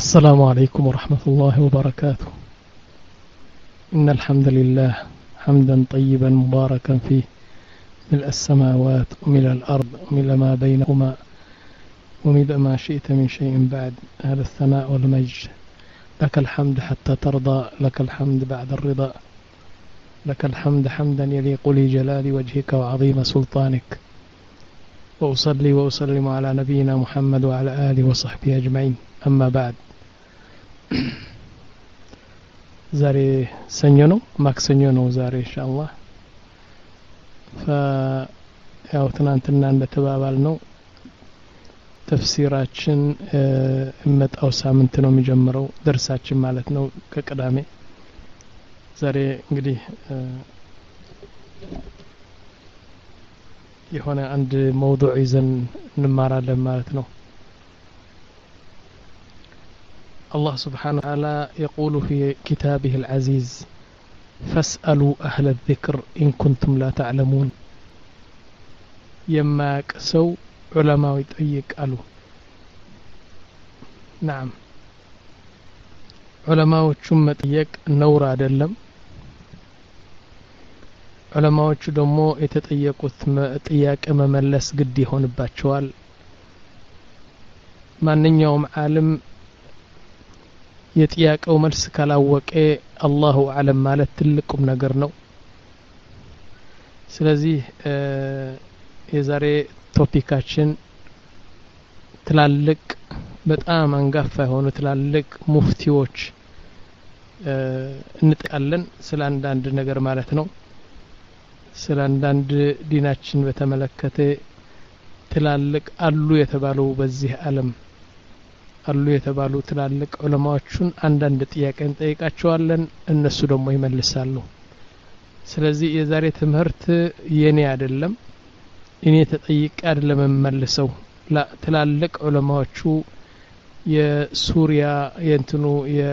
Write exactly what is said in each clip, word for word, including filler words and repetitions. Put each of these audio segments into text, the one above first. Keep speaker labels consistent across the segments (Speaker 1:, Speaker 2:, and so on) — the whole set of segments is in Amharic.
Speaker 1: السلام عليكم ورحمة الله وبركاته. إن الحمد لله حمدا طيبا مباركا فيه ملء السماوات وملء الأرض وملء ما بينهما وملء ما شئت من شيء بعد. هذا الثناء والمجد لك الحمد حتى ترضى، لك الحمد بعد الرضا، لك الحمد حمدا يليق لجلال وجهك وعظيم سلطانك. وأصلي وأسلم على نبينا محمد وعلى آله وصحبه أجمعين. أما بعد ዛሬ ሰኞ ነው ማክሰኞ ነው ዛሬ ኢንሻአላህ። ያው ትናንትና እንደተባባል ነው ተፍሲራችን እመጣው ሳምንት ነው የሚጀምረው ደርሳችን ማለት ነው ከቅዳሜ። ዛሬ እንግዲህ የሆነ አንድ موضوع ይዘን እንማራለን ማለት ነው። الله سبحانه وتعالى يقول في كتابه العزيز فاسألوا أهل الذكر إن كنتم لا تعلمون. يماك سو علماء يطيق قالوا نعم علماءዎቹም መጠየቅ ነውር አይደለም። علماءዎቹ ደግሞ የተጠየቁት ጥያቄ መመለስ ግድ ይሆንባቸዋል። ማንኛውም ዓለም የጥያቄው መልስ ካላወቀ አላሁ አለም ማለት ትልቁም ነገር ነው። ስለዚህ የዛሬ ቶፒካችን ትላልቅ በጣም አንጋፋ የሆኑ ትላልቅ ሙፍቲዎች እንጠቃለን ስለ አንዳንድ ነገር ማለት ነው። ስለ አንዳንድ ዲናችን በተመለከተ ትላልቅ አሉ የተባሉ በዚህ ዓለም አሉ የተባሉ ትላልቅ ዑለማዎችን አንዳንድ ጥያቄ እንጠይቃቸዋለን፣ እነሱ ደግሞ ይመልሳሉ። ስለዚህ የዛሬ ትምህርት የኔ አይደለም፣ እኔ ተጠይቄ አይደለም የምመልሰው። ትላልቅ ዑለማዎቹ የሱሪያ የእንትኑ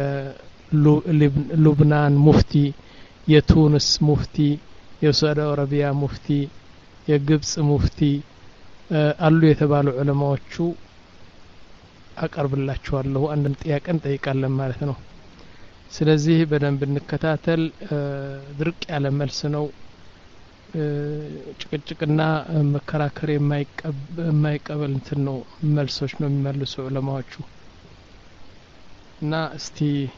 Speaker 1: የሉብናን ሙፍቲ፣ የቱኒስ ሙፍቲ፣ የሳዑዲ አረቢያ ሙፍቲ፣ የግብጽ ሙፍቲ አሉ የተባሉ ዑለማዎቹ አቀርብላችኋለሁ። አንድም ጥያቄ እንጠይቃለን ማለት ነው። ስለዚህ በደንብ እንከታተል። ድርቅ ያለ መልስ ነው። ጭቅጭቅና መከራከር የማይቀበል እንትን ነው መልሶች ነው የሚመልሱ ዑለማዎቹ። እና እስቲ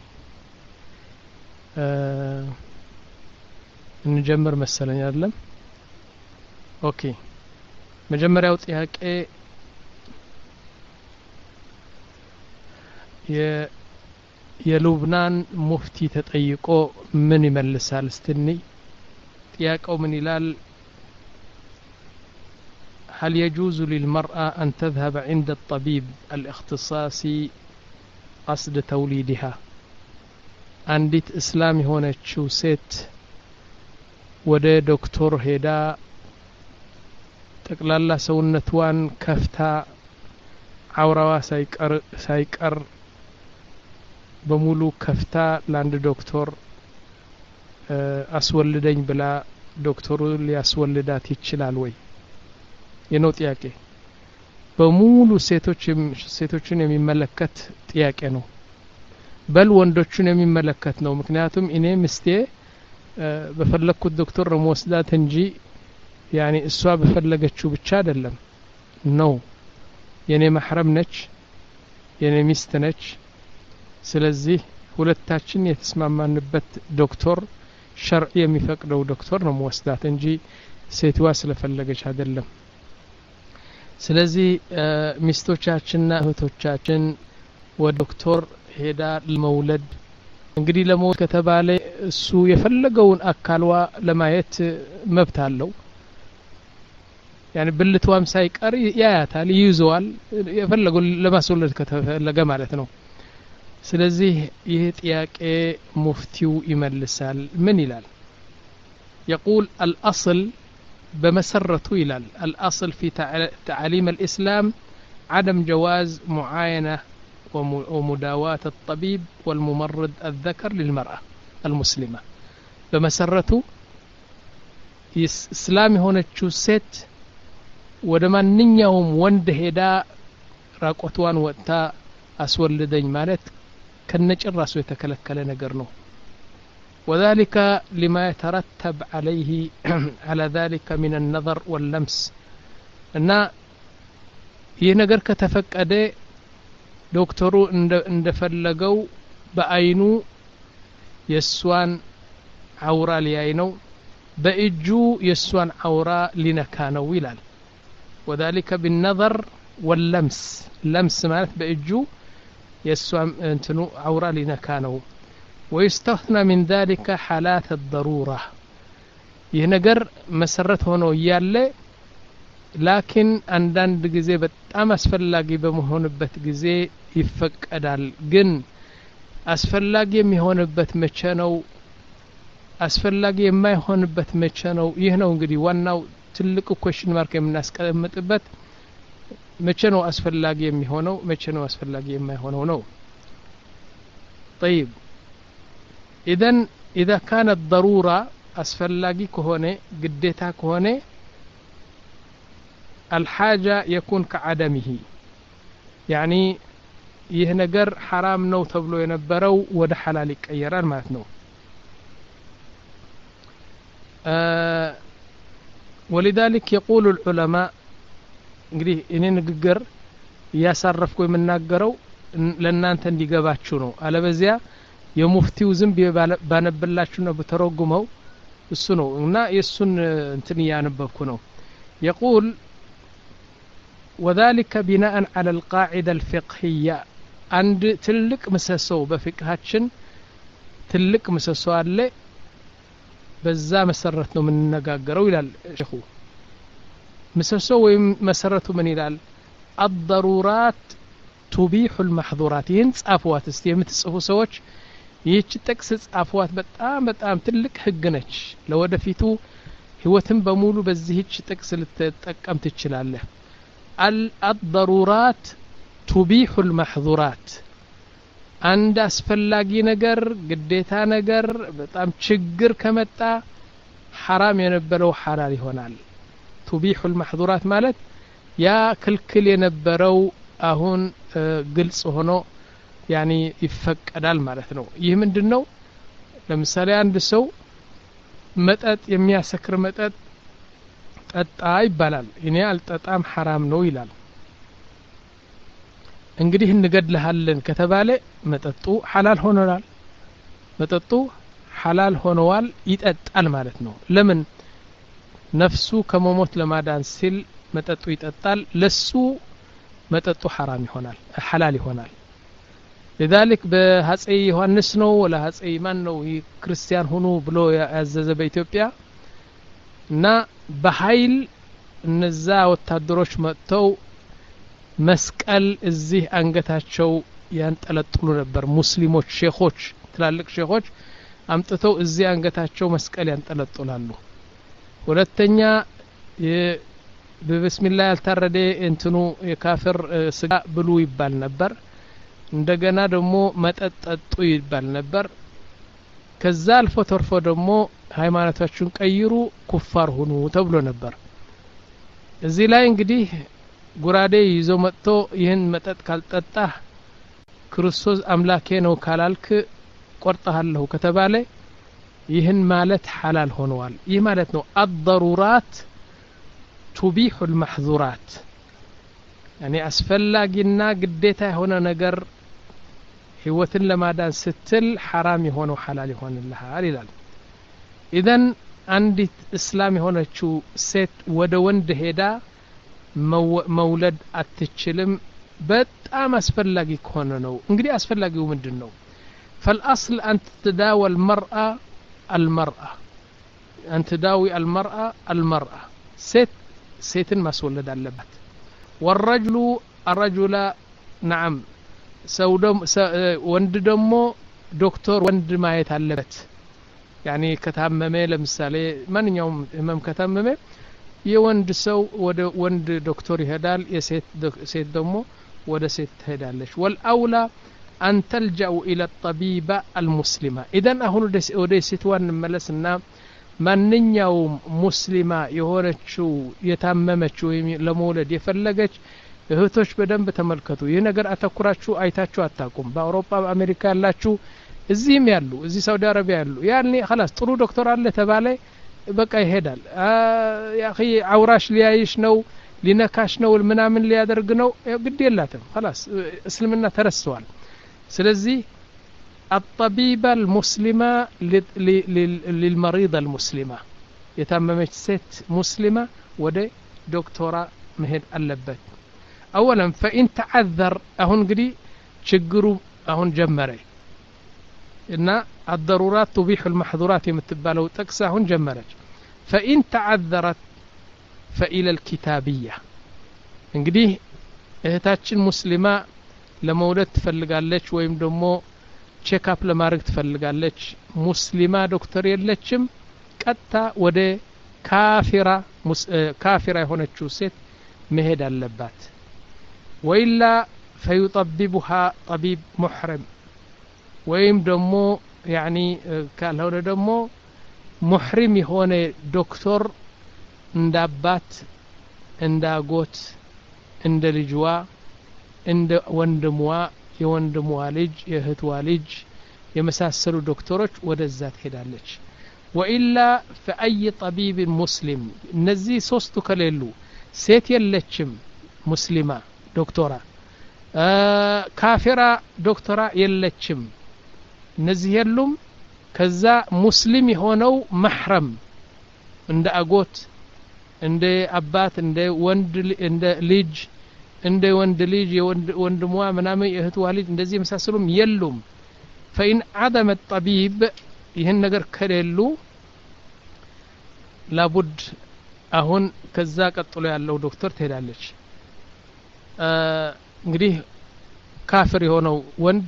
Speaker 1: እንጀምር መሰለኝ አይደለም? ኦኬ መጀመሪያው ጥያቄ የሉብናን ሙፍቲ ተጠይቆ ምን ይመልሳል? استني ጥያቄው ምን ይላል? هل يجوز للمرأة أن تذهب عند الطبيب الاختصاصي قصد توليدها؟ አንዲት እስላም የሆነችው ሴት ወደ ዶክተር ሄዳ ጠቅላላ ሰውነቷን ከፍታ አውራዋ ሳይቀር ሳይቀር በሙሉ ከፍታ ለአንድ ዶክተር አስወልደኝ ብላ ዶክተሩ ሊያስወልዳት ይችላል ወይ? የነው ጥያቄ በሙሉ ሴቶች ሴቶችን የሚመለከት ጥያቄ ነው። በል ወንዶችን የሚመለከት ነው። ምክንያቱም እኔ ምስቴ በፈለኩት ዶክተር ነው ወስዳት እንጂ ያኒ እሷ በፈለገችው ብቻ አይደለም ነው። የኔ ማህረም ነች፣ የኔ ሚስት ነች። ስለዚህ ሁለታችን የተስማማንበት ዶክተር ሸርዕ የሚፈቅደው ዶክተር ነው ወስዳት እንጂ ሴትዋ ስለፈለገች አይደለም። ስለዚህ ሚስቶቻችንና እህቶቻችን ወደ ዶክተር ሄዳ ለመውለድ እንግዲህ ለመውለድ ከተባለ እሱ የፈለገውን አካልዋ ለማየት መብት አለው። ያኒ ብልቷም ሳይቀር ያያታል፣ ይይዘዋል የፈለገው ለማስወለድ ከተፈለገ ማለት ነው። ስለዚህ ይህ ጥያቄ ሙፍቲው ይመልሳል። ምን ይላል? يقول الأصل بمسرته ይላል الأصل في تعليم الإسلام عدم جواز معاينة ومداواة الطبيب والممرض الذكر للمرأة المسلمة. بمسرته إسلام የሆነችው ሴት ወደ ማንኛውም ወንድ ሄዳ ራቆቷን ወጥታ አስወልደኝ ማለት ከነጭራሱ የተከለከለ ነገር ነው وذلك لما يترتب عليه على ذلك من النظر واللمس እና ይህ ነገር ከተፈቀደ ዶክተሩ እንደፈለገው በአይኑ የሷን አውራ ሊያይ ነው በእጁ የሷን አውራ ሊነካ ነው ይላል وذلك بالنظر واللمس لمس ማለት በእጁ የሷን እንትኑ አውራ ሊነካ ነው ويستثنى من ذلك حالات الضرورة ይህ ነገር መሰረት ሆኖ ያለ ላኪን አንዳንድ ጊዜ በጣም አስፈላጊ በመሆንበት ጊዜ ይፈቀዳል ግን አስፈላጊ የሚሆንበት መቼ ነው አስፈላጊ የማይሆንበት መቼ ነው ይህ ነው እንግዲህ ዋናው ትልቁ question mark የምናስቀምጥበት መቼ ነው አስፈላጊ የሚሆነው መቼ ነው አስፈላጊ የማይሆነው ነው طيب اذا اذا كانت ضروره اسفلاغي كهونه ግዴታ ከሆነ الحاجه يكون كعدمه يعني ይህ ነገር حرام ነው ተብሎ የነበረው ወደ حلال ይቀየራል ማለት ነው ولذلك يقول العلماء እንግዲህ እኔ ንግግር ያሳረፍኩ የምናገረው ለእናንተ እንዲገባችሁ ነው አለበዚያ የሙፍቲው ዝም ባነብላችሁ ነው በተረጉመው እሱ ነው እና የሱን እንትን ያነበብኩ ነው يقول وذلك بناء على القاعدة الفقهية عند تلك مسسو بفقهاችን ትልቅ مسسو አለ በዛ መሰረት ነው የምንነጋገረው ይላል ሼኹ مسسو ወይም መሰረቱ ምን ይላል الضرورات تبيح المحظورات ينصفوات እስቲ የምትጽፉ ሰዎች ይህች ጥቅስ ጻፏት በጣም በጣም ትልቅ ህግ ነች ለወደፊቱ ህይወትን በሙሉ በዚህች ጥቅስ ልትጠቀም ትችላለህ الضرورات تبيح المحظورات አንድ አስፈላጊ ነገር ግዴታ ነገር በጣም ችግር ከመጣ حرام የነበረው حلال ይሆናል تبيح المحظورات ማለት ያ ክልክል የነበረው አሁን ግልጽ ሆኖ يعني ይፈቀዳል ማለት ነው ይህ ምንድነው ለምሳሌ አንድ ሰው መጠጥ የሚያሰክር መጠጥ ጠጣ ይባላል እኔ አልጠጣም حرام ነው ይላል እንግዲህ እንገድልሃለን ከተባለ መጠጡ حلال ሆኗል መጠጡ حلال ሆኗል ይጠጣል ማለት ነው ለምን ነፍሱ ከመሞት ለማዳን ሲል መጠጡ ይጠጣል ለሱ መጠጡ حرام ይሆናል حلال ይሆናል لذلك بهصي ዮሐንስ ነው ወላ ሀጽይ ማን ነው ክርስቲያን ሆኖ ብሎ ያዘዘ በኢትዮጵያ እና በኃይል እነዛ ወታደሮች መጥተው መስቀል እዚህ አንገታቸው ያንጠለጥሉ ነበር ሙስሊሞች ሼኾች ትላልቅ ሼኾች አምጥተው እዚህ አንገታቸው መስቀል ያንጠለጥላሉ ሁለተኛ በብስሚላህ ያልታረደ እንትኑ የካፍር ስጋ ብሉ ይባል ነበር እንደገና ደግሞ መጠጠጡ ይባል ነበር ከዛ አልፎ ተርፎ ደግሞ ሃይማኖታችሁን ቀይሩ ኩፋር ሁኑ ተብሎ ነበር እዚህ ላይ እንግዲህ ጉራዴ ይዞ መጥቶ ይህን መጠጥ ካልጠጣ ክርስቶስ አምላኬ ነው ካላልክ ቆርጣለሁ ከተባለ ይህን ማለት حلال ሆነዋል ይህ ማለት ነው الضرورات تبيح المحظورات يعني አስፈላጊና ግዴታ የሆነ ነገር ህይወትን ለማዳን ስትል حرام የሆነው حلال ይሆንልሃል ይላል ኢዘን አንዲት እስላም የሆነችው ሴት ወደ ወንድ ሄዳ መውለድ አትችልም በጣም አስፈላጊ ከሆነ ነው እንግዲህ አስፈላጊው ምንድነው فالاصل ان تداوي المراه المراه ان تداوي المراه المراه ست ሴትን ማስወለድ አለባት والرجل الرجل نعم ሰው ደም ወንድ ደግሞ ዶክተር ወንድ ማየት አለበት يعني ከታመመ ለምሳሌ ማንኛውም ህመም ከታመመ የወንድ ሰው ወደ ወንድ ዶክተር ይሄዳል የሴት ሴት ደግሞ ወደ ሴት ትሄዳለች والأولى أن تلجأ إلى الطبيبة المسلمة إذن አሁን ወደ ሴትዋን መለስና ማንኛውም ሙስሊማ የሆነችው የታመመችው ለመውለድ የፈለገች እህቶች በደንብ ተመልከቱ ይሄ ነገር አተኩራችሁ አይታችሁ አታቁም በአውሮፓ በአሜሪካ ያላችሁ እዚህም ያሉ እዚህ ሳውዲ አረቢያ ያሉ ያኔ خلاص ጥሩ ዶክተር አለ ተባለ በቃ ይሄዳል ያ اخي አውራሽ ሊያይሽ ነው ሊነካሽ ነው ምናምን ሊያደርግ ነው ግድ የላትም خلاص እስልምና ተረስተዋል ስለዚህ الطبيبة المسلمة للمريضة المسلمة يتممش ست مسلمة ودي دكتورة مهد اللبت أولا فإن تعذر أهون قدي تشقروا أهون جمري إن الضرورات تبيح المحظورات يمتبالو تكسى هون جمرج فإن تعذرت فإلى الكتابية انقديه اهتاتش المسلمة لمولد تفلقالش ويم دمو ቼክ አፕ ለማድረግ ትፈልጋለች ሙስሊማ ዶክተር የለችም ቀጣ ወደ ካፊራ ካፊራ የሆነችው ሴት መሄድ አለባት ወይላ فيطببها طبيب محرم ወይም ደግሞ يعني ካልሆነ ደግሞ ሙህሪም የሆነ ዶክተር እንዳባት እንዳጎት እንደ ልጅዋ እንደ ወንድሟ የወንድሟ ልጅ የእህቷ ልጅ የመሳሰሉ ዶክተሮች ወደዛ ትሄዳለች ወኢላ فأي طبيب مسلم እነዚህ ሶስቱ ከሌሉ ሴት የለችም ሙስሊማ ዶክተራ ካፊራ ዶክተራ የለችም እነዚህ የሉም ከዛ ሙስሊም የሆነው محرم እንደ አጎት እንደ አባት እንደ ወንድ እንደ ልጅ እንደ ወንድ ልጅ ወንድሟ ምናምን የእህቷ ልጅ እንደዚህ መሳሰሉም የሉም فإن عدم الطبيب ይህን ነገር ከሌሉ لابد አሁን ከዛ ቀጥሎ ያለው ዶክተር ትሄዳለች እንግዲህ ካፍር የሆነው ወንድ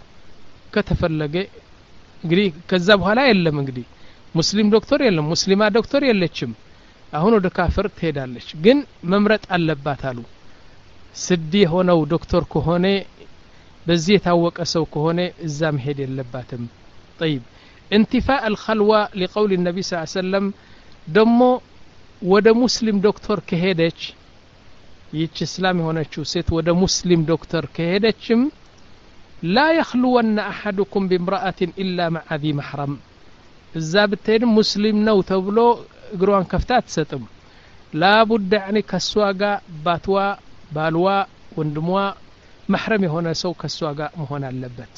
Speaker 1: ከተፈለገ እንግዲህ ከዛ በኋላ የለም እንግዲህ ሙስሊም ዶክተር የለም ሙስሊማ ዶክተር የለችም አሁን ወደ ካፍር ትሄዳለች ግን መምረጥ አለባት አሉ ስዲ ሆነው ዶክተር ከሆነ በዚህ የታወቀ ሰው ከሆነ እዛ መሄድ የለባትም طيب انتفاء الخلوة لقول النبي صلى الله عليه وسلم ደሞ ወደ ሙስሊም ዶክተር ከሄደች ይህች እስላም የሆነችው ሴት ወደ ሙስሊም ዶክተር ከሄደችም لا يخلون أحدكم بامرأة إلا مع ذي محرم እዛ ብትሄድ ሙስሊም ነው ተብሎ እግሯን ከፍታ አትሰጥም لابد يعني ከሷ ጋር ባትዋ ባልዋ ወንድሟ محرم የሆነ ሰው ከሷ ጋር መሆን አለበት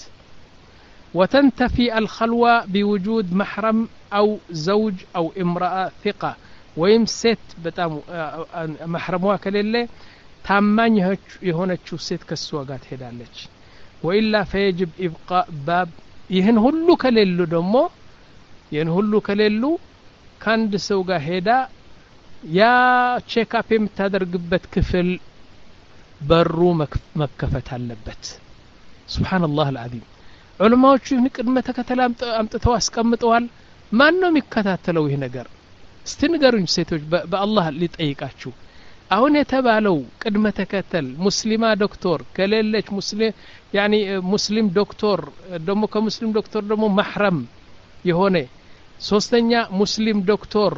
Speaker 1: وتنتفي الخلوة بوجود محرم أو زوج أو امرأة ثقة ወይም ሴት በጣም محرمዋ ከሌለ ታማኝ የሆነችው ሴት ከሷ ጋር ትሄዳለች وإلا فيجب إبقاء باب ይህን ሁሉ ከሌሉ ደግሞ ይህን ሁሉ ከሌሉ ካንድ ሰው ጋር ሄዳ ያ ቼክ አፕ የምታደርግበት ክፍል በሩ መከፈት አለበት ሱብሃንአላህ አልዓዚም ዑለማዎቹ ንቅድመ ተከተል አምጥተው አስቀምጠዋል ማን ነው የሚከታተለው ይሄ ነገር እስቲ ንገሩኝ ሴቶች በአላህ ሊጠይቃችሁ አሁን የተባለው ቅድመ ተከተል ሙስሊማ ዶክተር ከሌለች ሙስሊም ያኒ ሙስሊም ዶክተር ደሞ ከሙስሊም ዶክተር ደሞ محرم የሆነ ሶስተኛ ሙስሊም ዶክተር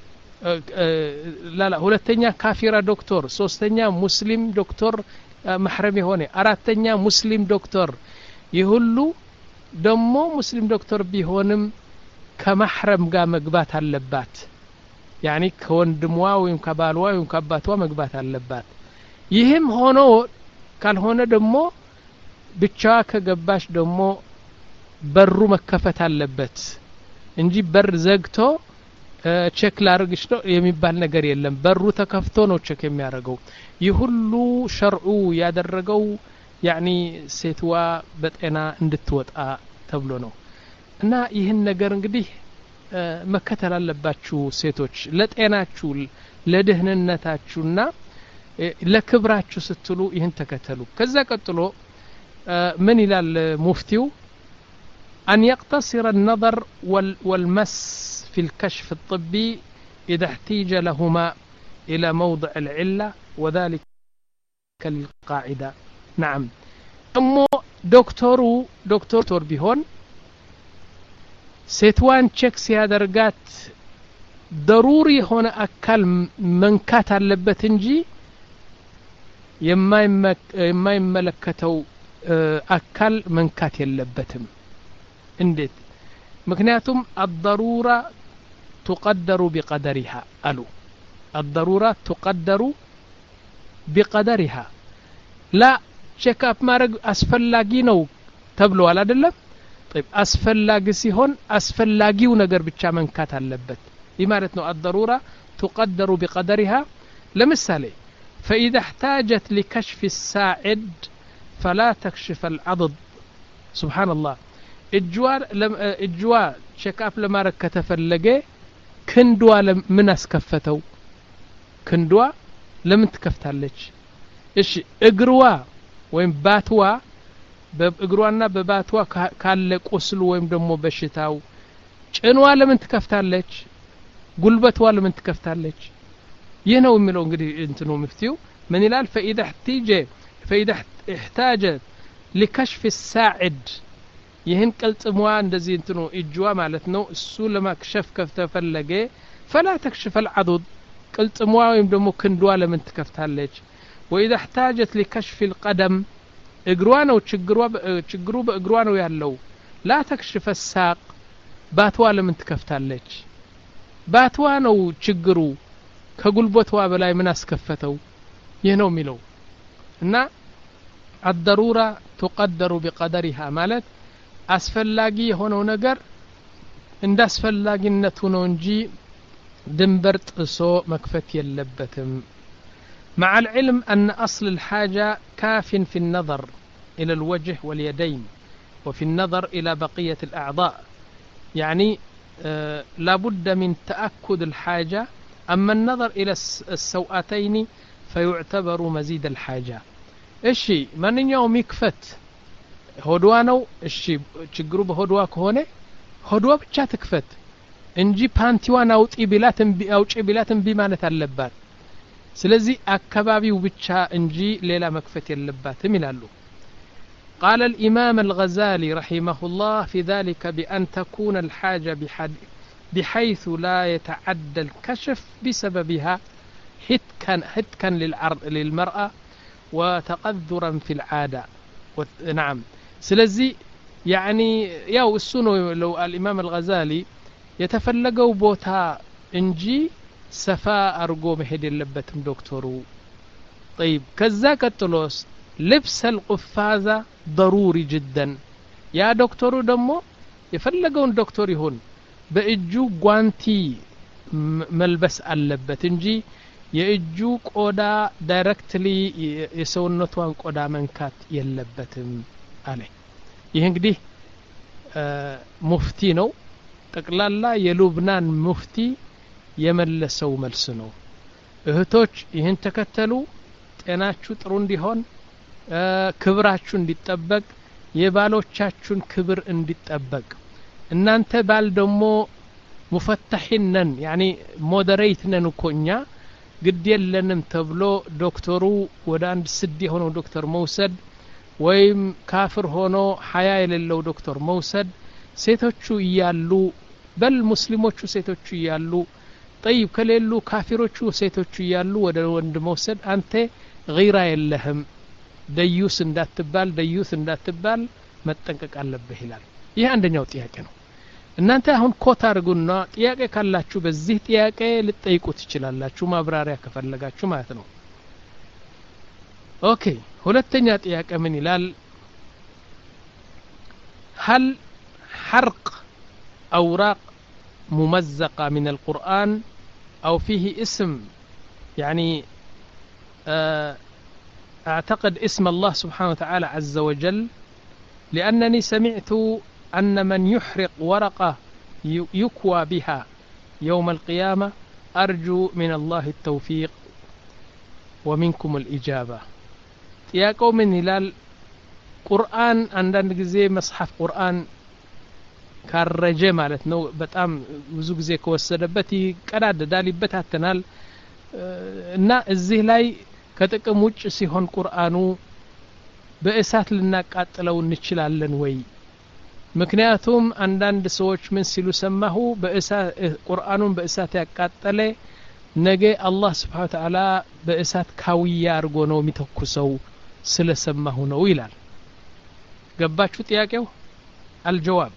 Speaker 1: لا لا ሁለተኛ ካፊራ ዶክተር ሶስተኛ ሙስሊም ዶክተር محرم የሆነ አራተኛ ሙስሊም ዶክተር ይሁሉ ደሞ ሙስሊም ዶክተር ቢሆንም ከመህረም ጋር መግባት አለባት يعني ከወንድሟ ወይም ከባልዋ ወይም ከአባቷ መግባት አለባት ይህም ሆኖ ካልሆነ ደሞ ብቻ ከገባሽ ደሞ በሩ መከፈት አለበት እንጂ በር ዘግቶ ቼክ ላርግሽ ነው የሚባል ነገር የለም በሩ ተከፍቶ ነው ቼክ የሚያደርገው ይሁሉ ሸርዑ ያደረገው يعني ሴትዋ በጤና እንድትወጣ ተብሎ ነው እና ይህን ነገር እንግዲህ መከተል አለባችሁ ሴቶች ለጤናችሁ ለደህንነታችሁና ለክብራችሁ ስትሉ ይህን ተከተሉ ከዛ ቀጥሎ ምን ይላል ሙፍቲው أن يقتصر النظر والمس في الكشف الطبي إذا احتيج لهما إلى موضع العلة وذلك كالقاعدة نعم أمو دكتورو دكتور بيهون ሴትዋን ቼክ ሲያደርጋት ضروري ሆነ አካል መንካት አለበት እንጂ የማይመለከተው አካል መንካት የለበትም እንዴት ምክንያቱም الضرورة تقدر بقدرها قالوا الضرورة تقدر بقدرها لا ቼክ አፕ ማድረግ አስፈላጊ ነው ተብሏል አይደለም طيب አስፈላጊ ሲሆን አስፈላጊው ነገር ብቻ መንካት አለበት ይህ ማለት ነው الضرورة تقدر بقدرها ለምሳሌ فإذا احتاجت لكشف الساعد فلا تكشف العضد سبحان الله እጅዋር እጅዋ ቼክ አፕ ለማድረግ ከተፈለገ ክንዷ ለምን አስከፈተው ክንዷ ለምን ትከፍታለች እሺ እግሯ ወይም ባትዋ በእግሯና በባትዋ ካለ ቁስሉ ወይም ደግሞ በሽታው ጭኗ ለምን ትከፍታለች ጉልበቷ ለምን ትከፍታለች ይህ ነው የሚለው እንግዲህ እንትኑ መፍትሄው ምን ይላል فإذا احتاج فإذا احتاج لكشف الساعد ይህን ቅልጥሟ እንደዚህ እንትኑ እጅዋ ማለት ነው እሱ ለማክሸፍ ከተፈለገ فلا تكشف العضد ቅልጥሟ ወይም ደግሞ ክንዷ ለምን ትከፍታለች وإذا احتاجت لكشف القدم እግሯ ነው ችግሯ ችግሩ በእግሯ ነው ያለው لا تكشف الساق ባትዋ ለምን ትከፍታለች ባትዋ ነው ችግሩ ከጉልበቷ በላይ ምን አስከፈተው ይህ ነው የሚለው እና الضرورة تقدر بقدرها ማለት አስፈላጊ የሆነው ነገር እንዳስፈላጊነቱ ነው እንጂ ድንበር ጥሶ መክፈት የለበትም مع العلم أن أصل الحاجة كاف في النظر إلى الوجه واليدين وفي النظر إلى بقية الأعضاء يعني آه لابد من تأكد الحاجة أما النظر إلى السوءتين فيعتبر مزيد الحاجة إشي من يوم يكفت هدوانو إشي تجرب هدوا كهونه هدوا بتشا تكفت إنجي بانتيوان أو تبيلاتن بي أو تبيلاتن بما نتعلبات ስለዚህ አካባቢው ብቻ እንጂ ሌላ መክፈት የለባትም ይላሉ قال الإمام الغزالي رحمه الله في ذلك بأن تكون الحاجة بحيث لا يتعدى الكشف بسببها حتكا حتكا للعرض للمرأة وتقذرا في العادة نعم ስለዚህ يعني ያው እሱ ነው لو الإمام الغزالي يتفلقوا ቦታ እንጂ ሰፋ አርጎ መሄድ የለበትም ዶክተሩ طيب ከዛ ቀጥሎስ ልብስ القفازة ضروري جدا ያ ዶክተሩ ደግሞ የፈለገውን ዶክተር ይሁን በእጁ ጓንቲ መልበስ አለበት እንጂ የእጁ ቆዳ ዳይሬክትሊ የሰውነቷን ቆዳ መንካት የለበትም አለ ይህ እንግዲህ ሙፍቲ ነው ጠቅላላ የሉብናን ሙፍቲ የመለሰው መልስ ነው እህቶች ይህን ተከተሉ ጤናችሁ ጥሩ እንዲሆን ክብራችሁ እንዲጠበቅ የባሎቻችሁን ክብር እንዲጠበቅ እናንተ ባል ደግሞ ሙፈተሂን ነን يعني ሞዴሬት ነን እኮኛ ግድ የለንም ተብሎ ዶክተሩ ወደ አንድ ስድ የሆነው ዶክተር መውሰድ ወይም ካፍር ሆኖ ሐያ የሌለው ዶክተር መውሰድ ሴቶቹ ይያሉ በል ሙስሊሞቹ ሴቶቹ ይያሉ طيب كليلو كافروቹ ሴቶቹ ይያሉ ወደ ወንድ መውሰድ አንተ غيራ የለህም ደዩስ እንዳትባል ደዩስ እንዳትባል መጠንቀቅ አለብህ ይላል ይሄ አንደኛው ጥያቄ ነው እናንተ አሁን ኮታ አርጉና ጥያቄ ካላችሁ በዚህ ጥያቄ ልጠይቁት ይችላልላችሁ ማብራሪያ ከፈለጋችሁ ማለት ነው ኦኬ ሁለተኛ ጥያቄ ምን ይላል هل حرق أوراق ممزقة من القرآن أو فيه اسم يعني أعتقد اسم الله سبحانه وتعالى عز وجل لأنني سمعت أن من يحرق ورقة يكوى بها يوم القيامة أرجو من الله التوفيق ومنكم الإجابة يا قوم هلال قرآن عندنا جزء مصحف قرآن ካረጀ ማለት ነው በጣም ብዙ ጊዜ ከወሰደበት ይቀዳደዳል ይበታተናል እና እዚህ ላይ ከጥቅም ውጭ ሲሆን ቁርአኑ በእሳት ልናቃጥለው እንችላለን ወይ ምክንያቱም አንዳንድ ሰዎች ምን ሲሉ ሰማሁ በእሳት ቁርአኑን በእሳት ያቃጠለ ነገ አላህ Subhanahu Wa Ta'ala በእሳት ካውያ አርጎ ነው የሚተኩሰው ስለሰማሁ ነው ይላል ገባችሁ ጥያቄው الجواب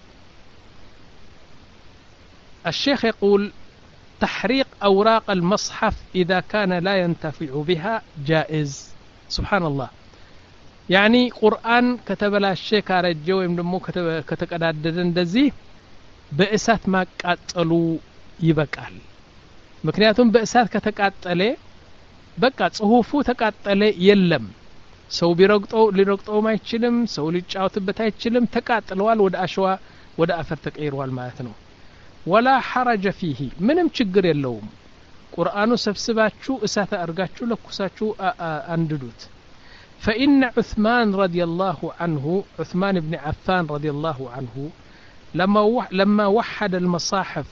Speaker 1: الشيخ يقول تحريق أوراق المصحف إذا كان لا ينتفع بها جائز سبحان الله يعني قرآن كتب لا الشيخ አረጀው ወይም ደግሞ ከተቀዳደደ እንደዚህ በእሳት ማቃጠሉ ይበቃል ምክንያቱም በእሳት ከተቃጠለ በቃ ጽሁፉ ተቃጠለ የለም ሰው ቢረግጠው ሊረግጠው ማይችልም ሰው ሊጫወትበት አይችልም ተቃጥለዋል ወደ አሸዋ ወደ አፈር ተቀይሯል ማለት ነው ولا حرج فيه ምንም ችግር የለውም ቁርአኑ ሰብስባችሁ እሳት አርጋችሁ ለኩሳችሁ አንድዱት فإن عثمان رضي الله عنه عثمان بن عفان رضي الله عنه لما لما وحد المصاحف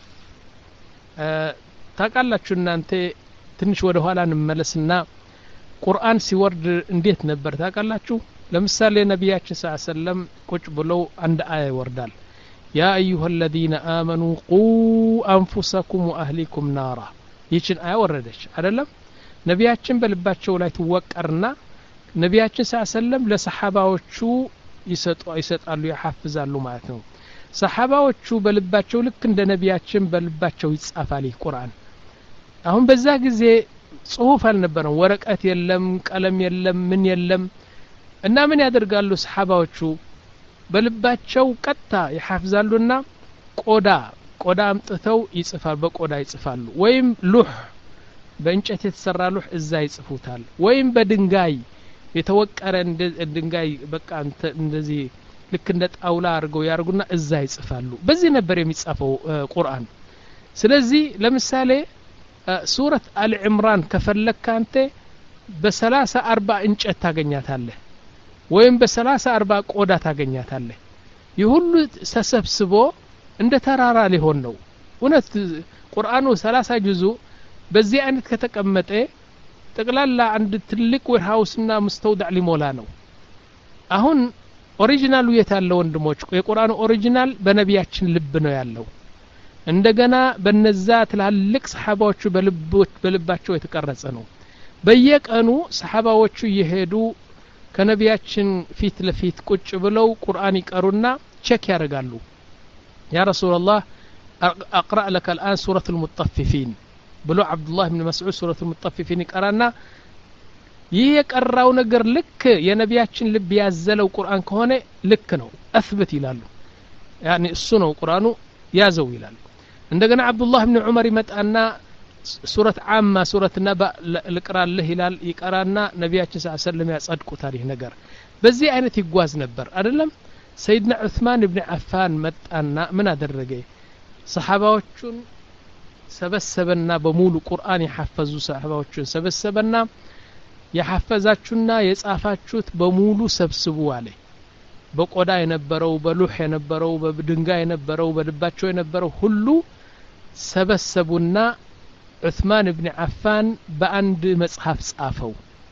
Speaker 1: ታቃላችሁ እናንተ ትንሽ ወደ ኋላ እንመለስና ቁርአን ሲወርድ እንዴት ነበር ታቃላችሁ ለምሳሌ ነብያችን ሰለላሁ ዐለይሂ ወሰለም ቁጭ ብለው አንድ አያ ይወርዳል يا أيها الذين آمنوا قوا أنفسكم وأهليكم نارا ይችን አያ ወረደች አይደለም ነብያችን በልባቸው ላይ ተወቀርና ነብያችን ሰለላሁ ዐለይሂ ወሰለም ለሰሃባዎቹ ይሰጡ ይሰጣሉ ያሐፍዛሉ ማለት ነው ሰሃባዎቹ በልባቸው ልክ እንደ ነብያችን በልባቸው ይጻፋል ቁርአን አሁን በዛ ጊዜ ጽሁፍ አልነበረም ወረቀት የለም ቀለም የለም ምን የለም እና ምን ያደርጋሉ ሰሃባዎቹ በልባቸው ቀጣ ይሐፍዛሉና ቆዳ ቆዳ አምጥተው ይጽፋሉ በቆዳ ይጽፋሉ ወይም ሉህ በእንጨት የተሰራ ሉህ እዛ ይጽፉታል ወይም በድንጋይ የተወቀረ ድንጋይ በቃ እንደዚህ ልክ እንደ ጣውላ አርገው ያርጉና እዛ ይጽፋሉ በዚህ ነበር የሚጻፈው ቁርአን ስለዚህ ለምሳሌ ሱረት አል ኢምራን ከፈለክ አንተ በ30 40 እንጨት ታገኛታለህ ወይም በ30 40 ቆዳ ታገኛታለህ ይሁሉ ተሰብስቦ እንደ ተራራ ሊሆን ነው እውነት ቁርአኑ ሰላሳ ጁዙ በዚህ አይነት ከተቀመጠ ጠቅላላ አንድ ትልቅ ዌርሃውስና መስተውዳዕ ሊሞላ ነው አሁን ኦሪጂናሉ የታለው ወንድሞች የቁርአኑ ኦሪጂናል በነቢያችን ልብ ነው ያለው እንደገና በነዛ ትላልቅ ሰሃባዎቹ በልቦች በልባቸው የተቀረጸ ነው በየቀኑ ሰሃባዎቹ ይሄዱ ከነቢያችን ፊት ለፊት ቁጭ ብለው ቁርአን ይቀሩና ቼክ ያደርጋሉ ያ ረሱላህ اقرا لك الان سوره المطففين ብሎ አብዱላህ ኢብኑ መስዑድ ሱረቱ المطففين ይቀራና ይህ የቀራው ነገር ልክ የነቢያችን ልብ ያዘለው ቁርአን ከሆነ ልክ ነው አስበት ይላሉ ያኒ እሱ ነው ቁርአኑ ያዘው ይላሉ እንደገና አብዱላህ ኢብኑ ዑመር ይመጣና ሱረት አማ ሱረት ነባ ልቅራልህ ይላል ይቀራና ነቢያችን ሰለላሁ ዐለይሂ ወሰለም ያጸድቁታል ይህ ነገር በዚህ አይነት ይጓዝ ነበር አይደለም ሰይድና ዑስማን ኢብኑ አፋን መጣና ምን አደረገ ሰሃባዎቹን ሰበሰበና በሙሉ ቁርአን ይሐፈዙ ሰሃባዎቹን ሰበሰበና የሐፈዛችሁና የጻፋችሁት በሙሉ ሰብስቡ አለ በቆዳ የነበረው በሉህ የነበረው በድንጋይ የነበረው በልባቸው የነበረው ሁሉ ሰበሰቡና ዑስማን ኢብኑ አፋን በአንድ መጽሐፍ ጻፈው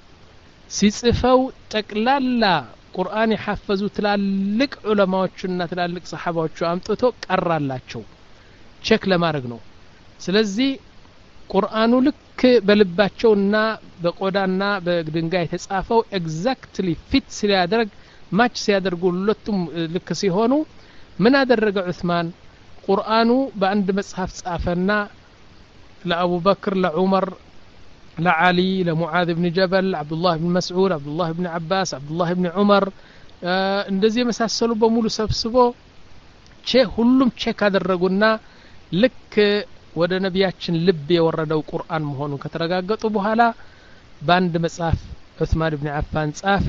Speaker 1: ሲጽፈው ጠቅላላ ቁርአን ይሐፈዙ ትላልቅ ዑለማዎችና ትላልቅ ሰሃባዎቹ አምጥቶ ቀራላቸው ቼክ ለማድረግ ነው ስለዚህ ቁርአኑ ልክ በልባቸውና በቆዳና በድንጋይ የተጻፈው ኤግዛክትሊ ፊት ሲያደርግ ማች ሲያደርጉ ሁለቱም ልክ ሲሆኑ ምን አደረገ ዑስማን ቁርአኑ በአንድ መጽሐፍ ጻፈና ለአቡ በክር ለዑመር ለዓሊ ለሙዓዝ ኢብኑ ጀበል አብዱላህ ኢብኑ መስዑድ አብዱላህ ኢብኑ አባስ አብዱላህ ኢብኑ ዑመር እንደዚህ መሳሰሉ በሙሉ ሰብስቦ ቼክ ሁሉም ቼክ አደረጉና ልክ ወደ ነቢያችን ልብ የወረደው ቁርአን መሆኑን ከተረጋገጡ በኋላ በአንድ መጽሐፍ ዑስማን ኢብኑ አፋን ጻፈ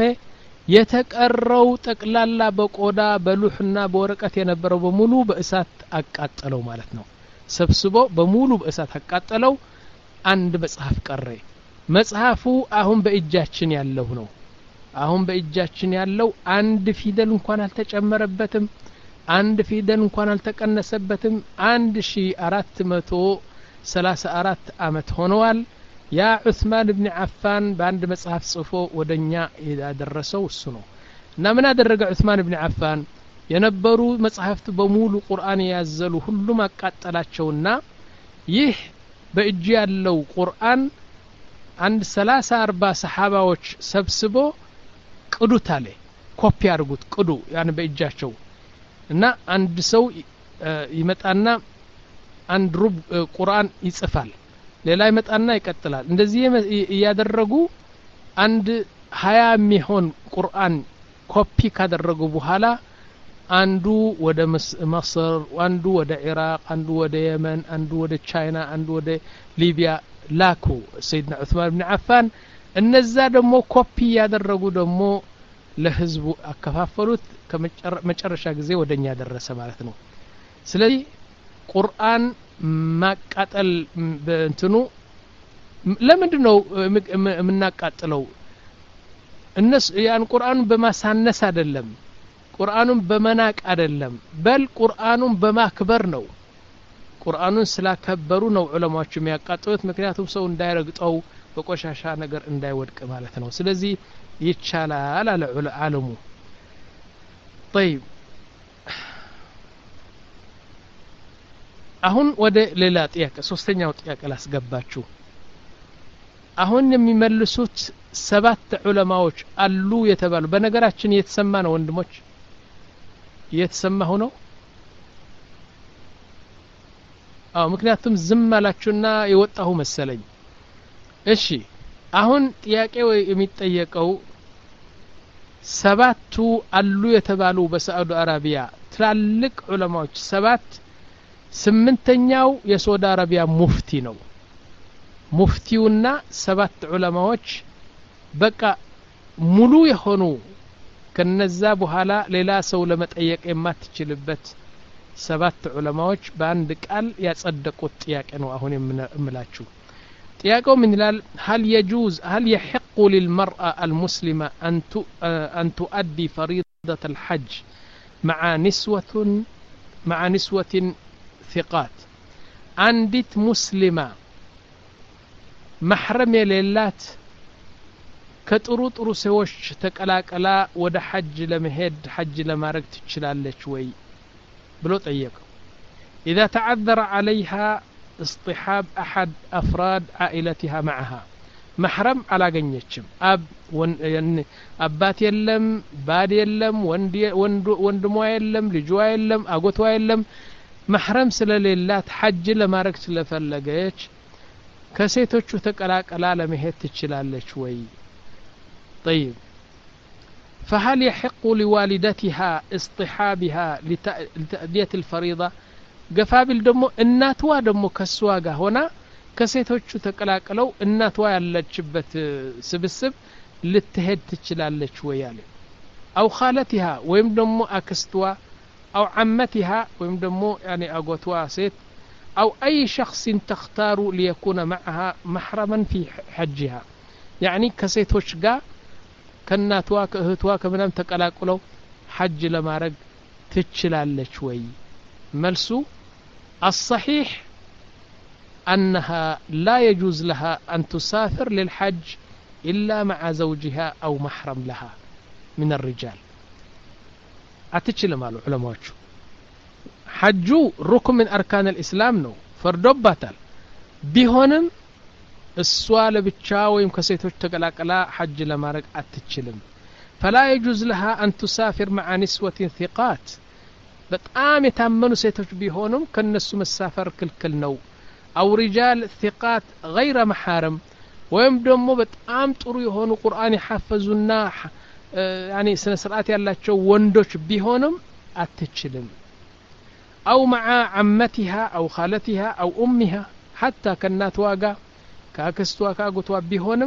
Speaker 1: የተቀረው ጠቅላላ በቆዳ በሉህና በወረቀት የነበረው በሙሉ በእሳት አቃጠለው ማለት ነው ሰብስቦ በሙሉ በእሳት አቃጠለው አንድ መጽሐፍ ቀረ መጽሐፉ አሁን በእጃችን ያለው ነው አሁን በእጃችን ያለው አንድ ፊደል እንኳን አልተጨመረበትም አንድ ፊደል እንኳን አልተቀነሰበትም አንድ ሺህ አራት መቶ ሰላሳ አራት አመት ሆነዋል ያ ዑስማን ኢብኑ አፋን በአንድ መጽሐፍ ጽፎ ወደኛ ያደረሰው እሱ ነው እና ምን አደረገ ዑስማን ኢብኑ አፋን የነበሩ መጽሐፍት በሙሉ ቁርአን ያዘሉ ሁሉም አቃጠላቸውና ይህ በእጅ ያለው ቁርአን አንድ ሰላሳ አርባ ሰሃባዎች ሰብስቦ ቅዱት አለ ኮፒ አድርጉት ቅዱ ያን በእጃቸው እና አንድ ሰው ይመጣና አንድ ሩብ ቁርአን ይጽፋል ሌላ ይመጣና ይቀጥላል እንደዚህ ያደረጉ አንድ ሀያ የሚሆን ቁርአን ኮፒ ካደረጉ በኋላ አንዱ ወደ መስር አንዱ ወደ ኢራቅ አንዱ ወደ የመን አንዱ ወደ ቻይና አንዱ ወደ ሊቢያ ላኩ ሰይድና ዑስማን ኢብኑ አፋን እነዛ ደግሞ ኮፒ ያደረጉ ደግሞ ለህዝቡ አከፋፈሉት ከመጨረሻ ጊዜ ወደኛ ደረሰ ማለት ነው ስለዚህ ቁርአን ማቃጠል በእንትኑ ለምንድነው የምናቃጥለው እነሱ ያን ቁርአን በማሳነስ አይደለም ቁርአኑን በመናቅ አይደለም በል ቁርአኑን በማክበር ነው ቁርአኑን ስላከበሩ ነው ዑለማዎቹ የሚያቃጥሉት ምክንያቱም ሰው እንዳይረግጠው በቆሻሻ ነገር እንዳይወድቅ ማለት ነው ስለዚህ ይቻላል አለ ዓለሙ طيب አሁን ወደ ሌላ ጥያቄ ሶስተኛው ጥያቄ ላስገባችሁ አሁን የሚመልሱት ሰባት ዑለማዎች አሉ የተባሉ በነገራችን የተሰማ ነው ወንድሞች የተሰማሁ ነው አው ምክንያቱም ዝም አላችሁና የወጣሁ መሰለኝ እሺ አሁን ጥያቄው የሚጠየቀው ሰባቱ አሉ የተባሉ በሳዑዲ አረቢያ ትላልቅ ዑለማዎች ሰባት ስምንተኛው የሳዑዲ አረቢያ ሙፍቲ ነው ሙፍቲውና ሰባት ዑለማዎች በቃ ሙሉ የሆኑ ከነዛ በኋላ ሌላ ሰው ለመጠየቅ የማትችልበት ሰባት ዑለማዎች በአንድ ቃል ያጸደቁት ጥያቄ ነው አሁን የምላችሁ ጥያቄው ምን ይላል هل يجوز هل يحق للمرأة المسلمة أن أن تؤدي فريضة الحج مع نسوة مع نسوة ثقات عندت مسلمة محرم የሌላት ከጥሩ ጥሩ ሰዎች ተቀላቀላ ወደ ሐጅ ለመሄድ ሐጅ ለማድረግ ትችላለች ወይ ብሎ ጠየቀው اذا تعذر عليها اصطحاب احد افراد عائلتها معها محرم አላገኘችም አብ አባት የለም ባድ የለም ወንድ ወንድሟ የለም ልጇ የለም አጎቷ የለም محرم ስለሌላት ሐጅ ለማድረግ ስለፈለገች ከሴቶቹ ተቀላቀላ ለመሄድ ትችላለች ወይ طيب فهل يحق لوالدتها اصطحابها لتأدية الفريضة قفابل دمو الناتوا دمو كسواغا هنا كسيتوቹ ተቀላቀለው እናትዋ ያለችበት ስብስብ ልትሄድ ትችላለች ወይ ያለ او خالتها ወይም ደሞ አክስቷ او عمتها ወይም ደሞ يعني አጎቷ ሴት او اي شخص تختار ليكون معها محرما في حجها يعني كسيتوች ጋር ከናትዋ ከእህቷ ከምናም ተቀላቅለው ሐጅ ለማድረግ ትችላለች ወይ መልሱ الصحيح أنها لا يجوز لها أن تسافر للحج إلا مع زوجها أو محرم لها من الرجال أتشل مالو علماء حجو ركن من أركان الإسلام نو فردوباتال بيهونم السؤال بتشاويم كسيتوش تقلاقلا حج لمارك أتشلم فلا يجوز لها أن تسافر مع نسوة ثقات بتقام يتامنوا سيتوش بيهونم كنسو مسافر كل نو أو رجال ثقات غير محارم ويم دمو بتقام طرو يهونو قرآن يحفظونا يعني سنسرات يالاتشو وندوش بيهونم أتشلم أو مع عمتها أو خالتها أو أمها حتى كنات واقع كاكستوا كاغوتوا بيهونم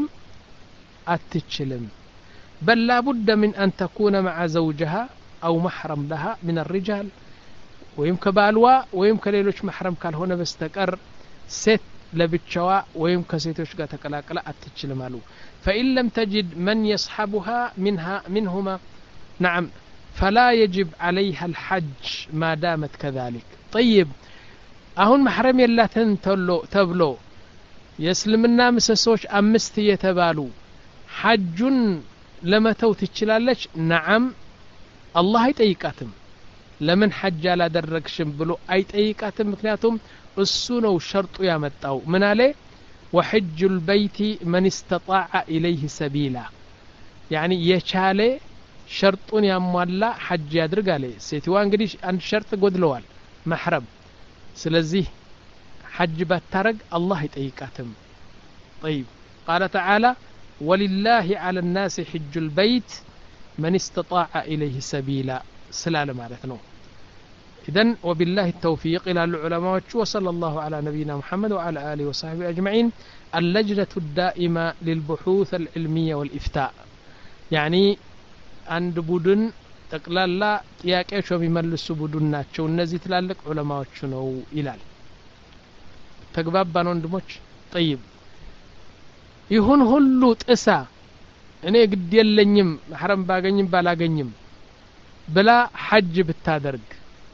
Speaker 1: أتشلم بل لا بد من أن تكون مع زوجها أو محرم لها من الرجال ويمكن بالوا ويمكن ليلوش محرم كان هنا بستقر ست لبتشوا ويمكن سيتوش غا تقلاقلا أتشلمالو فإن لم تجد من يصحبها منها منهما نعم فلا يجب عليها الحج ما دامت كذلك طيب أهون محرم يلاتن تبلو تبلو يسلمنا مسسوش أمست يتبالو حج لما توت تشلالش نعم الله يتيقاتم لمن حج لا دركشم بلو أي تيقاتم مكنياتهم እሱ ነው ሸርጡ ያመጣው ምን አለ وحج البيت من استطاع إليه سبيلا يعني የቻለ ሸርጡን ያሟላ ሐጅ ያድርግ አለ ሴትዋ እንግዲህ አንድ ሸርጥ ጎድለዋል محرم ስለዚህ ሐጅ ባታረግ አላህ ይጠይቃትም طيب قال تعالى ولله على الناس حج البيت من استطاع إليه سبيلا سلالة معناتنا إذن وبالله التوفيق إلى العلماء وصلى الله على نبينا محمد وعلى آله وصحبه أجمعين اللجنة الدائمة للبحوث العلمية والإفتاء يعني عند بدن تقلال لا تياكيش وبيملسوا بدن ناتشو النزي تلالك علماء شنو إلال تقباب بانون دموش طيب يهون هلو تأسا እኔ ግድ የለኝም محرم ባገኝም ባላገኝም ብላ ሐጅ ብታደርግ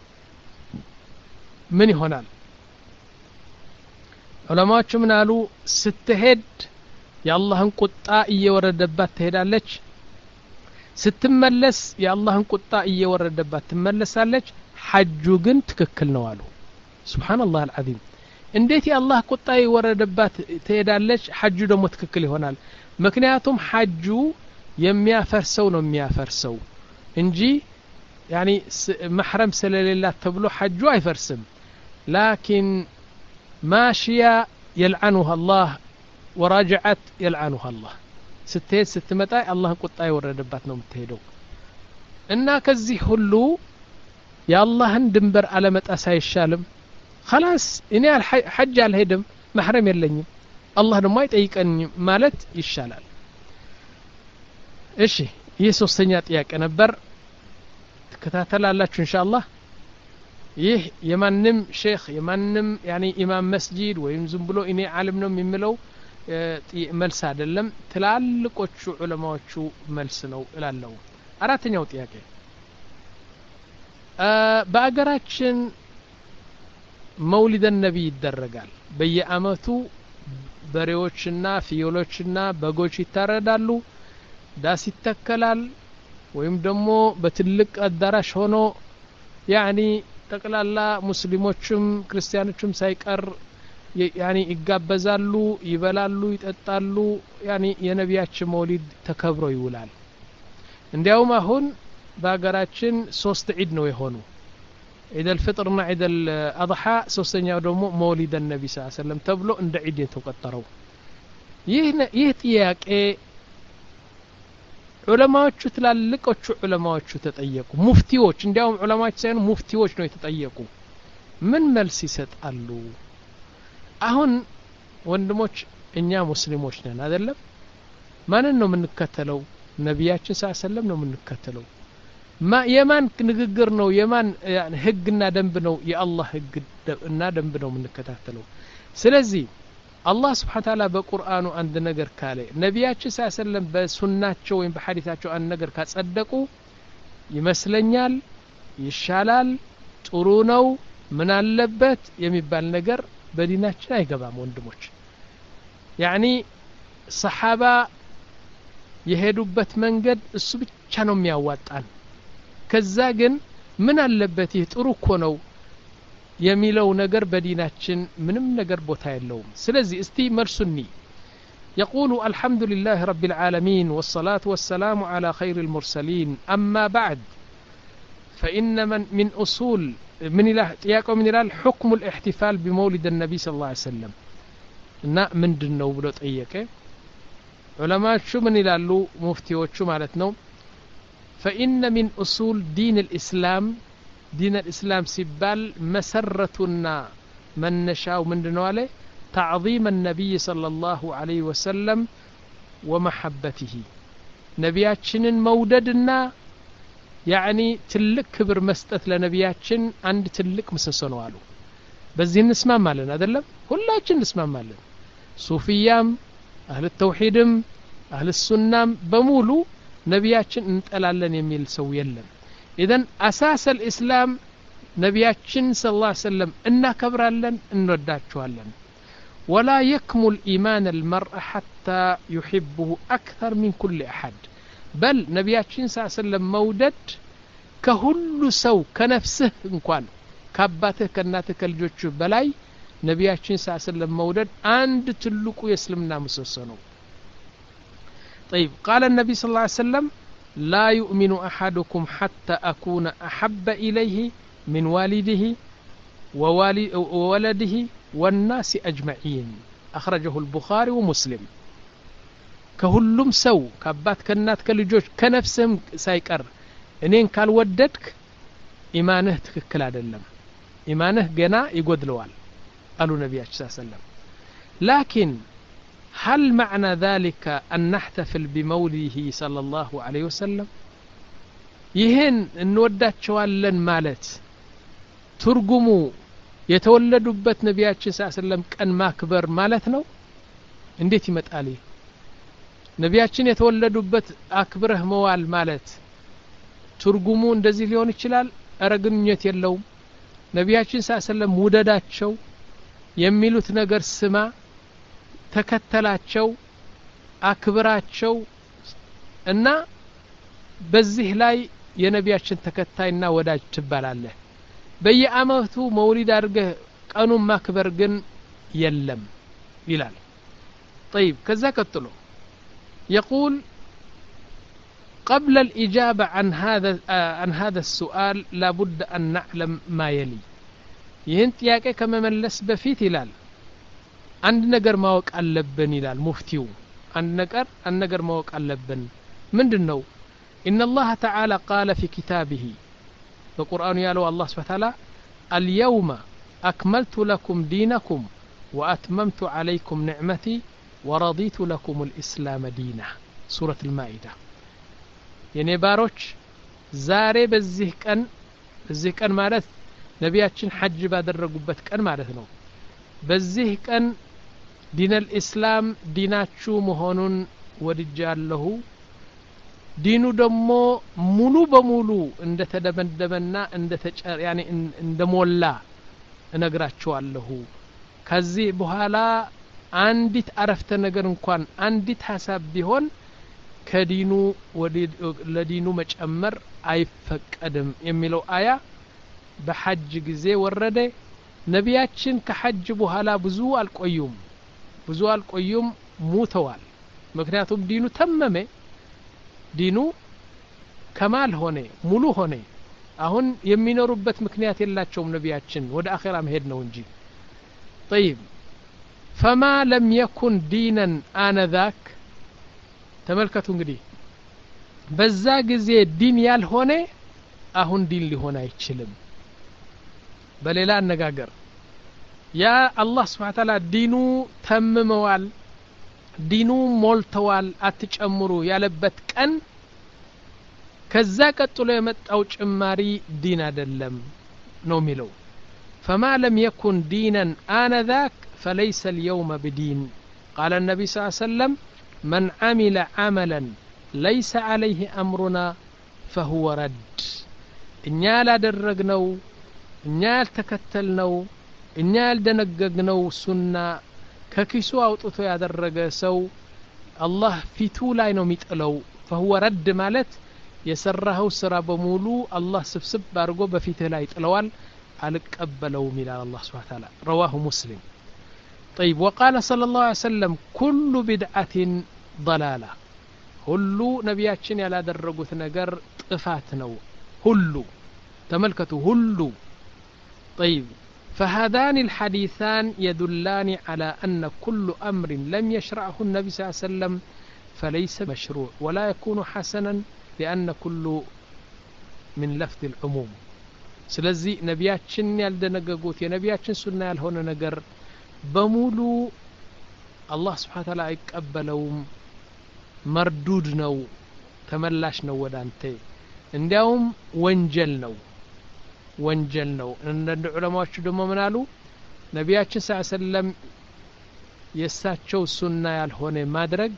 Speaker 1: ምን ይሆናል ዑለማዎቹ ምን አሉ ስትሄድ የአላህን ቁጣ እየወረደባት ትሄዳለች ስትመለስ የአላህን ቁጣ እየወረደባት ትመለሳለች ሐጁ ግን ትክክል ነው አሉ ሱብሃንአላህ አልዓዚም እንዴት የአላህ ቁጣ እየወረደባት ትሄዳለች ሐጁ ደግሞ ትክክል ይሆናል ምክንያቱም ሐጁ የሚያፈርሰው ነው የሚያፈርሰው እንጂ يعني محرم سلالات تبلو حجو አይፈርስም لكن ماشية يلعنها الله وراجعت يلعنها الله ستهد ستمتى الله ቁጣ ይወረደባት ነው የምትሄደው እና ከዚህ ሁሉ የአላህን ድንበር አለመጣስ አይሻልም خلاص እኔ ሐጅ አልሄድም محرم የለኝም الله ደግሞ አይጠይቀኝም ማለት ይሻላል እሺ ይህ ሶስተኛ ጥያቄ ነበር ተከታተላላችሁ ኢንሻአላህ ይህ የማንም ሼክ የማንም يعني ኢማም መስጂድ ወይም ዝም ብሎ እኔ ዓለም ነው የሚለው መልስ አይደለም ትላልቆቹ ዑለማዎቹ መልስ ነው እላለሁ አራተኛው ጥያቄ በአገራችን መውሊድ ነብይ ይደረጋል በየአመቱ በሬዎችና ፍየሎችና በጎች ይታረዳሉ ዳስ ይተከላል ወይም ደግሞ በትልቅ አዳራሽ ሆኖ يعني ጠቅላላ ሙስሊሞችም ክርስቲያኖችም ሳይቀር يعني ይጋበዛሉ ይበላሉ ይጠጣሉ يعني የነቢያችን መውሊድ ተከብሮ ይውላል እንዲያውም አሁን በአገራችን ሶስት ዒድ ነው የሆኑ ዒድ አልፍጥርና ዒድ አልአድሓ ሶስተኛው ደግሞ መውሊድ ነብይ ሰለላሁ ዐለይሂ ወሰለም ተብሎ እንደ ዒድ የተቆጠረው ይህ ይህ ጥያቄ ዑለማዎቹ ትላልቆቹ ዑለማዎቹ ተጠየቁ ሙፍቲዎች እንዲያውም ዑለማዎች ሳይሆኑ ሙፍቲዎች ነው የተጠየቁ ምን መልስ ይሰጣሉ አሁን ወንድሞች እኛ ሙስሊሞች ነን አይደለም ማንን ነው የምንከተለው ነብያችን ሰለላሁ ዐለይሂ ወሰለም ነው የምንከተለው ማ የማን ንግግር ነው የማን ህግና ደንብ ነው የአላህ ህግና ደንብ ነው የምንከታተለው ስለዚህ الله سبحانه وتعالى بقرآن عند نجر كاله نبياتش صلى الله عليه وسلم بسناتشو وين بحديثاتشو عند نجر كاتصدقوا يمسلنيال يشالال ጥሩ ነው ምን አለበት የሚባል ነገር በዲናችን አይገባም ወንድሞች يعني صحابه የሄዱበት መንገድ እሱ ብቻ ነው የሚያዋጣን ከዛ ግን ምን አለበት ይህ ጥሩ እኮ ነው የሚለው ነገር በዲናችን ምንም ነገር ቦታ የለውም ስለዚህ እስቲ መልሱኒ يقول الحمد لله رب العالمين والصلاة والسلام على خير المرسلين أما بعد فإن من, من أصول من الله تياكم من الله حكم الاحتفال بمولد النبي صلى الله عليه وسلم نا من دنو بلوت أيك علماء شو من الله مفتي وشو مالتنا فإن من أصول دين الإسلام دين الإسلام سبال مسرتنا من نشاء من دنواله تعظيم النبي صلى الله عليه وسلم ومحبته نبياتشن موددنا يعني تلك كبر مستث لنبياتشن عند تلك مسسنو قالوا بزين نسمع مالنا ادلم كلاتشن نسمع مالنا صوفيام اهل التوحيدم اهل السنه بمولو نبياتشن انطلالن يميل سو يلم اذن اساس الاسلام نبياتشن صلى الله عليه وسلم ان كبرالن انوداچوالن ولا يكمل ايمان المرء حتى يحبه اكثر من كل احد بل نبياتشن صلى الله عليه وسلم مودد كهل سو كنفسه እንኳን ከአባትህ ከእናትህ ከልጆቹ በላይ ነቢያችን ሰለላሁ ዐለይሂ ወሰለም መውደድ አንድ ትልቁ የእስልምና ምሰሶ ነው طيب قال النبي صلى الله عليه وسلم لا يؤمن أحدكم حتى أكون أحب إليه من والده وولده والناس أجمعين أخرجه البخاري ومسلم كهلم سو كابات كنات كالجوج كنفسهم سايكر إنين كالوددك إيمانه تككل عدلم إيمانه جنا يقدلوال قالوا النبي صلى الله عليه وسلم لكن هل معنى ذلك أن نحتفل بمولده صلى الله عليه وسلم يهن نودات شوالن مالت ترجموا يتولدوا نبياتش صلى الله عليه وسلم كان ماكبر مالتنا انديت يمطالي ነቢያችን የተወለዱበት አክብረህ መዋል ማለት ትርጉሙ እንደዚህ ሊሆን ይችላል አረግኝት የለውም ነቢያችን ሰለላሁ ዐለይሂ ወሰለም ውደዳቸው የሚሉት ነገር ስማ ተከተላቸው አክብራቸው እና በዚህ ላይ የነቢያችን ተከታይና ወዳጅ ትባላለህ በየአመቱ መውሊድ አድርገህ ቀኑን ማክበር ግን የለም ይላል طيب كذا ቀጥሎ يقول قبل الإجابة عن هذا عن هذا السؤال لابد أن نعلم ما يلي يهنت ياك كما ملس بفيت هلال عند نجر ما وقع اللبن هلال مفتيو عند نجر عند نجر ما وقع اللبن من دنو إن الله تعالى قال في كتابه القرآن يالو الله سبحانه وتعالى اليوم أكملت لكم دينكم وأتممت عليكم نعمتي ورضيت لكم الإسلام دينا سورة المائدة يعني باروش زاري بزيه كان بزيه كان مالت نبياتشن حج بادرقوبت كان مالتنو بزيه كان دين الإسلام ديناتشو مهونون ورجال له دينو دمو مولو بمولو اند تدبندبنا اند تجار يعني اند مولا نقراتشو الله كزي بحالا አንዲት አረፍተ ነገር እንኳን አንዲት ሐሳብ ቢሆን ከዲኑ ወደ ለዲኑ መጨመር አይፈቀድም የሚለው አያ በሐጅ ጊዜ ወረደ ነቢያችን ከሐጅ በኋላ ብዙ አልቆዩም ብዙ አልቆዩም ሞተዋል ምክንያቱም ዲኑ ተመመ ዲኑ ከማል ሆነ ሙሉ ሆነ አሁን የሚኖሩበት ምክንያት የላቸውም ነቢያችን ወደ አኺራ መሄድ ነው እንጂ طيب فما لم يكن دينا آنذاك تملكتوا እንግዲህ በዛ ጊዜ ዲን ያልሆነ አሁን ዲን ሊሆን አይችልም በሌላ አነጋገር ያ አላህ Subhanahu Ta'ala ዲኑ ተምመዋል ዲኑ ሞልተዋል አትጨምሩ ያለበት ቀን ከዛ ቀጥሎ የመጣው ጭማሪ ዲን አይደለም ነው የሚለው فما لم يكن دينا آنذاك فليس اليوم بدين قال النبي صلى الله عليه وسلم من عمل عملا ليس عليه أمرنا فهو رد إنيا لا درقنو إنيا تكتلنو إنيا دنققنو سنة ككيسو أوتوتو يادرق سو الله في تولاينو ميتقلو فهو رد مالت يسره سرا بمولو الله سبسب بارقو بفيته لا يتقلوال على قبلو ميلاد الله سبحانه وتعالى رواه مسلم طيب وقال صلى الله عليه وسلم كل بدعة ضلالة هلو نبياتشن يلا درقوت نقر طفاتنو هلو تملكتو هلو طيب فهذان الحديثان يدلان على أن كل أمر لم يشرعه النبي صلى الله عليه وسلم فليس مشروع ولا يكون حسنا لأن كل من لفظ العموم سلزي نبياتشن يلدنققوت يا نبياتشن سنة يلهون نقر በሙሉ አላህ Subhanahu Ta'ala አይቀበለውም መርዱድ ነው ተመላሽ ነው ወዳንተ እንዲያውም ወንጀል ነው ወንጀል ነው እንደ ዑለማዎቹ ደግሞ ምን አሉ ነቢያችን ሰለላሁ ዐለይሂ ወሰለም የሳቸው ሱና ያልሆነ ማድረግ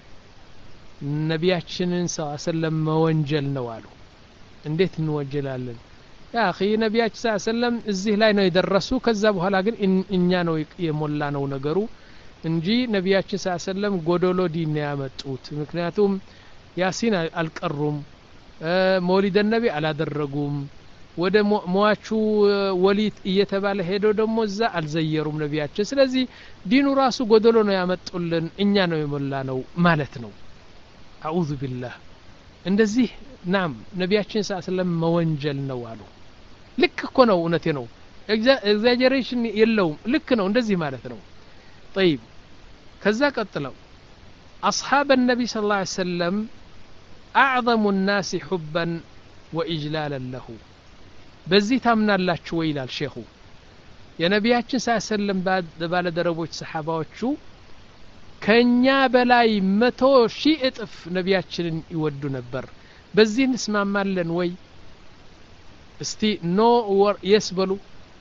Speaker 1: ነቢያችንን ሰለላሁ ዐለይሂ ወሰለም መወንጀል ነው አሉ እንዴት እንወጀላለን ያ اخي ነቢያችን ሰለላሁ ዐለይሂ ወሰለም እዚህ ላይ ነው የደረሱ ከዛ በኋላ ግን እኛ ነው የሞላ ነው ነገሩ እንጂ ነቢያችን ሰለላሁ ዐለይሂ ወሰለም ጎዶሎ ዲን ያመጡት ምክንያቱም ያሲን አልቀሩም መውሊድ ነቢ አላደረጉም ወደ ሟቹ ወሊት እየተባለ ሄዶ ደሞ እዛ አልዘየሩም ነቢያችን ስለዚህ ዲኑ ራሱ ጎደሎ ነው ያመጡልን እኛ ነው የሞላነው ማለት ነው አዑዙ ቢላህ እንደዚህ ናም ነቢያችን ሰለላሁ መወንጀል ነው አሉ ልክ እኮ ነው እውነቴ ነው ኤግዛጀሬሽን የለውም ልክ ነው እንደዚህ ማለት ነው طيب ከዛ ቀጥለው أصحاب النبي صلى الله عليه وسلم أعظم الناس حبا وإجلالا له በዚህ ታምናላችሁ ወይ ይላል ሼኹ የነቢያችን ሰለላሁ ባለ ደረቦች ሰሃባዎቹ ከኛ በላይ መቶ ሺህ እጥፍ ነቢያችንን ይወዱ ነበር በዚህ እንስማማለን ወይ እስቲ ኖ ወር የስበሉ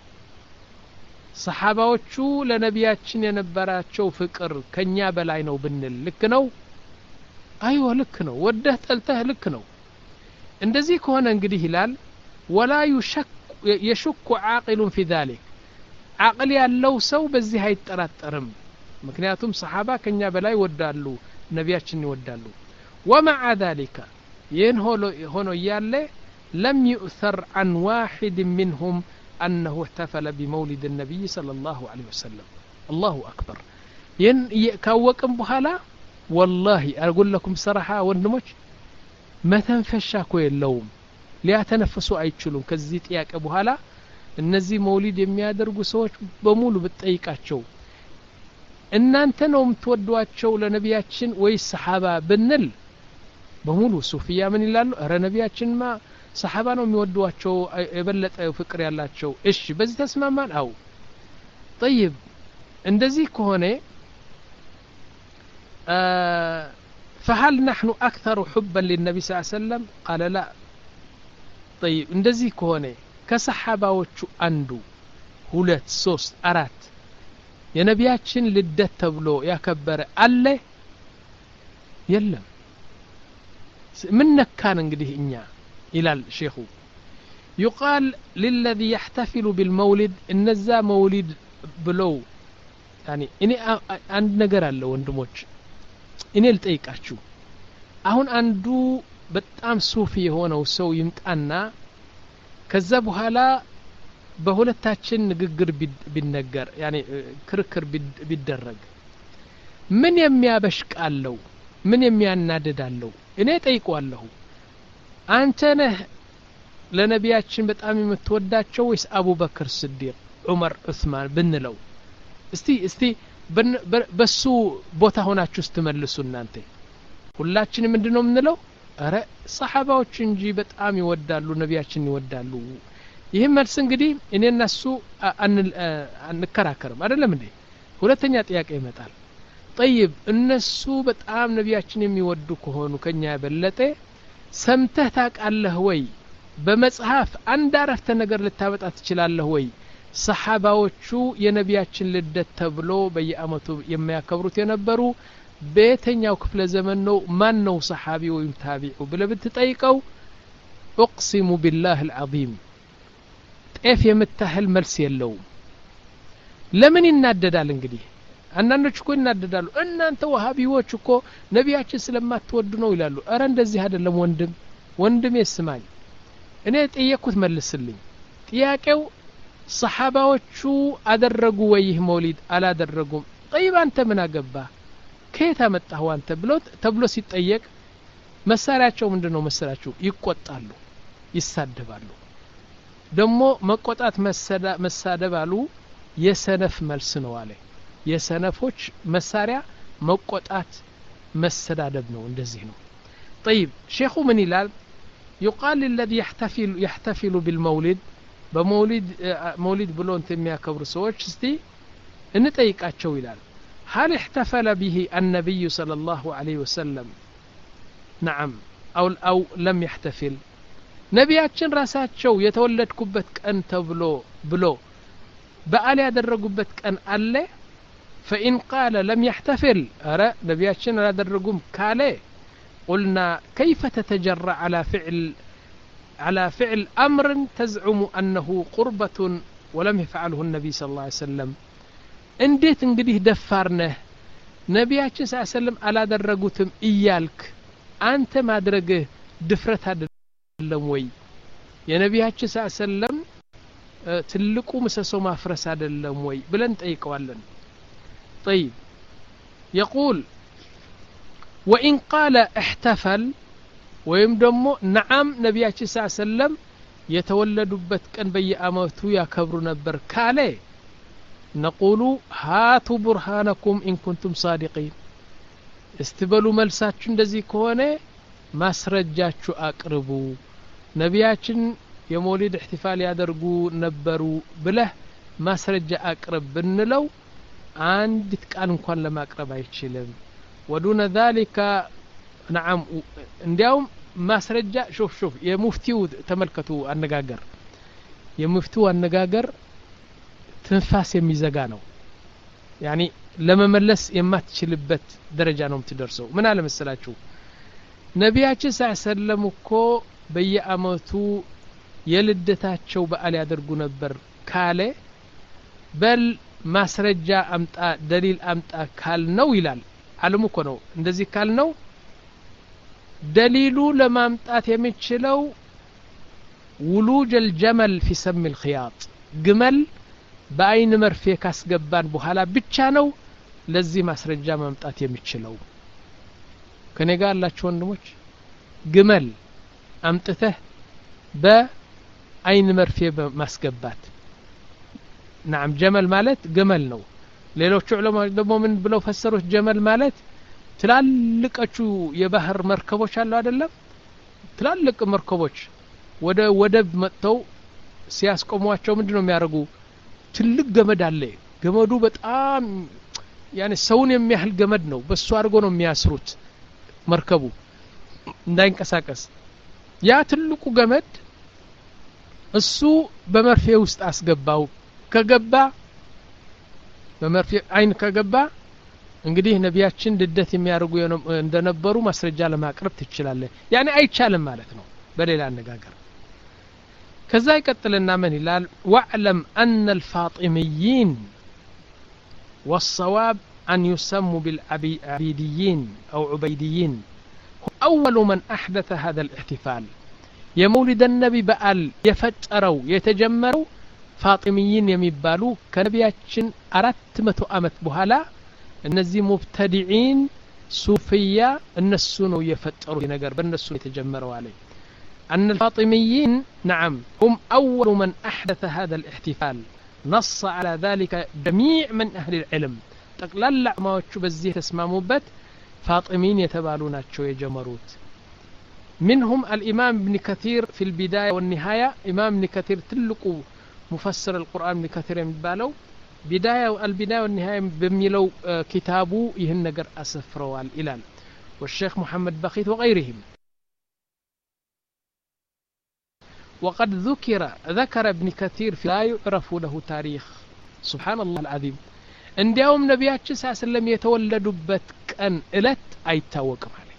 Speaker 1: ሰሃባዎቹ ለነቢያችን የነበራቸው ፍቅር ከኛ በላይ ነው ብንል ልክ ነው አይዎ ልክ ነው ወደህ ጠልተህ ልክ ነው እንደዚህ ከሆነ እንግዲህ ይላል ولا يشك يشك عاقل في ذلك عقل ያለው ሰው በዚህ አይጠራጠርም ምክንያቱም ሰሃባ ከኛ በላይ ይወዳሉ ነቢያችን ይወዳሉ ومع ذلك ይህን ሆኖ ያለ لم يؤثر عن واحد منهم أنه احتفل بمولد النبي صلى الله عليه وسلم الله أكبر ين كاوكم بحالا والله أقول لكم صراحة وندمج ما تنفشاكوا اللوم ሊያተነፍሱ አይችሉም ከዚህ ጥያቄ በኋላ እነዚህ መውሊድ የሚያደርጉ ሰዎች በሙሉ በጠይቃቸው እናንተ ነው የምትወዷቸው ለነቢያችን ወይስ ሰሃባ ብንል በሙሉ ሱፊያ ምን ይላሉ አረ ነቢያችንማ ሰሃባ ነው የሚወዷቸው የበለጠ ፍቅር ያላቸው እሺ በዚህ ተስማማን አው طيب እንደዚህ ከሆነ فهل نحن أكثر حبا للنبي صلى الله عليه وسلم قال لا طيب እንደዚህ ከሆነ ከሰሃባዎቹ አንዱ ሁለት ሶስት አራት የነቢያችን ልደት ተብሎ ያከበረ አለ የለም ምን ነካን እንግዲህ እኛ ይላል ሼኹ يقال للذي يحتفل بالمولد እነዛ መውሊድ ብለው يعني እኔ አንድ ነገር አለ ወንድሞች እኔ ልጠይቃችሁ አሁን አንዱ በጣም ሱፊ የሆነው ሰው ይምጣና ከዛ በኋላ በሁለታችን ንግግር ቢነገር ያኔ ክርክር ቢደረግ ምን የሚያበሽቃለው ምን የሚያናደዳለው እኔ ጠይቀዋለሁ አንተ ነህ ለነቢያችን በጣም የምትወዳቸው ወይስ አቡበክር ስዲቅ ዑመር ዑስማን ብንለው እስቲ እስቲ በሱ ቦታ ሆናችሁ ስትመልሱ እናንተ ሁላችንም ምንድነው ምንለው አረ ሰሃባዎች እንጂ በጣም ይወዳሉ ነቢያችን ይወዳሉ ይሄ መልስ እንግዲህ እኔና እሱ አንከራከርም አይደለም እንዴ ሁለተኛ ጥያቄ ይመጣል طيب እነሱ በጣም ነቢያችን የሚወዱ ከሆኑ ከኛ በለጠ ሰምተህ ታውቃለህ ወይ በመጽሐፍ አንድ አረፍተ ነገር ልታበጣ ትችላለህ ወይ ሰሃባዎቹ የነቢያችን ልደት ተብሎ በየአመቱ የሚያከብሩት የነበሩ በየትኛው ክፍለ ዘመን ነው ማን ነው ሰሃቢ ወይም ታቢዑ ብለህ ብትጠይቀው اقسم بالله العظيم ጤፍ የምታህል መልስ የለውም ለምን ይናደዳል እንግዲህ አንዳንዶች እኮ ይናደዳሉ እናንተ ወሃቢዎች እኮ ነቢያችን ስለማትወዱ ነው ይላሉ አረ እንደዚህ አይደለም ወንድም ወንድም ይስማኝ እኔ ጠየቅኩት መልስልኝ ጥያቄው ሰሃባዎቹ አደረጉ ወይ መውሊድ አላደረጉም طيب አንተ ምን አገባ ከየት አመጣው አንተ ብሎ ተብሎ ሲጠየቅ መሳሪያቸው ምንድነው መሳሪያቸው ይቆጣሉ ይሳደባሉ ደሞ መቆጣት መሳደባሉ የሰነፍ መልስ ነው አለ የሰነፎች መሳሪያ መቆጣት መሰዳደብ ነው እንደዚህ ነው طيب ሼኹ ምን ይላል يقال للذي يحتفل يحتفل بالمولد بمولد مولد ብሎ እንት የሚያከብሩ ሰዎች እስቲ እንጠይቃቸው ይላል هل احتفل به النبي صلى الله عليه وسلم نعم أو أو لم يحتفل ነቢያችን ራሳቸው የተወለድኩበት ቀን ተብሎ ብሎ በዓል ያደረጉበት ቀን አለ فإن قال لم يحتفل أرى نبياتنا لا درقوم كالي قلنا كيف تتجرأ على فعل على فعل أمر تزعم أنه قربة ولم يفعله النبي صلى الله عليه وسلم انديت انقديه دفارنه نبياتنا صلى الله عليه وسلم ألا درقوتم إيالك أنت ما درقه دفرت هذا اللموي የነቢያችን ሰለም ትልቁ ምሰሶ ማፍረስ አይደለም ወይ ብለን ጠይቀዋለን طيب يقول وإن قال احتفل ወይም ደግሞ نعم ነቢያችን ሰለም የተወለዱበት ቀን በየአመቱ ያከብሩ ነበር ካለ نقول هاتوا برهانكم إن كنتم صادقين استبلوا መልሳችሁ እንደዚህ ከሆነ ማስረጃችሁ አቅርቡ ነቢያችን የመውሊድ احتفال ያደርጉ ነበሩ ብለህ ማስረጃ አቅርብ ብንለው አንዲት ቃል እንኳን ለማቅረብ አይችልም ودون ذلك نعم እንዲያውም ማስረጃ شوف شوف የሙፍቲው ተመልከቱ አነጋገር የሙፍቲው አነጋገር ትንፋስ የሚዘጋ ነው يعني ለመመለስ የማትችልበት ደረጃ ነው የምትደርሰው ምን አለ መሰላችሁ ነቢያችን ሰለላሁ እኮ በየአመቱ የልደታቸው በዓል ያደርጉ ነበር ካለ በል ማስረጃ አምጣ ደሊል አምጣ ካል ነው ይላል ዓለም እኮ ነው እንደዚህ ካል ነው ደሊሉ ለማምጣት የሚችለው ውሉጅ الجمل في سم الخياط ግመል በአይን መርፌ ካስገባን በኋላ ብቻ ነው ለዚህ ማስረጃ ማምጣት የሚችለው ከኔ ጋር ያላችሁ ወንድሞች ግመል አምጥተህ በአይን መርፌ ማስገባት نعم جمل ማለት ግመል ነው ሌሎች ዑለማዎች ደግሞ ምን ብለው ፈሰሩት ጀመል ማለት ትላልቆቹ የባህር መርከቦች አሉ አይደለም ትላልቅ መርከቦች ወደ ወደብ መጥተው ሲያስቆሟቸው ምንድነው የሚያደርጉ ትልቅ ገመድ አለ ገመዱ በጣም يعني ሰውን የሚያህል ገመድ ነው በሱ አድርጎ ነው የሚያስሩት መርከቡ እንዳይንቀሳቀስ ያ ትልቁ ገመድ እሱ በመርፌ ውስጥ አስገባው ከገባ በመርፌ አይን ከገባ እንግዲህ ነቢያችን ልደት የሚያደርጉ እንደነበሩ ማስረጃ ለማቅረብ ትችላለህ يعني አይቻልም ማለት ነው በሌላ አነጋገር ከዛ ይቀጥልና ምን ይላል واعلم ان الفاطميين والصواب ان يسموا بالعبيديين او عبيديين اول من احدث هذا الاحتفال የመውሊድ النبي በዓል የፈጠረው የተጀመረው ፋጢሚይን የሚባሉ ከነቢያችን አራት መቶ አመት በኋላ እነዚህ ሙብተዲዒን ሱፊያ እነሱ ነው የፈጠሩ ነገር በእነሱ የተጀመረው አለ أن الفاطميين نعم هم أول من أحدث هذا الاحتفال نص على ذلك جميع من أهل العلم تقلل ما وشو بزيه تسمامو بت فاطمين يتبالون شو يجمروت منهم الإمام ابن كثير في البداية والنهاية إمام ابن كثير تلقوا مفسر القرآن ابن كثير يبالو بداية والبداية والنهاية بميلو كتابو يهن نقر أسفروا الإلال والشيخ محمد بخيت وغيرهم وقد ذكر ذكر ابن كثير في لا يعرف له تاريخ سبحان الله العظيم عندهم نبياتنا صلى الله عليه وسلم يتولدوا كان إلت አይታወቅም አለ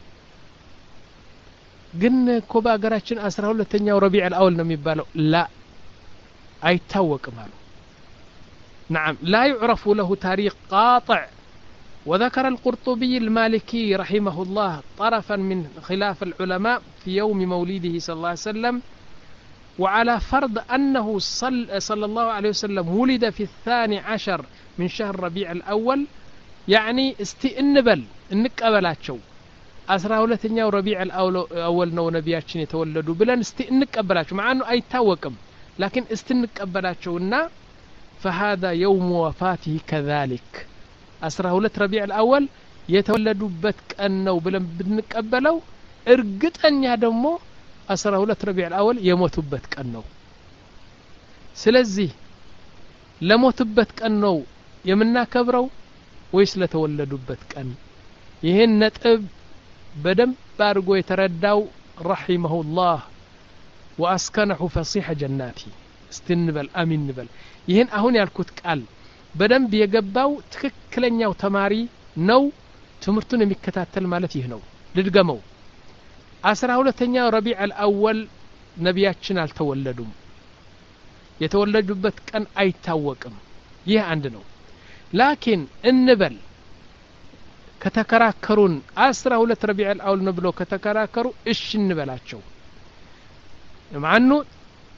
Speaker 1: ግን ኮባ ሀገራችን አስራ ሁለተኛው ረቢዕ الأول ነው የሚባለው لا አይታወቅም አሉ نعم لا يعرف له تاريخ قاطع وذكر القرطبي المالكي رحمه الله طرفا من خلاف العلماء في يوم مولده صلى الله عليه وسلم وعلى فرض أنه صل صلى الله عليه وسلم ولد في الثاني عشر من شهر ربيع الأول يعني استئنبل انقبلاتشو أسرى ولتنيا ربيع الأول نو نبياتشن يتولدوا بلا استئنقبلاتشو مع أنه أي تاوكم لكن استنقبلاتشونا فهذا يوم وفاته كذلك أسرى ولت ربيع الأول يتولدوا بتك أنه بلا بنقبلو ارقت أن يدمو أسرى ولت ربيع الأول يموتوا بتك أنه سلزي لموتوا بتك أنه يمنا كبروا ويس لتولدوا بتك أن يهن نتب بدم بارغو يترداو رحمه الله وأسكنه فصيح جناتي استنبل أمين نبل يهن أهون يالكوت قال بدم بيقباو تككلنياو تماري نو تمرتون مكتاتل مالت يهنو لدقمو أسرى هولتنياو ربيع الأول نبياتشنا التولدوم يتولدوا بتكن أي تاوكم يه عندنا لكن النبل كتكراكرون أسرى هولت ربيع الأول نبلو كتكراكروا إيش النبلاتشو مع أنه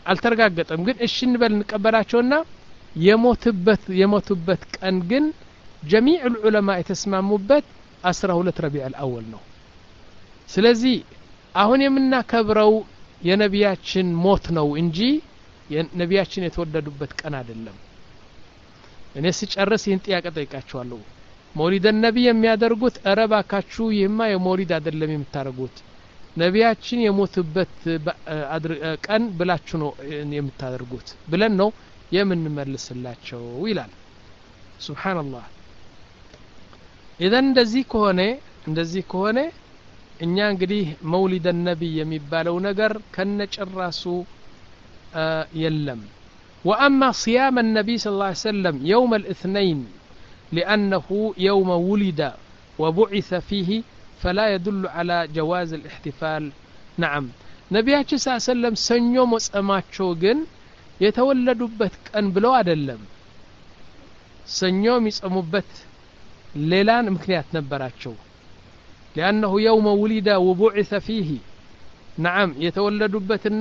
Speaker 1: አልተረጋገጠም ግን እሺ እንበል እንቀበላቸውና የሞትበት የሞትበት ቀን ግን جميع العلماء የተስማሙበት አስራ ሁለት ረቢዕ الأول ነው ስለዚህ አሁን የምናከብረው የነቢያችን ሞት ነው እንጂ የነቢያችን የተወለዱበት ቀን አይደለም እኔ ሲጨርስ ይህን ጥያቄ ጠይቃቸዋለሁ መውሊድ ነብይ የሚያደርጉት አረባካችሁ ይህማ የመውሊድ አይደለም የምታደርጉት ነቢያችን የሞቱበት ቀን ብላችሁ ነው የምታደርጉት ብለን ነው የምንመልስላቸው ይላል ሱብሃንአላህ ኢዘን እንደዚህ ከሆነ እንደዚህ ከሆነ እኛ እንግዲህ መውሊድ ነብይ የሚባለው ነገር ከነጭራሱ የለም وأما صيام النبي صلى الله عليه وسلم يوم الاثنين لأنه يوم ولد وبعث فيه فلا يدل على جواز الاحتفال نعم نبياتي صلى الله عليه وسلم سنيو مصماچو ግን የተወለዱበት ቀን ብለው አይደለም ሰኞ የሚጾሙበት ሌላን ምክንያት ነበራቸው لأنه يوم ولد وبعث فيه نعم የተወለዱበትና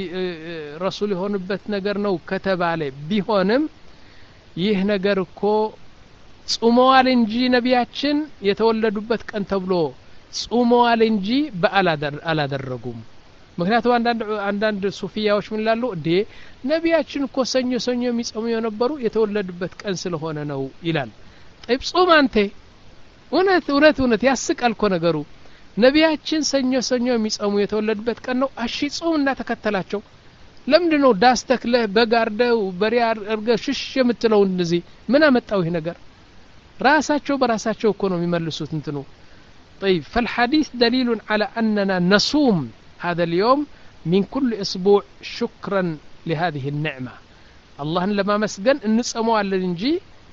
Speaker 1: ረሱል የሆኑበት ነገር ነው ከተባለ ቢሆንም ይህ ነገር እኮ ጾመዋል እንጂ ነቢያችን የተወለዱበት ቀን ተብሎ ጾመዋል እንጂ በዓል አላደረጉም ምክንያቱም አንዳንድ አንዳንድ ሱፊያዎች ምን ይላሉ እንዴ ነቢያችን እኮ ሰኞ ሰኞ የሚጾሙ የነበሩ የተወለዱበት ቀን ስለሆነ ነው ይላል طيب ጾም አንተ እውነት እውነት እውነት ያስቃል እኮ ነገሩ ነቢያችን ሰኞ ሰኞ የሚጾሙ የተወለዱበት ቀን ነው አሺ ጾም እና ተከተላቸው ለምንድነው ዳስ ተክለህ በጋርደው በሪያ እርገሽሽ የምትለው እንደዚህ ምን አመጣው ይሄ ነገር راساچو براساچو እኮ ነው የሚመልሱት እንትኑ طيب فالحديث دليل على أننا نصوم هذا اليوم من كل أسبوع شكرا لهذه النعمة الله لما مسجن እንጾመዋለን እንጂ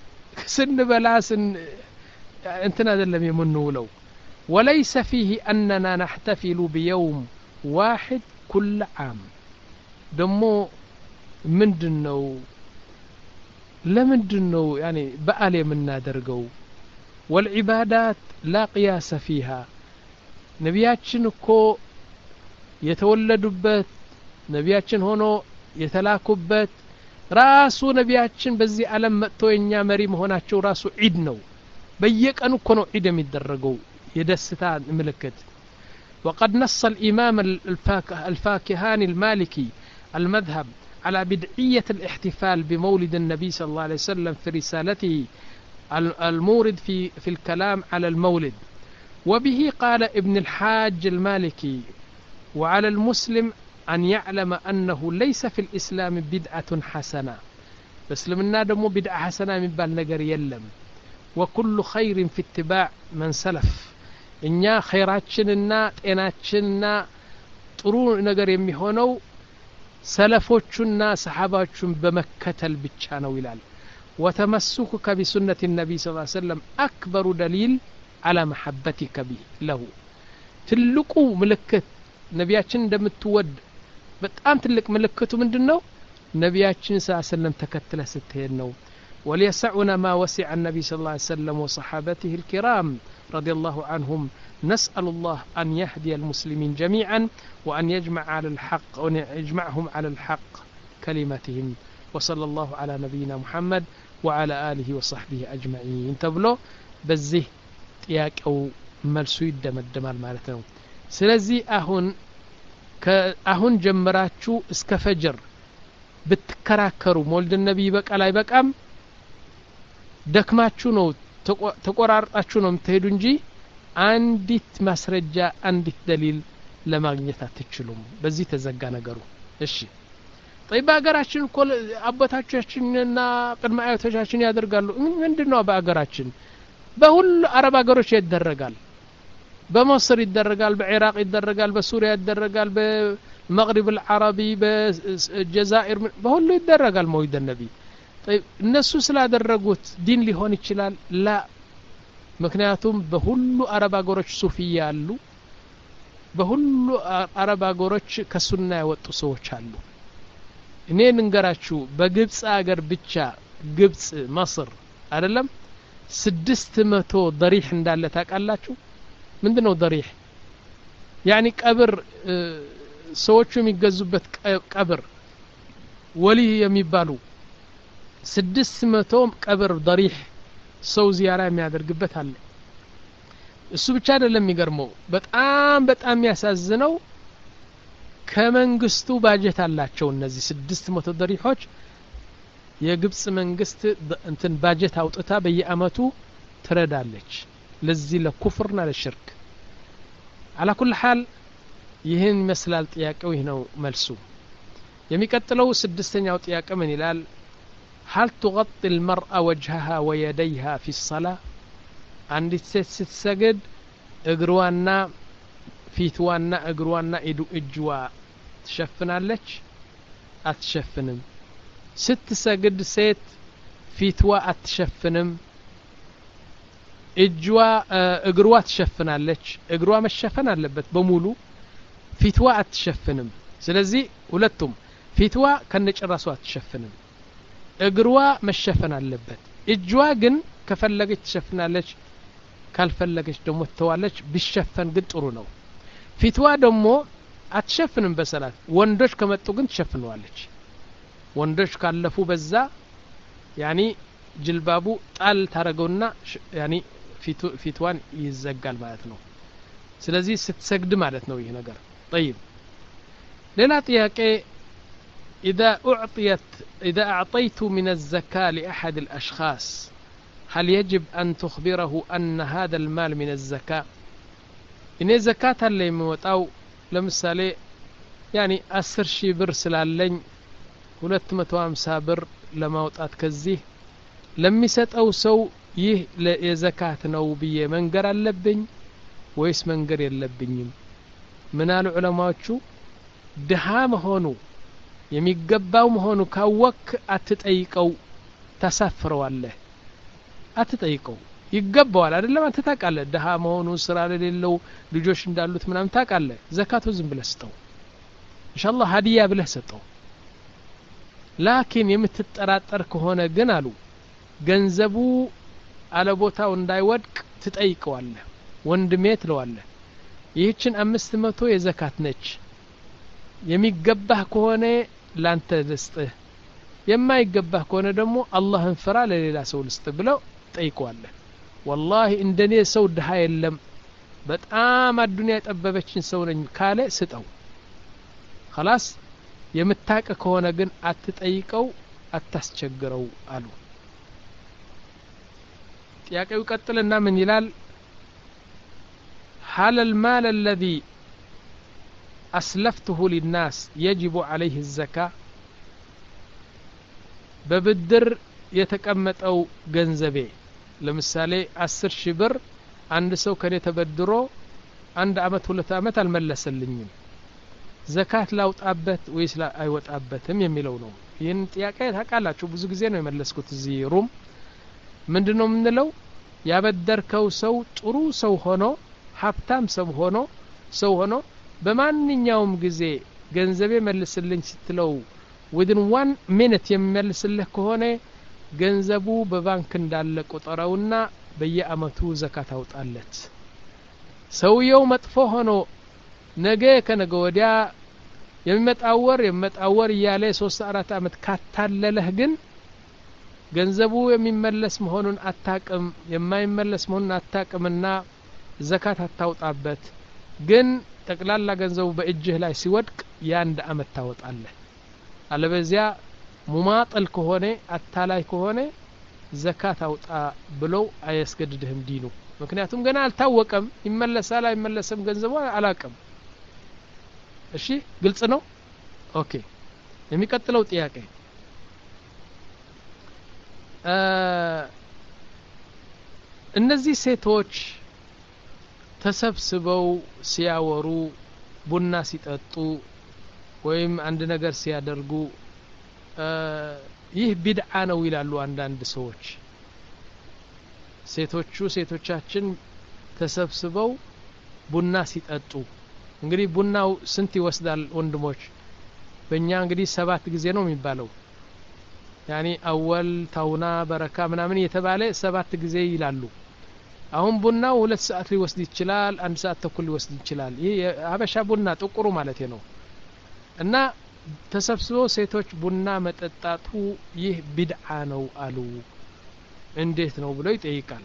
Speaker 1: ስንበላስን እንትና አይደለም የምንውለው وليس فيه أننا نحتفل بيوم واحد كل عام دمو ምንድነው ለምንድነው يعني በዓል የምናደርገው والعبادات لا قياس فيها ነቢያችን እኮ የተወለዱበት ነቢያችን ሆኖ የተላኩበት ራሱ ነቢያችን በዚህ ዓለም መጥቶ የኛ መሪ መሆናቸው ራሱ ዒድ ነው በየቀኑ እኮ ነው ዒድ የሚደረገው يدستا ملكت وقد نص الإمام الفاكهاني المالكي المذهب على بدعية الاحتفال بمولد النبي صلى الله عليه وسلم في رسالته المورد في, في الكلام على المولد وبه قال ابن الحاج المالكي وعلى المسلم أن يعلم أنه ليس في الإسلام بدعة حسنة بس لمنا دمو بدعة حسنة من بالنقر يلم وكل خير في اتباع من سلف እኛ ኸይራችንና ጤናችንና ጥሩ ነገር የሚሆነው ሰለፎቹና ሰሃባዎቹን በመከተል ብቻ ነው ይላል وتمسكك بسنة النبي صلى الله عليه وسلم أكبر دليل على محبتك به له ትልቁ ምልክት ነቢያችን እንደምትወድ በጣም ትልቅ ምልክቱ ምንድነው ነቢያችን ሰለላሁ ዐለይሂ ወሰለም ተከትለ ስትሄድ ነው وليسعنا ما وسع النبي صلى الله عليه وسلم وصحابته الكرام رضي الله عنهم نسأل الله أن يهدي المسلمين جميعا وأن يجمع على الحق وأن يجمعهم على الحق كلمتهم وصلى الله على نبينا محمد وعلى آله وصحبه أجمعين تبلو بزه تياك أو ملسو يدمدمال مالتنا سلزي أهون كأهون جمراتشو اسكفجر بتكراكرو مولد النبي بك على بكام دكماتشو نو ተቆራርጣችሁ ነው የምትሄዱ እንጂ አንዲት ማስረጃ አንዲት ደሊል ለማግኘት አትችሉም በዚህ ተዘጋ ነገሩ እሺ طيب አገራችን እኮ አባታችንና ቅድመ አያቶቻችን ያደርጋሉ ምንድነው በአገራችን በሁሉ አረብ አገሮች ይደረጋል በመصر ይደረጋል በኢራቅ ይደረጋል በሱሪያ ይደረጋል በመግሪብ العربي በጀዛኢር በሁሉ ይደረጋል መውሊድ ነብይ طيب እነሱ ስላደረጉት ዲን ሊሆን ይችላል ላ ምክንያቱም በሁሉ አረብ አገሮች ሱፊያ አሉ በሁሉ አረብ አገሮች ከሱና ያወጡ ሰዎች አሉ እኔ እንገራችሁ በግብጽ አገር ብቻ ግብጽ መصر አይደለም ስድስት መቶ ضريح እንዳለ ታውቃላችሁ ምንድነው ضريح يعني ቀብር ሰዎቹ የሚገዙበት ቀብር ወሊ የሚባሉ ስድስት መቶ ቀብር ضريح ሰው ዚያራ የሚያደርግበት አለ እሱ ብቻ አይደለም የሚገርመው በጣም በጣም ያሳዝነው ከመንግስቱ ባጀት አላቸው እነዚህ ስድስት መቶ ضريحዎች የግብጽ መንግስት እንትን ባጀት አውጥታ በየአመቱ ትረዳለች ለዚህ ለኩፍርና ለሽርክ على كل حال ይህን መስላል ጥያቄው ይህ ነው መልሱ የሚቀጥለው ስድስተኛው ጥያቄ ምን ይላል هل تغطي المرأة وجهها ويديها في الصلاة አንዲት ሴት ስትሰግድ እግሯና ፊትዋና እግሯና እጅዋ ትሸፍናለች አትሸፍንም ስትሰግድ ሴት ፊትዋ አትሸፍንም እጅዋ እግሯ ትሸፍናለች እግሯ መሸፈን አለበት በሙሉ ፊትዋ አትሸፍንም ስለዚህ ሁለቱም ፊትዋ ከነጨራሷ አትሸፍንም እግሯ መሸፈን አለበት እጅዋ ግን ከፈለገች ትሸፍናለች ካልፈለገች ደግሞ ትተዋለች ቢሸፈን ግን ጥሩ ነው ፊትዋ ደግሞ አትሸፍንም በሰላት ወንዶች ከመጡ ግን ትሸፍነዋለች ወንዶች ካለፉ በዛ ያኒ ጅልባቡ ጣል ታረገውና ያኒ ፊቱ ፊትዋን ይዘጋል ማለት ነው ስለዚህ ስትሰግድ ማለት ነው ይሄ ነገር طيب ሌላ ጥያቄ إذا أعطيت إذا أعطيت من الزكاة لأحد الأشخاص هل يجب أن تخبره أن هذا المال من الزكاة إن الزكاة اللي موتاو لمثالي يعني أسر شي بر سلالين ሁለት መቶ ሃምሳ ብር ለማውጣት ከዚህ ለሚሰጠው ሰው ይህ የዘካት ነው ብዬ መንገር አለብኝ ወይስ መንገር የለብኝም ምን አሉ ዑለማዎቹ ድሃ መሆኑ የሚገባው መሆኑ ካወክ አትጠይቀው ታሳፍረዋለህ አትጠይቀው ይገባዋል አይደለም አንተ ታውቃለህ ድሃ መሆኑ ስራ ለሌለው ልጆች እንዳሉት ምናምን ታውቃለህ ዘካቱ ዝም ብለህ ስጠው ኢንሻአላህ ሀዲያ ብለህ ሰጠው ላኪን የምትጠራጠር ከሆነ ግን አሉ ገንዘቡ አለ ቦታው እንዳይወድቅ ትጠይቀዋለህ ወንድሜ ትለዋለህ ይህችን አምስት መቶ የዘካት ነች የሚገባህ ከሆነ ላንተ ልስጥህ የማይገባህ ከሆነ ደግሞ አላህን ፍራ ለሌላ ሰው ልስጥ ብለው ጠይቀዋለህ والله እንደኔ ሰው ድሃ የለም በጣም አዱንያ የጠበበችን ሰው ነኝ ካለ ስጠው خلاص የምታቀ ከሆነ ግን አትጠይቀው አታስቸግረው አሉ ጥያቄው ቀጥልና ምን ይላል هل المال الذي أسلفته للناس يجب عليه الزكاة ببدر يتقمطው ገንዘቤ ለምሳሌ አስር ሺህ ብር አንድ ሰው ከኔ ተበድሮ አንድ አመት ሁለት አመት አልመለሰልኝም ዘካት ላውጣበት ወይስ አይወጣበትም የሚለው ነው ይህን ጥያቄ ታውቃላችሁ ብዙ ጊዜ ነው የመለስኩት እዚህ ሩም ምንድነው የምንለው ያበደርከው ሰው ጥሩ ሰው ሆኖ ሀብታም ሰው ሆኖ ሰው ሆኖ በማንኛውም ጊዜ ገንዘቤ መልስልኝ ስትለው within one minute የሚመልስልህ ከሆነ ገንዘቡ በባንክ እንዳለ ቁጠራውና በየአመቱ ዘካት አውጣለት ሰውየው መጥፎ ሆኖ ነገ ከነገ ወዲያ የሚመጣወር የሚመጣወር ያለ ሶስት አራት አመት ካታለለህ ግን ገንዘቡ የሚመለስ መሆኑን አታቅም የማይመለስ መሆኑን አታቅምና ዘካት አታውጣበት ግን ጠቅላላ ገንዘቡ በእጅህ ላይ ሲወድቅ ያንድ አመት ታወጣለህ አለበዚያ ሙማጠል ከሆነ አታላይ ከሆነ ዘካት አውጣ ብለው አያስገድድህም ዲኑ ምክንያቱም ገና አልታወቀም ይመለሳል አይመለስም ገንዘቡ አላቀም እሺ ግልጽ ነው ኦኬ የሚቀጥለው ጥያቄ እነዚህ ሴቶች ተሰብስበው ሲያወሩ ቡና ሲጠጡ ወይም አንድ ነገር ሲያደርጉ ይህ ቢድዓ ነው ይላሉ አንዳንድ ሰዎች ሴቶቹ ሴቶቻችን ተሰብስበው ቡና ሲጠጡ እንግዲህ ቡናው ስንት ይወስዳል ወንድሞች በእኛ እንግዲህ ሰባት ጊዜ ነው የሚባለው ያኒ አወል ታውና በረካ ምናምን የተባለ ሰባት ጊዜ ይላሉ አሁን ቡናው ሁለት ሰዓት ሊወስድ ይችላል አንድ ሰዓት ተኩል ሊወስድ ይችላል ይሄ ሀበሻ ቡና ጥቁሩ ማለት ነው እና ተሰብስበው ሴቶች ቡና መጠጣቱ ይህ ቢድዓ ነው አሉ እንዴት ነው ብሎ ይጠይቃል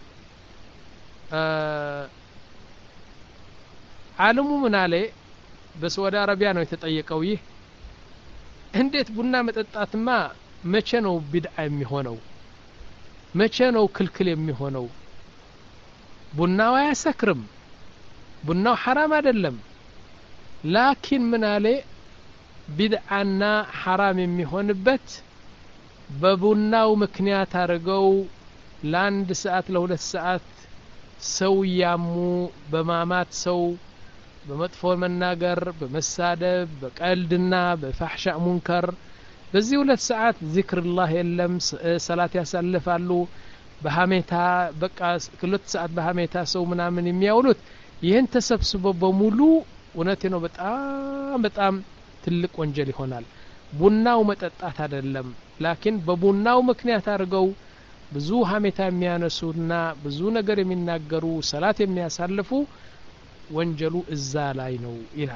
Speaker 1: ዓለሙ ምን አለ በሳዑዲ አረቢያ ነው የተጠየቀው ይህ እንዴት ቡና መጠጣትማ መቼ ነው ቢድዓ የሚሆነው መቼ ነው ክልክል የሚሆነው ቡናው አያሰክርም ቡናው حرام አይደለም ላኪን ምን አለ ቢድዓና حرام የሚሆንበት በቡናው ምክንያት አድርገው ለአንድ ሰዓት ለሁለት ሰዓት ሰው ያሙ በማማት ሰው በመጥፎ መናገር በመሳደብ በቀልድና በፋህሻ ሙንከር በዚህ ሁለት ሰዓት ዚክርላህ የለም ሰላት ያሳልፋሉ በሐሜታ በቃ ሁለት ሰዓት በሐሜታ ሰው ምናምን የሚያውሉት ይሄን ተሰብስቦ በሙሉ እውነቴ ነው በጣም በጣም ትልቅ ወንጀል ይሆናል ቡናው መጠጣት አይደለም ላኪን በቡናው ምክንያት አድርገው ብዙ ሐሜታ የሚያነሱና ብዙ ነገር የሚናገሩ ሰላት የሚያሳልፉ ወንጀሉ እዛ ላይ ነው ይላል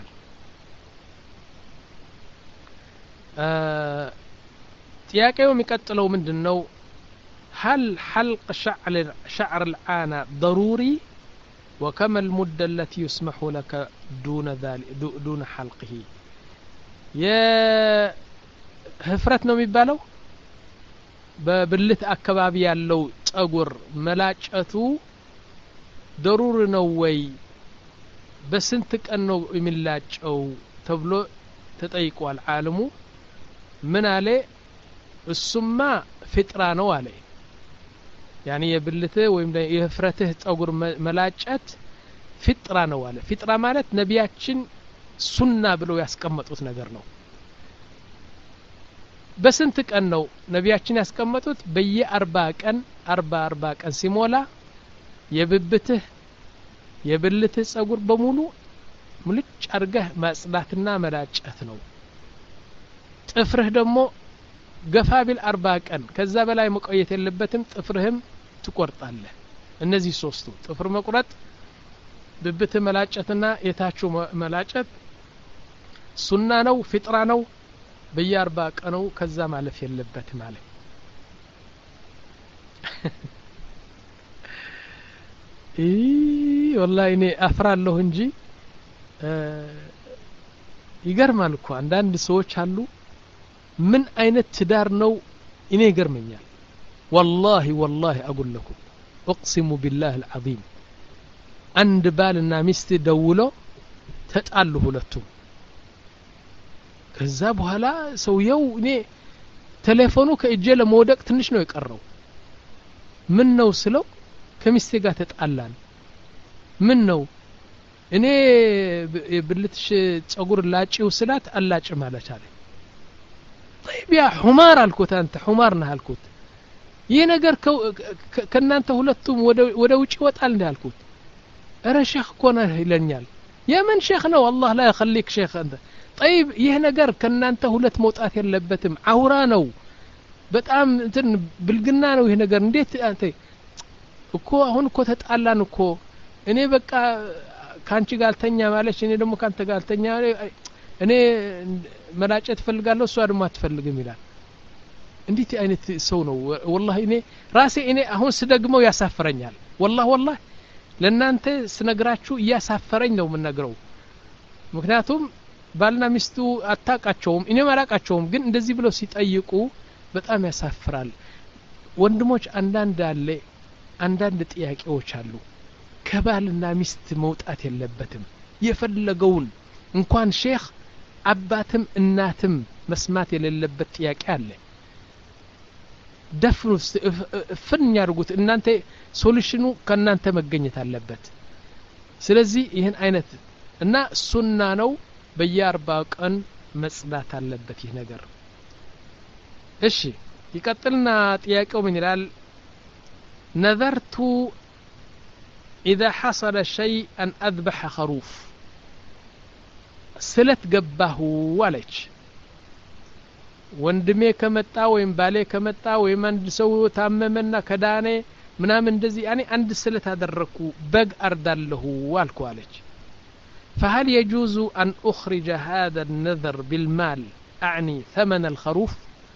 Speaker 1: ጥያቄው የሚቀጥለው ምንድነው هل حلق شعر شعر العانة ضروري وكم المدة التي يسمح لك دون ذلك دون حلقه يا هفرت ነው የሚባለው በብልት አካባቢ ያለው ጸጉር መላጨቱ ضروري ነው ወይ በስንት ቀን ነው የሚላጨው ተብሎ ተጠይቋል ዓለሙ ምን አለ እሱማ ፍጥራ ነው አለ ያኒ የብልትህ ወይም የህፍረትህ ጸጉር መላጨት ፍጥራ ነው አለ ፍጥራ ማለት ነቢያችን ሱና ብለው ያስቀመጡት ነገር ነው በስንት ቀን ነው ነቢያችን ያስቀመጡት በየ40 ቀን አርባ አርባ ቀን ሲሞላ የብብትህ የብልትህ ጸጉር በሙሉ ሙልጭ አርገህ ማጽዳትና መላጨት ነው ጥፍርህ ደግሞ ገፋ ቢል አርባ ቀን ከዛ በላይ መቆየት የለበትም ጥፍርህም ትቆርጣለህ እነዚህ ሶስቱ ጥፍር መቁረጥ ብብት መላጨትና የታቹ መላጨት ሱና ነው ፍጥራ ነው በየ40 ቀኑ ከዛ ማለፍ የለበት ማለት ኢ والله እኔ አፍራለሁ እንጂ ይገርማል እኮ አንዳንድ ሰዎች አሉ ምን አይነት ትዳር ነው እኔ ይገርመኛል والله والله اقول لكم اقسم بالله العظيم عند بالنا ሚስት ደውሎ ተጣሉ ሁለቱም ከዛ በኋላ ሰውየው እኔ ቴሌፎኑ ከእጄ ለመውደቅ ትንሽ ነው የቀረው ምን ነው ስለው ከሚስቴ ጋር ተጣላን ምን ነው እኔ ብልትሽ ጸጉር ላጪው ስላት አላጭ ማለት አለ طيب يا حمار አልኩት አንተ حمار ነህ አልኩት ይሄ ነገር ከናንተ ሁለቱም ወደ ወደ ውጪ ወጣል እንዳልኩት እረ ሼክ ኮነ ይለኛል የምን ሼክ ነው والله لا يخليك ሼክ አንተ طيب ይሄ ነገር ከናንተ ሁለት መውጣት የለበትም አውራ ነው በጣም እንትን ብልግና ነው ይሄ ነገር እንዴት አንተ እኮ አሁን እኮ ተጣላን እኮ እኔ በቃ ካንቺ ጋር ተኛ ማለሽ እኔ ደግሞ ካንተ ጋር ተኛ እኔ መላጨት ፈልጋለሁ እሷ ደግሞ አትፈልግም ይላል እንዴት አይነት ሰው ነው والله እኔ ራሴ እኔ አሁን ስደግመው ያሳፈረኛል والله والله ለናንተ ስነግራችሁ ያሳፈረኝ ነው የምነግረው ምክንያቱም ባልና ሚስቱ አታቃቸውም እኔ ማራቃቸውም ግን እንደዚህ ብለው ሲጠይቁ በጣም ያሳፍራል ወንድሞች አንዳንድ አለ አንዳንድ ጥያቄዎች አሉ ከባልና ሚስት መውጣት የለበትም የፈለገውን እንኳን ሼክ አባትም እናትም መስማት የሌለበት ጥያቄ አለ ደፍኑስ ፍን ያርጉት እናንተ ሶሉሽኑ ከናንተ መገኘት አለበት ስለዚህ ይሄን አይነት እና ሱና ነው በየ40 ቀን መጽዳት አለበት ይሄ ነገር እሺ ይቀጥልና ጥያቄው ምን ይላል نذرت إذا حصل شيء أن أذبح خروف سلت قبه ولج ወንድሜ ከመጣ ወይም ባሌ ከመጣ ወይም አንድ ሰው ታመመና ከዳኔ ምናምን እንደዚህ ያኔ አንድ ስለት አደረኩ በግ አርዳለሁ አልኩ አለች فهل يجوز أن أخرج هذا النذر بالمال أعني ثمن الخروف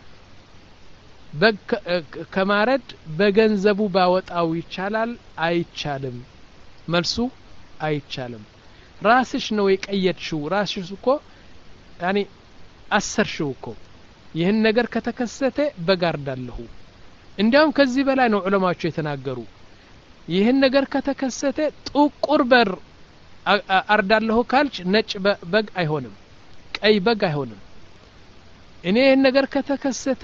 Speaker 1: بك كمارد بجنزبو باوت أو يتشالال አይቻልም መልሱ አይቻልም ራስሽ ነው የቀየድሽው ራስሽ እኮ ያኒ አሰርሽው እኮ ይህን ነገር ከተከሰተ በጋርዳለሁ እንዲያውም ከዚህ በላይ ነው ዑለማዎቹ የተናገሩ ይህን ነገር ከተከሰተ ጥቁር በር አርዳለሁ ካልች ነጭ በግ አይሆንም ቀይ በግ አይሆንም እኔ ይህን ነገር ከተከሰተ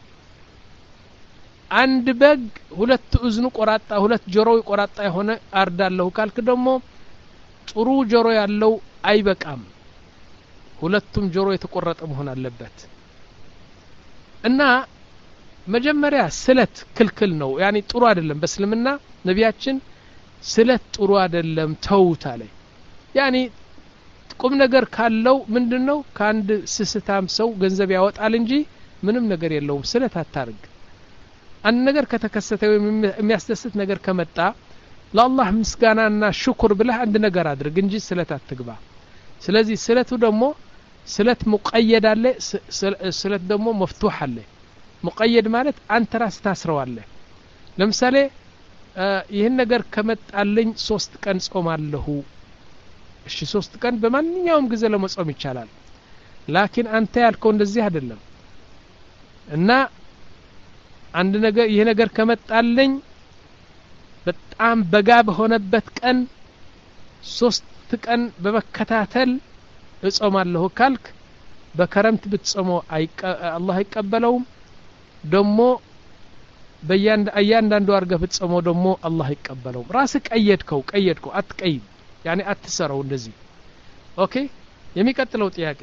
Speaker 1: አንድ በግ ሁለት እዝኑ ቆራጣ ሁለት ጆሮ ቆራጣ የሆነ አርዳለሁ ካልክ ደግሞ ጥሩ ጆሮ ያለው አይበቃም ሁለቱም ጆሮ የተቆረጠ መሆን አለበት እና መጀመሪያ ስለት ክልክል ነው ያኒ ጥሩ አይደለም በእስልምና ነቢያችን ስለት ጥሩ አይደለም ተውት አለ ያኒ ቁም ነገር ካለው ምንድነው ካንድ ስስታም ሰው ገንዘብ ያወጣል እንጂ ምንም ነገር የለውም ስለት አታርግ አንድ ነገር ከተከሰተ ወይ የሚያስደስት ነገር ከመጣ ለአላህ ምስጋናና ሽኩር ብለህ አንድ ነገር አድርግ እንጂ ስለት አትግባ ስለዚህ ስለቱ ደግሞ ስለት ሙቀየድ አለ ስለት ደግሞ መፍቱህ አለ ሙቀየድ ማለት አንተ ራስ ታስረዋለህ ለምሳሌ ይሄን ነገር ከመጣልኝ ሶስት ቀን ጾማለሁ እሺ ሶስት ቀን በማንኛውም ጊዜ ለመጾም ይቻላል ላኪን አንተ ያልከው እንደዚህ አይደለም እና አንድ ነገር ይሄ ነገር ከመጣልኝ በጣም በጋ በሆነበት ቀን ሶስት ቀን በመከታተል እጾማለሁ ካልክ በከረምት ብትጾመው አላህ አይቀበለውም ደሞ በያንድ አያንዳንዱ አርገህ ብትጾመው ደሞ አላህ አይቀበለውም ራስ ቀየድከው ቀየድከው አትቀይም ያኒ አትሰራው እንደዚህ ኦኬ የሚቀጥለው ጥያቄ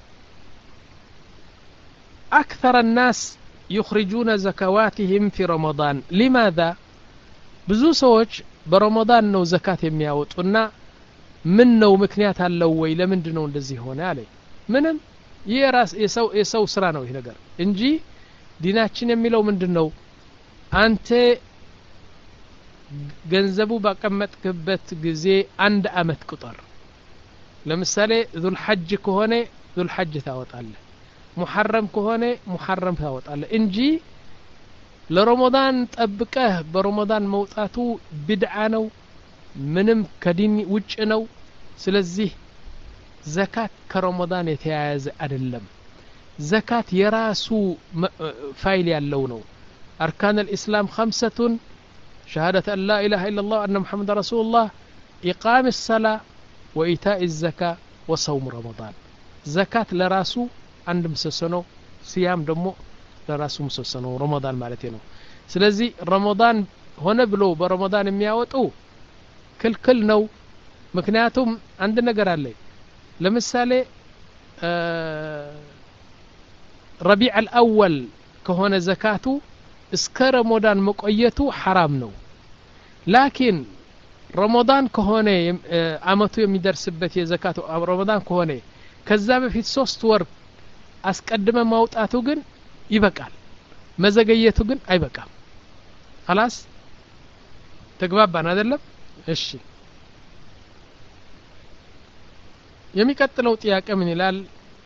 Speaker 1: أكثر الناس يخرجون زكواتهم في رمضان لماذا ብዙ ሰዎች በረመዳን ነው ዘካት የሚያወጡና ምን ነው ምክንያት አለው ወይ ለምንድን ነው እንደዚህ ሆነ አለ ምንም የራስ የሰው የሰው ስራ ነው ይሄ ነገር እንጂ ዲናችን የሚለው ምንድነው አንተ ገንዘቡ ባቀመጥክበት ጊዜ አንድ አመት ቁጥር ለምሳሌ ذل حج ከሆነ ذل حج ታወጣለህ ሙሐረም ከሆነ ሙሐረም ታወጣለህ እንጂ ለረመዳን ጠብቀህ በረመዳን መውጣቱ ቢድዓ ነው ምንም ከዲን ውጭ ነው ስለዚህ ዘካት ከረመዳን የተያያዘ አይደለም ዘካት የራሱ ፋይል ያለው ነው أركان الإسلام خمسة شهادة أن لا إله إلا الله وأن محمد رسول الله إقام الصلاة وإيتاء الزكاة وصوم رمضان زكاة لراسو عند مسسنو صيام دمو ለራሱ ምሰሰነው ረመዳን ማለት ነው ስለዚህ ረመዳን ሆነ ብሎ በረመዳን የሚያወጡ ክልክል ነው ምክንያቱም አንድ ነገር አለ ለምሳሌ ረቢዕ الأول ከሆነ ዘካቱ እስከ ረመዳን መቆየቱ حرام ነው ላኪን ረመዳን ከሆነ አመቱ የሚደርስበት የዘካቱ ረመዳን ከሆነ ከዛ በፊት ሶስት ወር አስቀድመ ማውጣቱ ግን ይበቃል መዘገየቱ ግን አይበቃም خلاص ተግባባን አይደለም እሺ የሚቀጥለው ጥያቄ ምን ይላል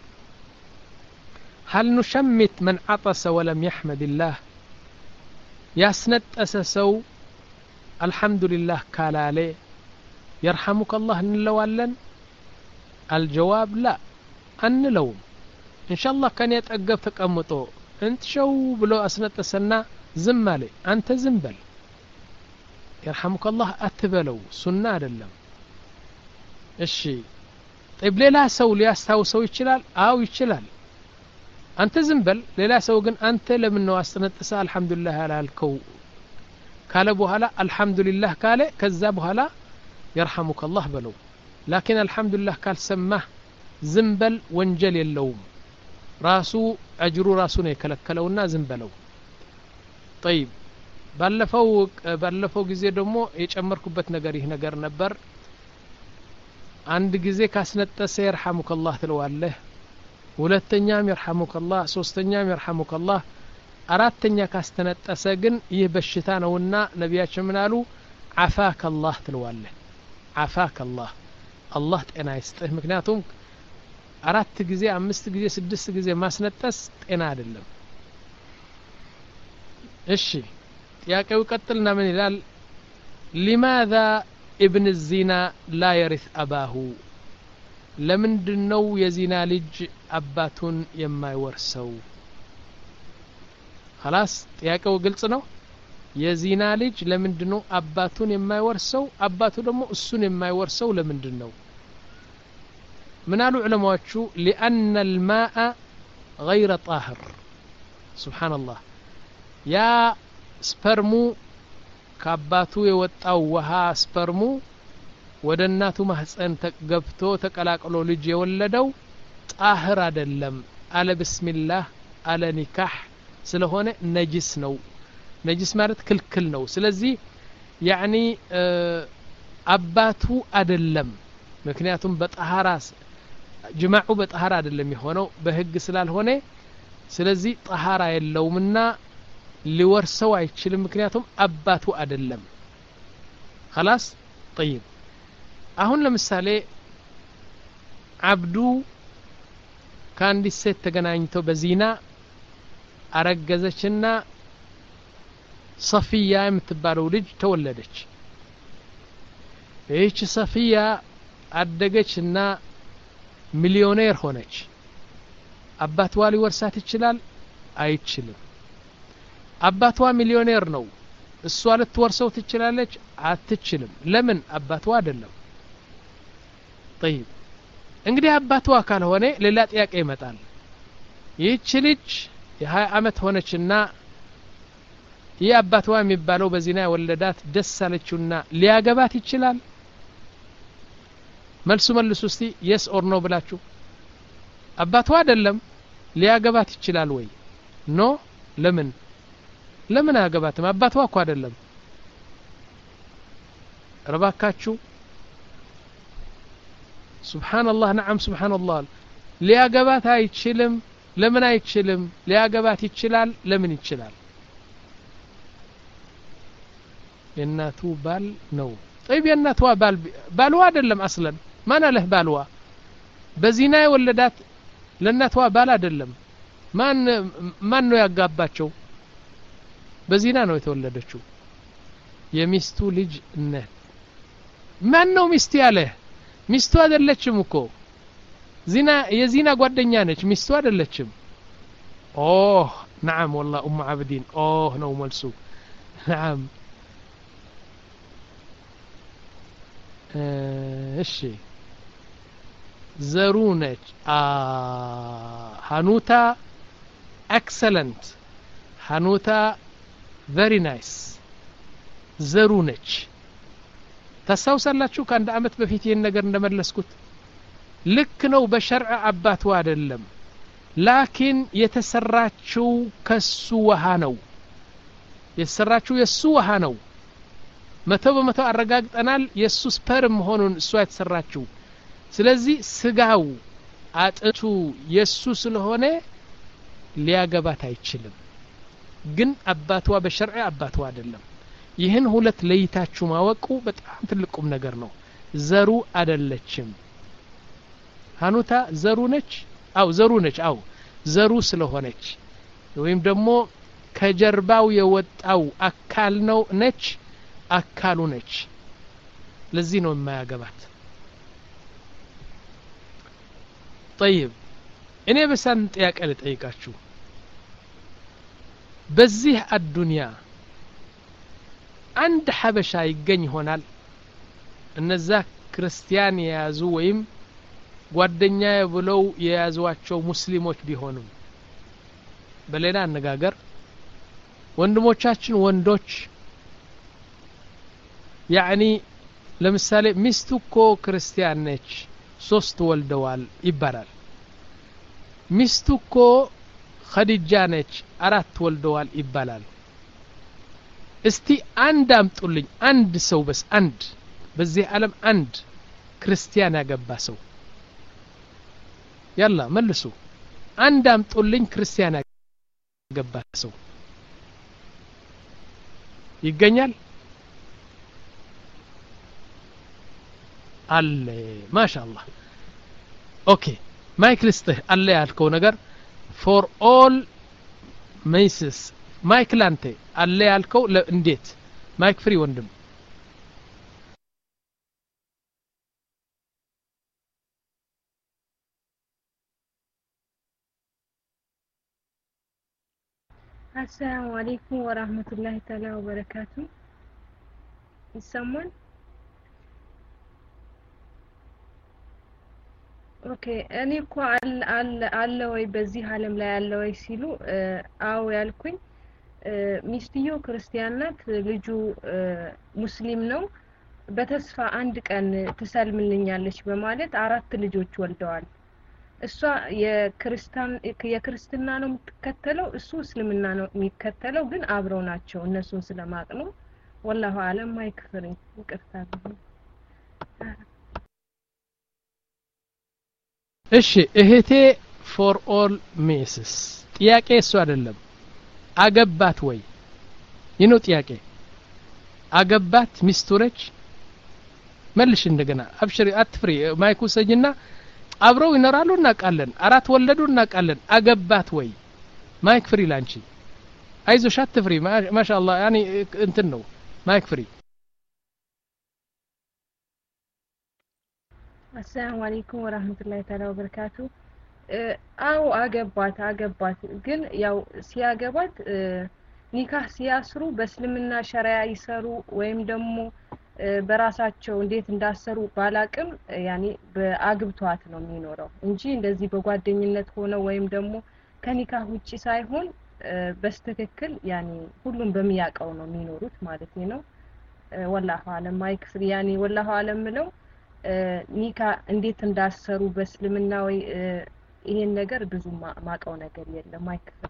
Speaker 1: هل نشمت من عطس ولم يحمد الله ያስነጠሰ ሰው الحمد لله ካላለ يرحمك الله እንለዋለን الجواب لا አንለውም ان شاء الله كان يتأقف ተቀምጦ انت شو بلو اسنطسنا ዝም አለ አንተ ዝም በል يرحمك الله አትበለው ሱና አይደለም እሺ طيب ሌላ ሰው ሊያስታውሰው ይችላል አው ይችላል አንተ ዝም በል ሌላ ሰው ግን አንተ ለምን ነው አስነጥሳ አልহামዱሊላህ ያላልከው ካለ በኋላ አልহামዱሊላህ ካለ ከዛ በኋላ يرحمك الله በለው لكن الحمدلله ካልሰማህ ዝም በል ወንጀል የለውም ራሱ አጅሩ ራሱ ነው የከለከለውና ዝም በለው طيب ባለፈው ባለፈው ጊዜ ደግሞ የጨመርኩበት ነገር ይህ ነገር ነበር አንድ ጊዜ ካስነጠሰ يرحمك الله ትለዋለህ ሁለተኛም يرحمك الله ሶስተኛም يرحمك الله አራተኛ ካስተነጠሰ ግን ይህ በሽታ ነውና ነብያችን ምን አሉ عفاك الله ትለዋለህ عفاك الله አላህ ጤና ይስጥህ ምክንያቱም አራት ጊዜ አምስት ጊዜ ስድስት ጊዜ ማስነጠስ ጤና አይደለም እሺ ጥያቄው ቀጥልና ምን ይላል لماذا ابن الزنا لا يرث أباه ለምንድነው የዚና ልጅ አባቱን የማይወርሰው خلاص ጥያቄው ግልጽ ነው የዚና ልጅ ለምንድነው አባቱን የማይወርሰው አባቱ ደግሞ እሱን የማይወርሰው ለምንድነው ምናሉ ዑለማዎቹ لأن الماء غير طاهر سبحان الله يا ስፐርሙ ከአባቱ የወጣው ውሃ ስፐርሙ ወደ እናቱ ማህፀን ተገብቶ ተቀላቅሎ ልጅ የወለደው ጣህር አይደለም አለ ብስሚላህ አለ ኒካህ ስለሆነ ነጅስ ነው ነጅስ ማለት ክልክል ነው ስለዚህ ያኒ አባቱ አይደለም ምክንያቱም በጣሃራ ጅማዑ በጣሃራ አይደለም የሆነው በህግ ስላልሆነ ስለዚህ ጣሃራ የለውምና ሊወርሰው አይችልም ምክንያቱም አባቱ አይደለም خلاص طيب አሁን ለምሳሌ አብዱ ካንዲ ሴት ተገናኝተው በዚና አረገዘችና ሶፊያ የምትባለው ልጅ ተወለደች እቺ ሶፊያ አደገችና ሚሊዮኔር ሆነች አባቷ ሊወርሳት ይችላል አይችልም አባቷ ሚሊዮኔር ነው እሷ ልትወርሰው ትችላለች አትችልም ለምን አባቷ አይደለም طيب እንግዲህ አባቷ ካልሆነ ሌላ ጥያቄ ይመጣል ይህች ልጅ የ20 አመት ሆነችና የአባቷ የሚባለው በዚና የወለዳት ደስ አለችውና ሊያገባት ይችላል መልሱ መልሱ እስቲ yes or no ብላችሁ አባቷ አይደለም ሊያገባት ይችላል ወይ ኖ ለምን ለምን አያገባትም አባቷ እኮ አይደለም ረባካችሁ ሱብሃንአላህ ነዓም ሱብሃንአላህ ሊያገባት አይችልም ለምን አይችልም ሊያገባት ይችላል ለምን ይችላል የናቱ ባል ነው طيب የናቱ ባል ባልዋ አይደለም አስለን ማን አለህ ባልዋ በዚና የወለዳት ለናቱ ባል አይደለም ማን ማን ነው ያጋባቸው በዚና ነው የተወለደችው የሚስቱ ልጅ ነህ ማን ነው ሚስት ያለ ሚስቱ አይደለችም እኮ ዚና የዚና ጓደኛ ነች ሚስቱ አይደለችም ኦህ نعم والله ام عابدين اوه ነው መልሱ نعم እሺ ዘሩነች አ ሃኑታ ኤክሰለንት ሃኑታ very nice ዘሩነች ታሳውሳላችሁ ከአንድ አመት በፊት ይሄን ነገር እንደመለስኩት ልክ ነው በሸርዕ አባቱ አይደለም ላኪን የተሰራችው ከሱ ውሃ ነው የተሰራችው የሱ ውሃ ነው መቶ በመቶ አረጋግጠናል የሱ ስፐርም መሆኑን እሷ የተሰራችው ስለዚህ ስጋው አጥቱ የሱ ስለሆነ ሊያገባት አይችልም ግን አባቷ በሸርዕ አባቷ አይደለም ይህን ሁለት ለይታችሁ ማወቁ በጣም ትልቁም ነገር ነው ዘሩ አይደለችም ሃኑታ ዘሩ ነች አው ዘሩ ነች አው ዘሩ ስለሆነች ወይም ደግሞ ከጀርባው የወጣው አካል ነው ነች አካሉ ነች ለዚህ ነው የማያገባት طيب እኔ በሳን ጥያቄ ልጠይቃችሁ በዚህ አዱንያ አንድ ሐበሻ ይገኝ ይሆናል እነዛ ክርስቲያን የያዙ ወይም ጓደኛ ብለው የያዟቸው ሙስሊሞች ቢሆኑም በሌላ አነጋገር ወንድሞቻችን ወንዶች ያኒ ለምሳሌ ሚስቱኮ ክርስቲያን ነች ሶስት ወልደዋል ይባላል ሚስቱኮ ኸዲጃ ነች አራት ወልደዋል ይባላል እስቲ አንድ አምጡልኝ አንድ ሰው በስ አንድ በዚህ ዓለም አንድ ክርስቲያን ያገባ ሰው ያላ መልሱ አንድ አምጡልኝ ክርስቲያን ያገባ ሰው ይገኛል አለ ማሻአላህ ኦኬ ማይክ ልስጥህ አለ ያልከው ነገር for all maces ማይክ ላንተ አለ ያልከው እንዴት ማይክ ፍሪ ወንድም
Speaker 2: السلام عليكم ورحمة الله تعالى وبركاته يسمون اوكي እኔ እኮ አለ አለ ወይ በዚህ ዓለም ላይ አለ ወይ ሲሉ አው ያልኩኝ ሚስትየው ክርስቲያን ናት ልጁ ሙስሊም ነው በተስፋ አንድ ቀን ትሰልምልኛለች በማለት አራት ልጆች ወልደዋል እሷ የክርስቲያን የክርስትና ነው የምትከተለው እሱ እስልምና ነው የሚከተለው ግን አብረው ናቸው እነሱን ስለማቅ ነው والله አለም ማይክፍሪ ይቅርታ
Speaker 1: እሺ እህቴ for all misses ጥያቄ እሱ አይደለም አገባት ወይ ይነው ጥያቄ አገባት ሚስቱ ነች መልሽ እንደገና አብሽሪ አትፍሪ ማይኩ ሰጅና አብረው ይኖራሉ እናቃለን አራት ወለዱ እናቃለን አገባት ወይ ማይክ ፍሪ ላንቺ አይዞሽ አትፍሪ ማሻአላህ ያኒ እንትን ነው ማይክ ፍሪ
Speaker 2: السلام عليكم ورحمة الله تعالى وبركاته አው አገባት አገባት ግን ያው ሲያገባት ኒካህ ሲያስሩ በእስልምና ሸሪዓ ይሰሩ ወይም ደግሞ በራሳቸው እንዴት እንዳሰሩ ባላቅም ያኒ በአግብቷት ነው የሚኖረው እንጂ እንደዚህ በጓደኝነት ሆነ ወይም ደግሞ ከኒካህ ውጪ ሳይሆን በስተክክል ያኒ ሁሉም በሚያቀው ነው የሚኖሩት ማለት ነው والله አለም ማይክፍሪ ያኒ والله አለም ነው ኒካ እንዴት እንዳሰሩ በእስልምና ወይ ይሄን ነገር ብዙ ማቀው ነገር የለም ማይክፍሪ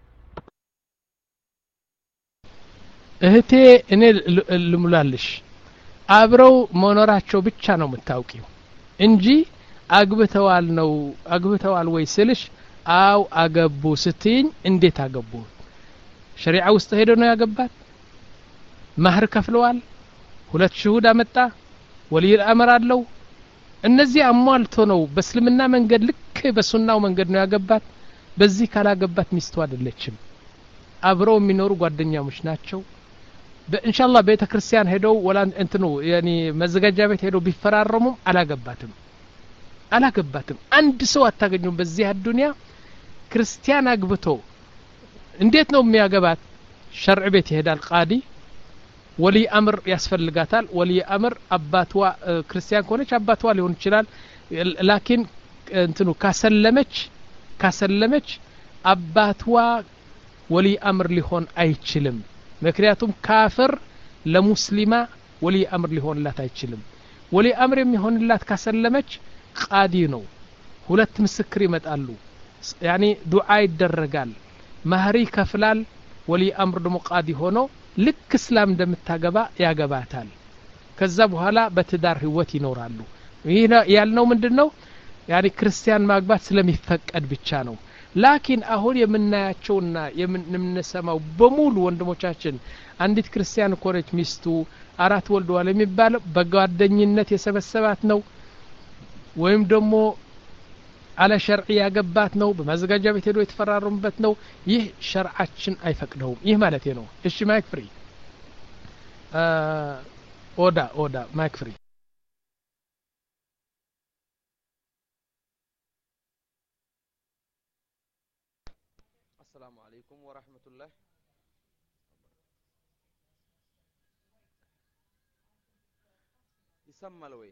Speaker 1: እህቴ እኔ ልሙላልሽ አብረው መኖራቸው ብቻ ነው የምታውቂው እንጂ አግብተዋል ነው አግብተዋል ወይ ስልሽ አው አገቡ ስትኝ እንዴት አገቡ ሸሪዓ ውስጥ ሄዶ ነው ያገባት ማህር ከፍለዋል ሁለት ሽሁድ አመጣ ወሊ الامر አለው እነዚህ አሟልቶ ነው በእስልምና መንገድ ልክ በሱናው መንገድ ነው ያገባት በዚህ ካላገባት ሚስቱ አይደለችም አብረው የሚኖሩ ጓደኛሞች ናቸው በኢንሻአላህ ቤተክርስቲያን ሄደው ወላ እንትኑ ያኒ መዘጋጃ ቤት ሄደው ቢፈራረሙም አላገባትም አላገባትም አንድ ሰው አታገኙም በዚህ አዱንያ ክርስቲያን አግብቶ እንዴት ነው የሚያገባት ሸርዕ ቤት ይሄዳል ቃዲ ወሊ አምር ያስፈልጋታል ወሊ አምር አባቷ ክርስቲያን ከሆነች አባቷ ሊሆን ይችላል ላኪን እንትኑ ካሰለመች ካሰለመች አባቷ ወሊ አምር ሊሆን አይችልም ምክንያቱም ካፍር ለሙስሊማ ወሊ አምር ሊሆንላት አይችልም ወሊ አምር የሚሆንላት ካሰለመች ቃዲ ነው ሁለት ምስክር ይመጣሉ ያኒ ዱዓ ይደረጋል ማህሪ ከፍላል ወሊ አምር ደሞ ቃዲ ሆኖ ልክ እስላም እንደምታገባ ያገባታል ከዛ በኋላ በትዳር ህይወት ይኖራሉ ይሄ ያልነው ምንድነው ያኒ ክርስቲያን ማግባት ስለሚፈቀድ ብቻ ነው ላኪን አሁን የምናያቸውና የምንሰማው በሙሉ ወንድሞቻችን አንዲት ክርስቲያን ኮረች ሚስቱ አራት ወልደዋል የሚባለው በጓደኝነት የሰበሰባት ነው ወይም ደግሞ አለ ሸርዕ ያገባት ነው በመዘጋጃ ቤት ሄዶ የተፈራረሙበት ነው ይህ ሸርዓችን አይፈቅደውም ይህ ማለት ነው እሺ ማይክ ፍሪ ኦዳ ኦዳ ማይክ ፍሪ
Speaker 3: السلام عليكم ورحمة الله يسمى لوي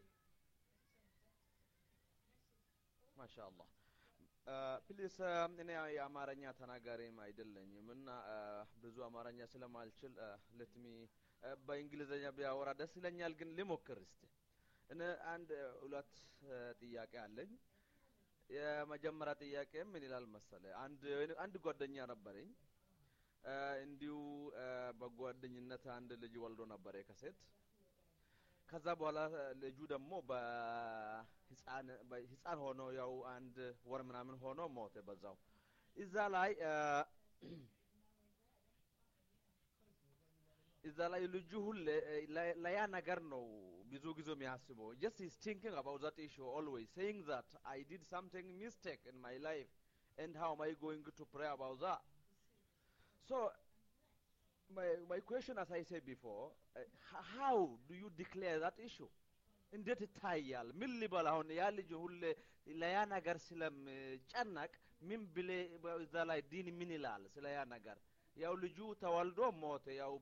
Speaker 3: ما شاء الله ፕሊስ እኔ የአማርኛ ተናጋሪም አይደለኝም እና ብዙ አማርኛ ስለማልችል ለትሚ በእንግሊዘኛ ቢያወራ ደስ ይለኛል ግን ልሞክር እስቲ እኔ አንድ ሁለት ጥያቄ አለኝ የመጀመሪያ ጥያቄ ምን ይላል መሰለ አንድ አንድ ጓደኛ ነበረኝ እንዲሁ በጓደኝነት አንድ ልጅ ወልዶ ነበር ከሴት ከዛ በኋላ ልጁ ደግሞ በህፃን በህፃን ሆኖ ያው አንድ ወር ምናምን ሆኖ ሞተ በዛው እዛ ላይ እዛ ላይ ልጁ ሁሌ ለያ ነገር ነው ብዙ ጊዜ የሚያስበው just is thinking about that issue always saying that I did something mistake in my life and how am I going to pray about that. So my my question as I said before, uh, how do you declare that issue? እንዴት ይታያል? ምን ሊባል አሁን ያ ልጅ ሁሌ ለያ ነገር ስለምጨነቅ ምን ብለ እዛ ላይ ዲን ምን ይላል ስለ ያ ነገር? ያው ልጁ ተወልዶ ሞተ ያው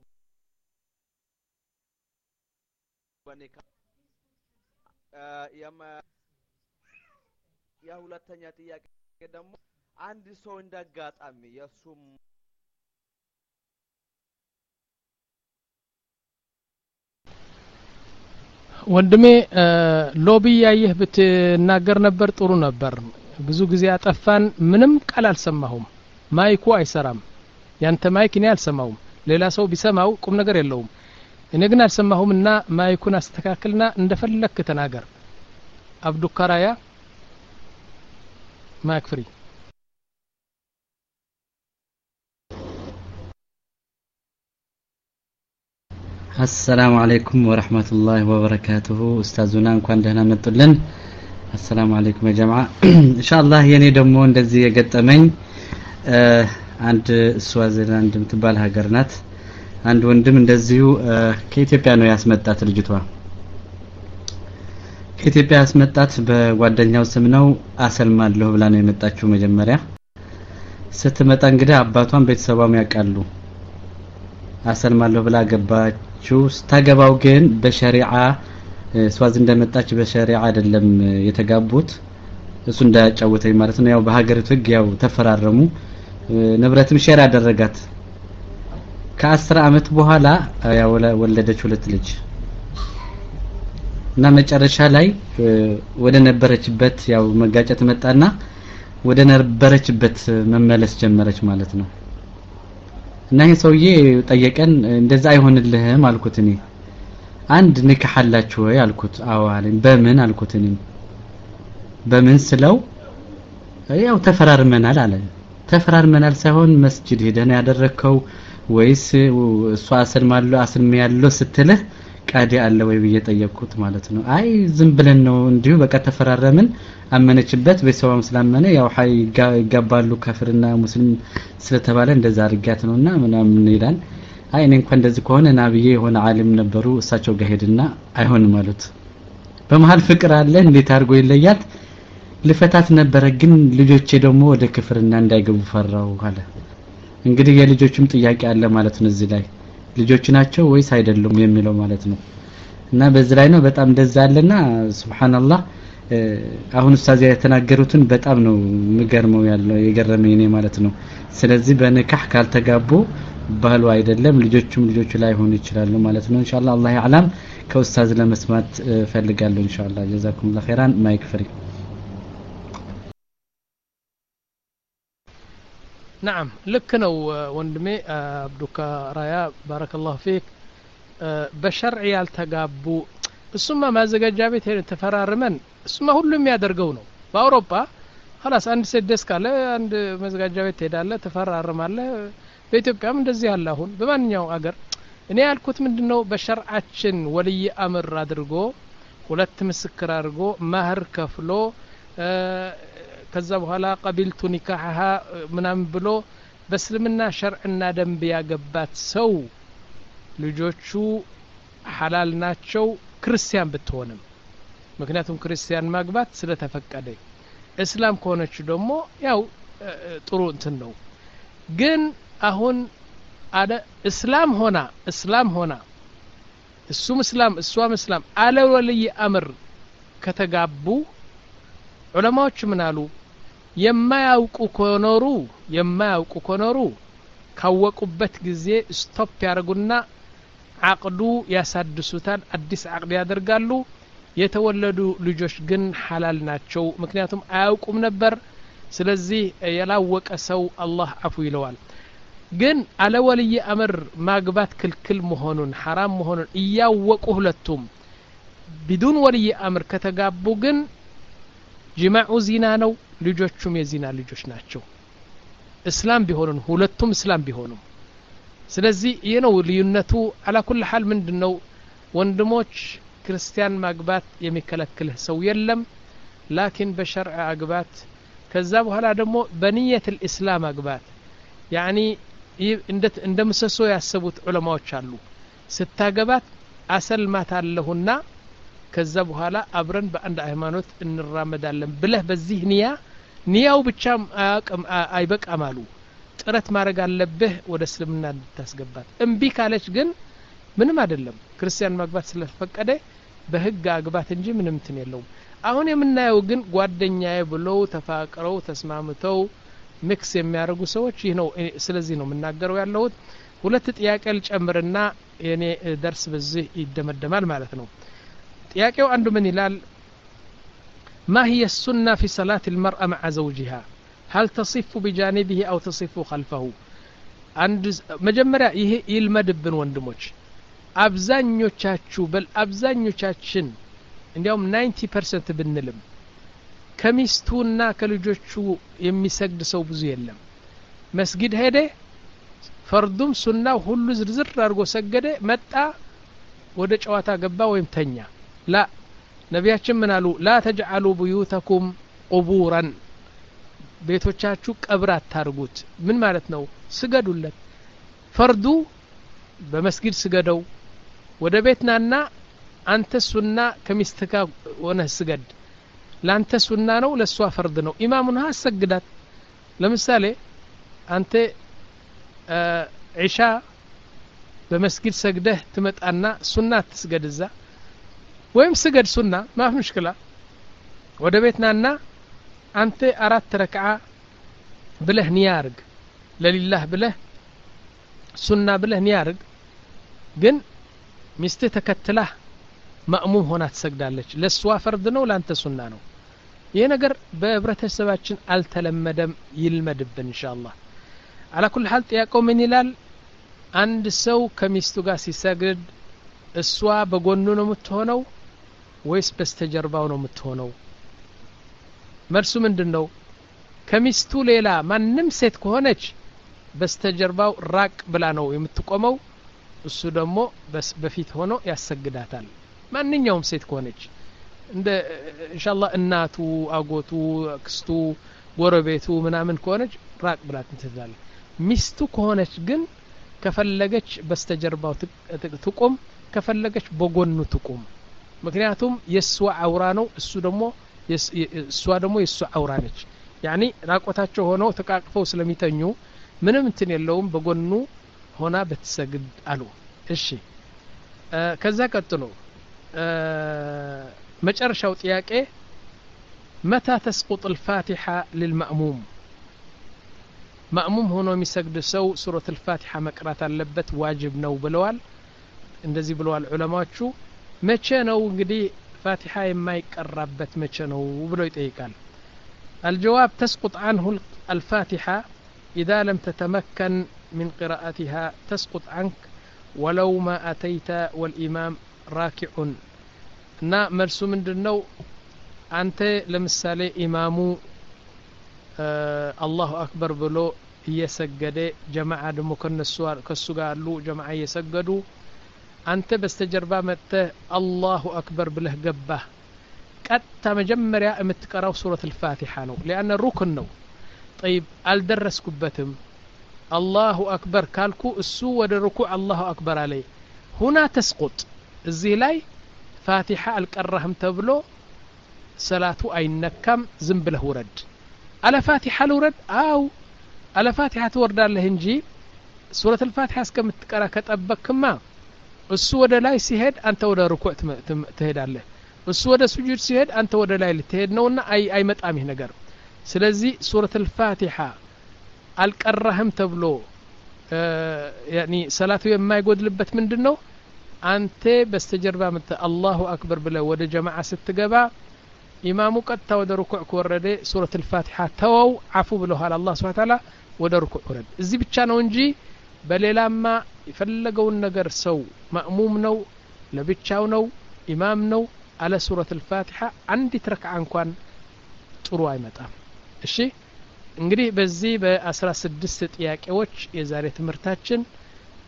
Speaker 3: በኔካ ያማ ያ ሁለተኛ ጥያቄ ደግሞ አንድ ሰው እንዳጋጣሚ የሱም
Speaker 1: ወንድሜ ሎቢ ያየህ ብትናገር ነበር ጥሩ ነበር ብዙ ጊዜ አጠፋን ምንም ቃል አልሰማሁም ማይኩ አይሰራም ያንተ ማይክ እኔ አልሰማሁም ሌላ ሰው ቢሰማው ቁም ነገር የለውም እኔ ግን አልሰማሁምና ማይኩን አስተካክልና እንደፈለክ ተናገር አብዱከራያ ማይክ ፍሪ
Speaker 4: السلام عليكم ورحمة الله وبركاته أستاذنا እንኳን ደህና መጡልን السلام عليكم يا جماعة إن شاء الله የኔ ደግሞ እንደዚህ የገጠመኝ አንድ ስዋዚላንድ የምትባል ሀገር ናት አንድ ወንድም እንደዚሁ ከኢትዮጵያ ነው ያስመጣት ልጅቷ ከኢትዮጵያ ያስመጣት በጓደኛው ስም ነው አሰልማለሁ ብላ ነው የመጣችው መጀመሪያ ስትመጣ እንግዲህ አባቷን ቤተሰቧም ያውቃሉ አሰልማለሁ ብላ ገባችው ስታገባው ግን በሸሪዓ ስዋዝ እንደመጣች በሸሪዓ አይደለም የተጋቡት እሱ እንዳያጫወተኝ ማለት ነው ያው በሀገሪቱ ህግ ያው ተፈራረሙ ንብረትም ሼር አደረጋት ከአስር አመት በኋላ ያው ወለደች ሁለት ልጅ እና መጨረሻ ላይ ወደ ነበረችበት ያው መጋጨት መጣና ወደ ነበረችበት መመለስ ጀመረች ማለት ነው እና ይሄ ሰውዬ ጠየቀን እንደዛ አይሆንልህም አልኩት እኔ አንድ ንካህ አላችሁ ወይ አልኩት አዎ አለኝ በምን አልኩት እኔ በምን ስለው ያው ተፈራርመናል አለ ተፈራርመናል ሳይሆን መስጂድ ሄደን ያደረከው ወይስ እሷ አሰልማለሁ አሰልሚያለሁ ስትልህ ቃዲ አለ ወይ ብዬ ጠየቅኩት ማለት ነው አይ ዝም ብለን ነው እንዲሁ በቃ ተፈራረምን አመነችበት በሰዋም ስላመነ ያው ሀይ ይጋባሉ ካፍርና ሙስሊም ስለተባለ እንደዛ አርጋት ነውና ምናምን ይላል አይ እኔ እንኳን እንደዚህ ከሆነ ናብዬ የሆነ ዓለም ነበሩ እሳቸው ጋር ሄድና አይሆንም ማለት በመሃል ፍቅር አለ እንዴት አርጎ ይለያል ልፈታት ነበር ግን ልጆቼ ደግሞ ወደ ክፍርና እንዳይገቡ ፈራው አለ እንግዲህ የልጆችም ጥያቄ አለ ማለት ነው እዚህ ላይ ልጆች ናቸው ወይስ አይደሉም የሚለው ማለት ነው እና በዚህ ላይ ነው በጣም እንደዛ አለና ሱብሃንአላህ አሁን ኡስታዝ የተናገሩትን በጣም ነው ምገርመው ያለው የገረመኝ እኔ ማለት ነው ስለዚህ በንካህ ካልተጋቡ ባሉ አይደለም ልጆቹም ልጆቹ ላይ ሆነ ይችላል ማለት ነው ኢንሻአላህ አላህ ያዕለም ከኡስታዝ ለመስማት ፈልጋለሁ ኢንሻአላህ ጀዛኩሙላህ ኸይራን ማይክ ፍሪ
Speaker 1: نعم لك ነው ወንድሜ አብዱካ ራያ ባረከላሁ ፊክ በሸርዕ ያልተጋቡ እሱማ ማዘጋጃ ቤት ተፈራርመን እሱማ ሁሉም ያደርገው ነው በአውሮፓ خلاص አንድ ሰደስ ካለ አንድ ማዘጋጃ ቤት ሄዳለ ተፈራርማለ በኢትዮጵያም እንደዚህ ያለ አሁን በማንኛው አገር እኔ ያልኩት ምንድነው በሸርዓችን ወልይ አምር አድርጎ ሁለት ምስክር አድርጎ ማህር ከፍሎ ከዛ በኋላ ቀቢልቱ ኒካሃ ምናም ብሎ በእስልምና ሸርዕና ደንብ ያገባት ሰው ልጆቹ ሐላል ናቸው ክርስቲያን ብትሆንም ምክንያቱም ክርስቲያን ማግባት ስለተፈቀደ እስላም ከሆነች ደግሞ ያው ጥሩ እንትን ነው ግን አሁን አለ እስላም ሆና እስላም ሆና እሱም እስላም እሷም እስላም አለ ወልይ አምር ከተጋቡ ዑለማዎች ምን አሉ የማያውቁ ኮኖሩ የማያውቁ ኮኖሩ ካወቁበት ጊዜ ስቶፕ ያርጉና አቅዱ ያሳድሱታል አዲስ አቅድ ያደርጋሉ የተወለዱ ልጆች ግን ሐላል ናቸው ምክንያቱም አያውቁም ነበር ስለዚህ ያላወቀ ሰው አላህ አፉ ይለዋል ግን አለ ወልይ አምር ማግባት ክልክል መሆኑን حرام መሆኑን እያወቁ ሁለቱም بدون ወልይ አምር ከተጋቡ ግን ጅማዑ ዚና ነው ልጆቹም የዚና ልጆች ናቸው እስላም ቢሆኑን ሁለቱም እስላም ቢሆኑም ስለዚህ ይሄ ነው ልዩነቱ على كل حال ምንድነው ወንድሞች ክርስቲያን ማግባት የሚከለክልህ ሰው የለም ላኪን በሸርዕ አግባት ከዛ በኋላ ደግሞ በንየት الاسلام አግባት يعني እንደ እንደምሰሶ ያሰቡት ዑለማዎች አሉ ስታገባት አሰልማት አለሁና ከዛ በኋላ አብረን በአንድ ሃይማኖት እንራመዳለን ብለህ በዚህ ንያ ንያው ብቻ አይበቃም አሉ ጥረት ማድረግ አለብህ ወደ እስልምና እንድታስገባት እምቢ ካለች ግን ምንም አይደለም ክርስቲያን ማግባት ስለፈቀደ በህግ አግባት እንጂ ምንም እንትን የለውም አሁን የምናየው ግን ጓደኛዬ ብለው ተፋቅረው ተስማምተው ሚክስ የሚያደርጉ ሰዎች ይህ ነው ስለዚህ ነው የምናገረው ያለሁት ሁለት ጥያቄ ልጨምርና የኔ ደርስ በዚህ ይደመደማል ማለት ነው ጥያቄው አንዱ ምን ይላል ما هي السنة في صلاة المرأة مع زوجها هل تصف بجانبه أو تصف خلفه عند مجمرة يلمدبن ወንድሞች አብዛኞቻችሁ በል አብዛኞቻችን እንዲያውም ninety percent ብንልም ከሚስቱና ከልጆቹ የሚሰግድ ሰው ብዙ የለም መስጊድ ሄደ ፈርዱም ሱናው ሁሉ ዝርዝር አድርጎ ሰገደ መጣ ወደ ጨዋታ ገባ ወይም ተኛ ላ ነቢያችን ምን አሉ ላ ተجعሉ بيوتكم قبورا ቤቶቻችሁ ቀብር አታርጉት ምን ማለት ነው ስገዱለት ፈርዱ በመስጊድ ስገደው ወደ ቤትናና አንተ ሱና ከሚስትካ ወነ ስገድ ላንተ ሱና ነው ለሷ ፈርድ ነው ኢማሙን አሰግዳት ለምሳሌ አንተ ዒሻ በመስጊድ ሰግደህ ትመጣና ሱና ትስገድዛ ወይም ስገድ ሱና ማፍ ሙሽክላ ወደ ቤትናና አንተ አራት ረክዓ ብለህ ንያርግ ለሊላህ ብለህ ሱና ብለህ ንያርግ ግን ሚስት ተከትላ ማእሙም ሆና ትሰግዳለች ለሷ ፈርድ ነው ላንተ ሱና ነው ይሄ ነገር በህብረተሰባችን አልተለመደም ይልመድብን ኢንሻአላህ على كل حال ጥያቄው ምን ይላል አንድ ሰው ከሚስቱ ጋር ሲሰግድ እሷ በጎኑ ነው የምትሆነው ወይስ በስተጀርባው ነው የምትሆነው መልሱ ምንድነው ከሚስቱ ሌላ ማንንም ሴት ከሆነች በስተጀርባው ራቅ ብላ ነው የምትቆመው እሱ ደግሞ በፊት ሆኖ ያሰግዳታል ማንኛውም ሴት ከሆነች እንደ ኢንሻአላህ እናቱ አጎቱ አክስቱ ጎረቤቱ ምናምን ከሆነች ራቅ ብላ ትንተዛለች ሚስቱ ከሆነች ግን ከፈለገች በስተጀርባው ትቆም ከፈለገች በጎኑ ትቆም ምክንያቱም የሷ አውራ ነው እሱ ደግሞ እሷ ደግሞ የሷ አውራ ነች يعني ራቆታቸው ሆነው ተቃቅፈው ስለሚተኙ ምንም እንትን የለውም በጎኑ ሆና በተሰግድ አሉ እሺ ከዛ ቀጥሎ መጨረሻው ጥያቄ متى تسقط الفاتحة للمأموم مأموم ሆኖ የሚሰግድ ሰው ሱረቱ الفاتحة መቅራት አለበት ዋጅብ ነው ብለዋል እንደዚህ ብለዋል ዑለማዎቹ መቼ ነው እንግዲህ ፋቲሃ የማይቀራበት መቼ ነው ብለው ይጠይቃል الجواب تسقط عنه الفاتحة إذا لم تتمكن من قراءتها تسقط عنك ولو ما أتيت والإمام راكع نا مرسو من دنو أنت لمسالي إمامو آه الله أكبر بلو يسجد جماعة دمكن السوار كالسجالو جماعة يسجدوا أنت بستجربة مت الله أكبر بله جبه قد مجمرة متكرر سورة الفاتحة نو لأن الركن نو طيب الدرس كبتم الله أكبر كالكو السوء الركوع الله أكبر عليه هنا تسقط الزيلاي فاتحة الكرهم تبلو صلاة أي نكم زنبله ورد على فاتحة الورد أو على فاتحة ورد اللهنجي سورة الفاتحة اسكم تقرأ كتأبك ما السوء لا يسيهد أنت ودا ركوع تهد عليه السوء دا سجود سيهد أنت ودا لا يتهد نونا أي أي متأمه نقر سلزي سورة الفاتحة الكرهم تبلو آه يعني صلاة ما يقود لبت من دنو أنت بستجربة مت الله أكبر بلا ود جماعة ست جبا إمامك قد ود ركوع كورد سورة الفاتحة تو عفو بلو على الله سبحانه وتعالى ود ركوع كورد زي بتشانو نجي بل لما يفلقوا النجر سو مأموم نو لبتشاو نو إمام نو على سورة الفاتحة عندي ترك عنكوان تروي متى الشيء እንግዲህ በዚህ በ16 ጥያቄዎች የዛሬ ትምህርታችን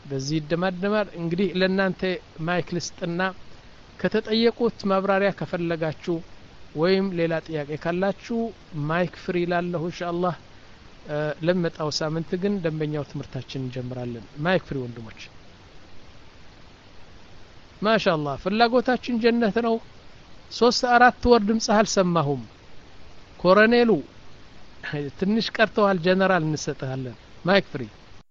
Speaker 1: በዚህ ይደማደማል እንግዲህ ለእናንተ ማይክ ልስጥና ከተጠየቁት ማብራሪያ ከፈለጋችሁ ወይም ሌላ ጥያቄ ካላችሁ ማይክ ፍሪ ላለሁ ኢንሻአላህ ለመጣው ሳምንት ግን ደንበኛው ትምህርታችን እንጀምራለን ማይክ ፍሪ ወንድሞች ማሻአላህ ፍላጎታችን ጀነት ነው ሶስት አራት ወር ድምጽ አልሰማሁም ኮሎኔሉ ትንሽ ቀርተዋል ጀነራል እንሰጣለን ማይክ ፍሪ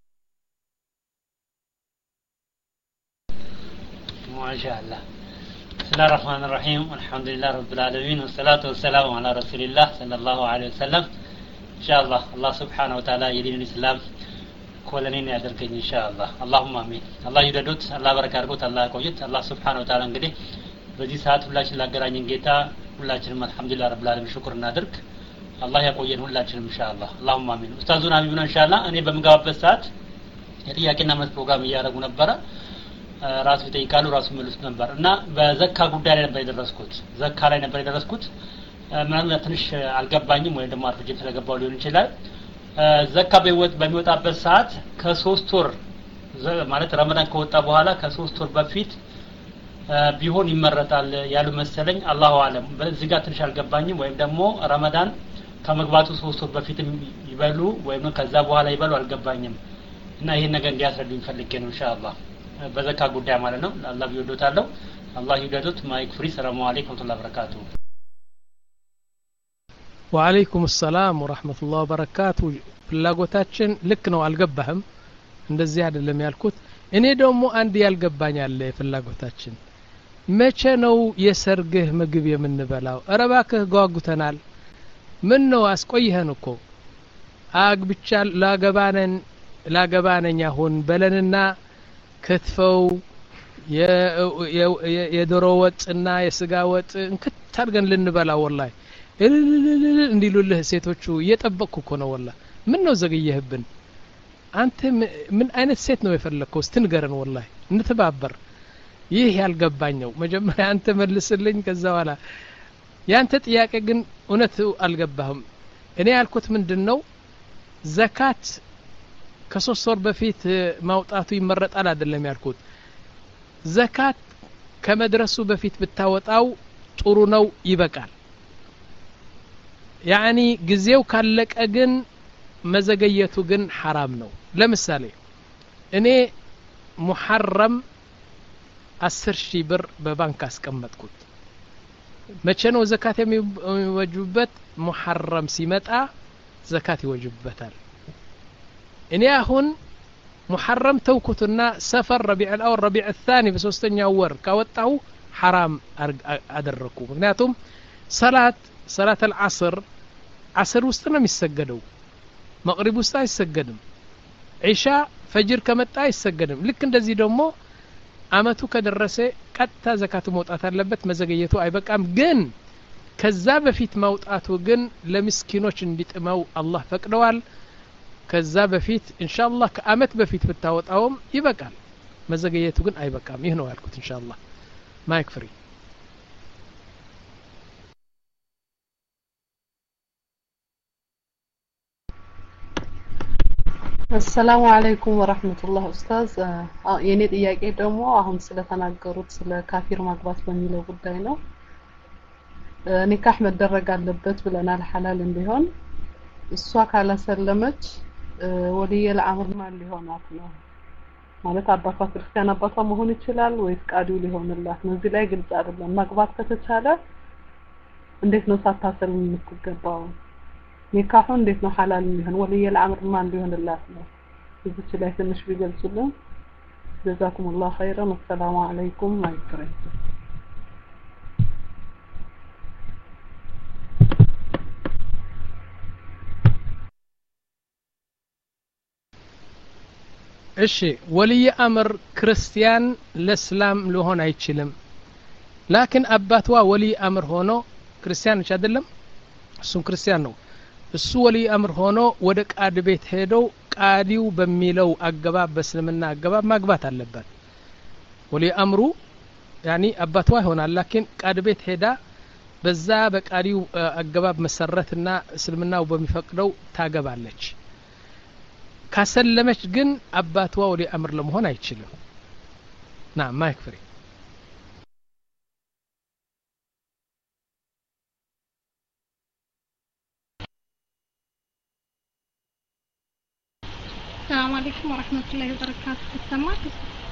Speaker 5: ማሻአላህ بسم الله الرحمن الرحيم والحمد لله رب العالمين والصلاة والسلام على رسول الله صلى الله عليه وسلم إن شاء الله الله سبحانه وتعالى يدين الإسلام كلنا يدركني إن شاء الله اللهم آمين الله يدوت الله بركاته الله يقويت الله سبحانه وتعالى እንግዲህ በዚህ ሰዓት ሁላችን ላገናኘን ጌታ ሁላችንም አልহামዱሊላህ ረብል ዓለሚን ሽኩር እናድርግ አላህ ያቆየን ሁላችንም ኢንሻአላህ اللهم آمين ኡስታዙና ቢቡና ኢንሻአላህ እኔ በመጋባበት ሰዓት የጥያቄና መልስ ፕሮግራም እያደረጉ ነበረ ራሱ ይጠይቃሉ ራሱ መልስ ነበር እና በዘካ ጉዳይ ላይ ነበር የደረስኩት ዘካ ላይ ነበር የደረስኩት ምናልባት ትንሽ አልገባኝም ወይ ደግሞ አርፍጄ ስለገባው ሊሆን ይችላል ዘካ በወጥ በሚወጣበት ሰዓት ከሶስት ወር ማለት ረመዳን ከወጣ በኋላ ከሶስት ወር በፊት ቢሆን ይመረጣል ያሉ መሰለኝ አላሁ አለም በዚህ ጋር ትንሽ አልገባኝም ወይም ደግሞ ረመዳን ከመግባቱ ሶስት ወር በፊት ይበሉ ወይም ከዛ በኋላ ይበሉ አልገባኝም እና ይሄን ነገር እንዲያስረዱኝ ፈልጌ ነው ኢንሻአላህ በዘካ ጉዳይ ማለት ነው አላህ ይወዶታለው አላህ ይወዶት ማይክ ፍሪ ሰላም አለይኩም ወራህመቱላሂ ወበረካቱ
Speaker 1: ወአለይኩም ሰላም ወራህመቱላሂ ወበረካቱ ፍላጎታችን ልክ ነው አልገባህም እንደዚህ አይደለም ያልኩት እኔ ደግሞ አንድ ያልገባኝ አለ ፍላጎታችን መቼ ነው የሰርግህ ምግብ የምንበላው አረባከህ ጓጉተናል ምን ነው አስቆይኸን እኮ አግብቻ ላገባነን ላገባነኛ ሆን በለንና ክትፈው የዶሮ ወጥና የስጋ ወጥ እንክት አድርገን ልንበላ ወላሂ እንዲሉልህ ሴቶቹ እየጠበቅኩ እኮ ነው ወላሂ ምን ነው ዘግየህብን አንተ ምን አይነት ሴት ነው የፈለከው ስትንገረን ወላሂ እንተባበር ይህ ያልገባኝ ነው መጀመሪያ አንተ መልስልኝ ከዛ በኋላ ያንተ ጥያቄ ግን እውነት አልገባህም እኔ ያልኩት ምንድነው ዘካት ከሶስት ወር በፊት ማውጣቱ ይመረጣል አይደለም ያልኩት ዘካት ከመድረሱ በፊት ብታወጣው ጥሩ ነው ይበቃል ያኒ ጊዜው ካለቀ ግን መዘገየቱ ግን حرام ነው ለምሳሌ እኔ ሙሐረም አስር ሺህ ብር በባንክ አስቀመጥኩት መቼ ነው ዘካት የሚወጅበት ሙሐረም ሲመጣ ዘካት ይወጅበታል እኔ አሁን ሙሐረም ተውኩትና ሰፈር ረቢዕ አልአወል ረቢዕ الثاني በሶስተኛው ወር ካወጣው حرام አደረኩ ምክንያቱም ሰላት ሰላት العصر عصر ውስጥ ነው የሚሰገደው መግሪብ ውስጥ አይሰገድም ኢሻ ፈጅር ከመጣ አይሰገድም ልክ እንደዚህ ደግሞ አመቱ ከደረሰ ቀጥታ ዘካቱ መውጣት አለበት መዘገየቱ አይበቃም ግን ከዛ በፊት ማውጣቱ ግን ለምስኪኖች እንዲጥመው አላህ ፈቅደዋል ከዛ በፊት ኢንሻአላህ ከአመት በፊት ብታወጣውም ይበቃል መዘገየቱ ግን አይበቃም ይህ ነው ያልኩት ኢንሻአላህ ማይክ ፍሪ
Speaker 6: السلام عليكم ورحمة الله أستاذ የኔ ጥያቄ ደግሞ አሁን ስለተናገሩት ስለ ካፊር ማግባት በሚለው ጉዳይ ነው ኒካህ መደረግ አለበት ብለናል ሐላል እንዲሆን እሷ ካላሰለመች ወልይ الامر ማን ሊሆናት ነው ማለት አባቷ ክርስቲያን አባቷ መሆን ይችላል ወይስ ቃዲው ሊሆንላት ነው እዚህ ላይ ግልጽ አይደለም ማግባት ከተቻለ እንዴት ነው ሳታሰልም የምትገባው ኒካሁ እንዴት ነው ሐላል ሊሆን ወልይ الامر ማን ሊሆንላት ነው እዚህ ላይ ትንሽ ቢገልጹልን جزاكم الله خيرا والسلام عليكم ማይክሬ
Speaker 1: እሺ ወልይ አምር ክርስቲያን ለእስላም ሊሆን አይችልም ላኪን አባቷ ወልይ አምር ሆኖ ክርስቲያን አይደለም እሱ ክርስቲያን ነው እሱ ወልይ አምር ሆኖ ወደ ቃድ ቤት ሄደው ቃዲው በሚለው አገባብ በእስልምና አገባብ ማግባት አለበት ወልይ አምሩ ያኒ አባቷ ይሆናል ላኪን ቃድ ቤት ሄዳ በዛ በቃዲው አገባብ መሰረትና እስልምናው በሚፈቅደው ታገባለች ካሰለመች ግን አባትዋ ወሊ አምር ለመሆን አይችልም نعم ما يكفي
Speaker 7: السلام عليكم ورحمة الله وبركاته السماء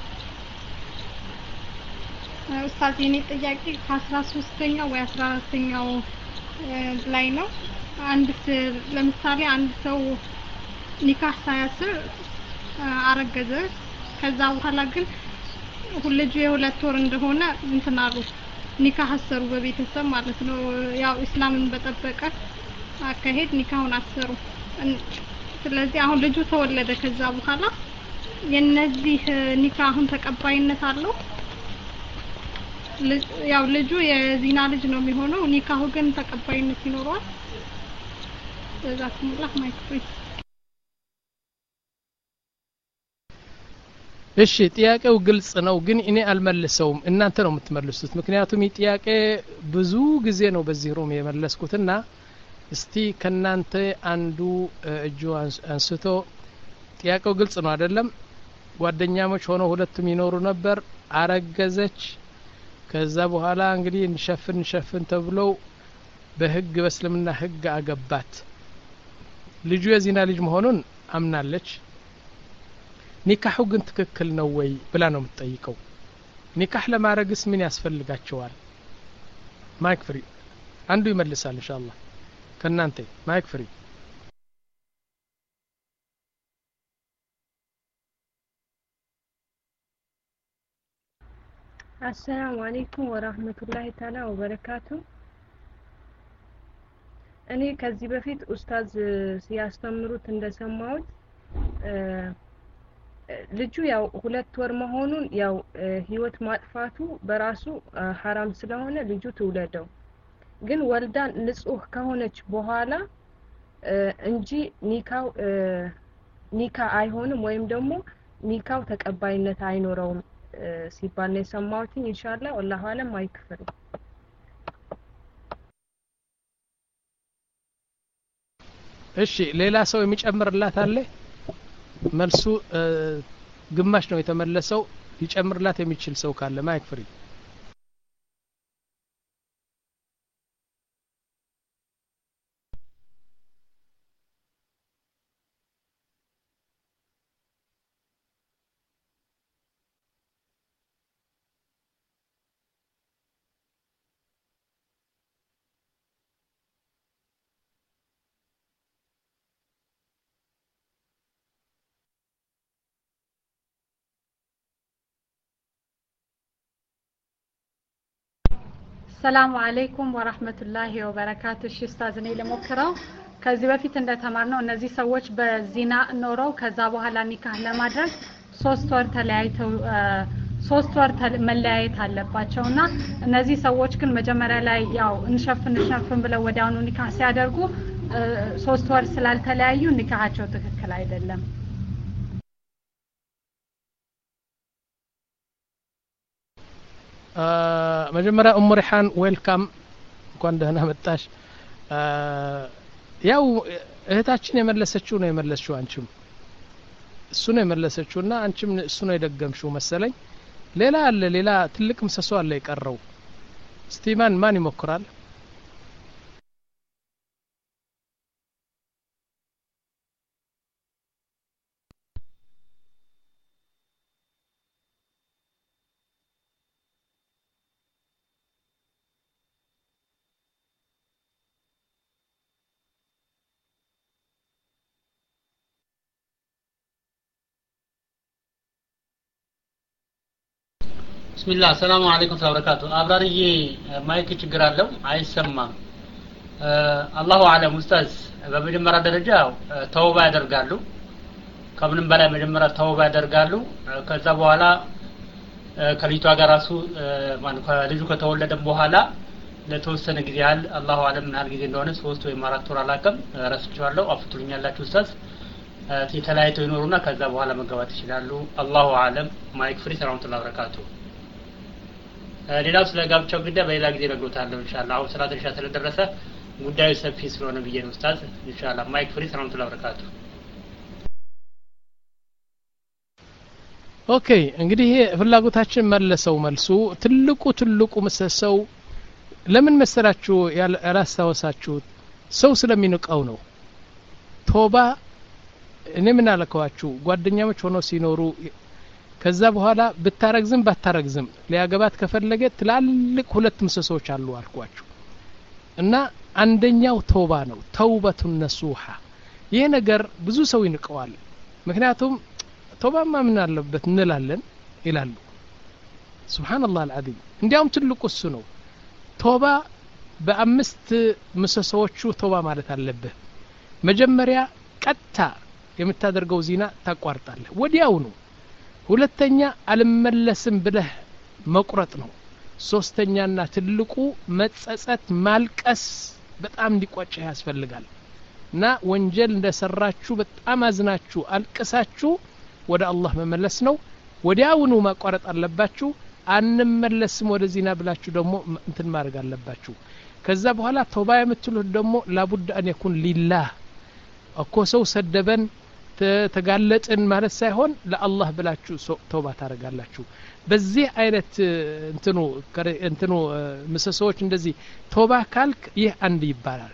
Speaker 7: ኡስታዝ የኔ ጥያቄ ከአስራ ሶስተኛው ወይ አስራ አራተኛው ላይ ነው አንድ ለምሳሌ አንድ ሰው ኒካህ ሳያስር አረገዘ ከዛ በኋላ ግን ሁለጁ የሁለት ወር እንደሆነ እንትን አሉ ኒካህ አሰሩ በቤተሰብ ማለት ነው ያው እስላምን በጠበቀ አካሄድ ኒካሁን አሰሩ ስለዚህ አሁን ልጁ ተወለደ ከዛ በኋላ የነዚህ ኒካሁን ተቀባይነት አለው ያው ልጁ የዚና ልጅ ነው የሚሆነው ኒካሁ ግን ተቀባይነት ይኖረዋል ጀዛኩሙላህ ማይክሮይ
Speaker 1: እሺ ጥያቄው ግልጽ ነው ግን እኔ አልመልሰውም እናንተ ነው የምትመልሱት ምክንያቱም ይህ ጥያቄ ብዙ ጊዜ ነው በዚህ ሩም የመለስኩትና እስቲ ከናንተ አንዱ እጁ አንስቶ ጥያቄው ግልጽ ነው አይደለም ጓደኛሞች ሆነው ሁለቱም ይኖሩ ነበር አረገዘች ከዛ በኋላ እንግዲህ እንሸፍን እንሸፍን ተብለው በህግ በእስልምና ህግ አገባት ልጁ የዚና ልጅ መሆኑን አምናለች ኒካሁ ግን ትክክል ነው ወይ ብላ ነው የምትጠይቀው ኒካህ ለማረግስ ምን ያስፈልጋቸዋል ማይክ ፍሪ አንዱ ይመልሳል ኢንሻአላህ ከናንተ ማይክ ፍሪ
Speaker 2: السلام عليكم ورحمة الله تعالى وبركاته እኔ ከዚህ በፊት ኡስታዝ ሲያስተምሩት እንደሰማሁት ልጁ ያው ሁለት ወር መሆኑን ያው ህይወት ማጥፋቱ በራሱ حرام ስለሆነ ልጁ ትውለደው ግን ወልዳ ንጹህ ከሆነች በኋላ እንጂ ኒካው ኒካ አይሆንም ወይም ደግሞ ኒካው ተቀባይነት አይኖረውም ሲባል ነው የሰማሁት ኢንሻአላህ والله አለም አይክፈሩ
Speaker 1: እሺ ሌላ ሰው የሚጨምርላት አለ መልሱ ግማሽ ነው የተመለሰው ይጨምርላት የሚችል ሰው ካለ ማይክ ፍሪ
Speaker 8: ሰላም አለይኩም ወራህመቱላሂ ወበረካቱ እሺ ኡስታዝ ነኝ ለሞክረው ከዚህ በፊት እንደተማርነው እነዚህ ሰዎች በዚና ኖረው ከዛ በኋላ ኒካህ ለማድረግ ሶስት ወር ተለያይተው ሶስት ወር መለያየት አለባቸውና እነዚህ ሰዎች ግን መጀመሪያ ላይ ያው እንሸፍን እንሸፍን ብለው ወዲያውኑ ኒካህ ሲያደርጉ ሶስት ወር ስላልተለያዩ ኒካሃቸው ትክክል አይደለም
Speaker 1: መጀመሪያ ኡሙ ሪሃን ዌልካም እንኳን ደህና መጣሽ ያው እህታችን የመለሰችው ነው የመለሰችው አንቺም እሱ ነው የመለሰችውና አንቺም እሱ ነው የደገምሽው መሰለኝ ሌላ አለ ሌላ ትልቅ ምሰሶ አለ የቀረው ስቲማን ማን ይሞክራል
Speaker 5: ቢስሚላህ ሰላም አለይኩም ወበረካቱ አብራሪዬ ማይክ ችግር አለው አይሰማም አላሁ አለም ኡስታዝ በመጀመሪያ ደረጃ ተውባ ያደርጋሉ ከምንም በላይ መጀመሪያ ተውባ ያደርጋሉ ከዛ በኋላ ከልጅቷ ጋር ራሱ ማን ከልጁ ከተወለደ በኋላ ለተወሰነ ጊዜ ያህል አላሁ አለም ምን ያህል ጊዜ እንደሆነ ሶስት ወይ አራት ወር አላቀም ረስቻለሁ አፍቱልኛላችሁ ኡስታዝ የተለያይተው ይኖሩና ከዛ በኋላ መጋባት ይችላሉ አላሁ አለም ማይክ ፍሪ ሰላም ተላበረካቱ ሌላው ስለ ጋብቻው ጉዳይ በሌላ ጊዜ ነግሮታለሁ ኢንሻአላህ አሁን ሰላት ኢሻ ስለደረሰ ጉዳዩ ሰፊ ስለሆነ ብዬ ነው ኡስታዝ ኢንሻአላህ ማይክ ፍሪ ሰላም ተላበረካቱ
Speaker 1: ኦኬ እንግዲህ ፍላጎታችን መለሰው መልሱ ትልቁ ትልቁ መሰሰው ለምን መሰላችሁ ያላስታወሳችሁት ሰው ስለሚንቀው ነው ቶባ እኔ ምን አለከዋችሁ ጓደኛሞች ሆኖ ሲኖሩ ከዛ በኋላ ብታረግዝም ባታረግዝም ሊያገባት ከፈለገ ትላልቅ ሁለት ምሰሶች አሉ አልኳችሁ እና አንደኛው ቶባ ነው ተውበቱ ነሱሃ ይሄ ነገር ብዙ ሰው ይንቀዋል ምክንያቱም ቶባማ ምን አለበት እንላለን ይላሉ ሱብሃንአላህ አልዓዚም እንዲያውም ትልቁ እሱ ነው ቶባ በአምስት ምሰሶዎቹ ቶባ ማለት አለበት መጀመሪያ ቀጥታ የምታደርገው ዚና ታቋርጣለህ ወዲያው ነው ሁለተኛ አልመለስም ብለህ መቁረጥ ነው ሶስተኛና ትልቁ መጸጸት ማልቀስ በጣም እንዲቆጭህ ያስፈልጋል እና ወንጀል እንደሰራችሁ በጣም አዝናችሁ አልቀሳችሁ ወደ አላህ መመለስ ነው ወዲያውኑ ማቋረጥ አለባችሁ አንመለስም ወደ ዚና ብላችሁ ደግሞ እንትን ማድረግ አለባችሁ ከዛ በኋላ ተውባ የምትሉት ደግሞ ላቡድ አን يكون ሊላህ እኮ ሰው ሰደበን ተጋለጥን ማለት ሳይሆን ለአላህ ብላችሁ ተውባ ታረጋላችሁ በዚህ አይነት እንትኑ እንትኑ ምሰሶች እንደዚህ ተውባ ካልክ ይህ አንድ ይባላል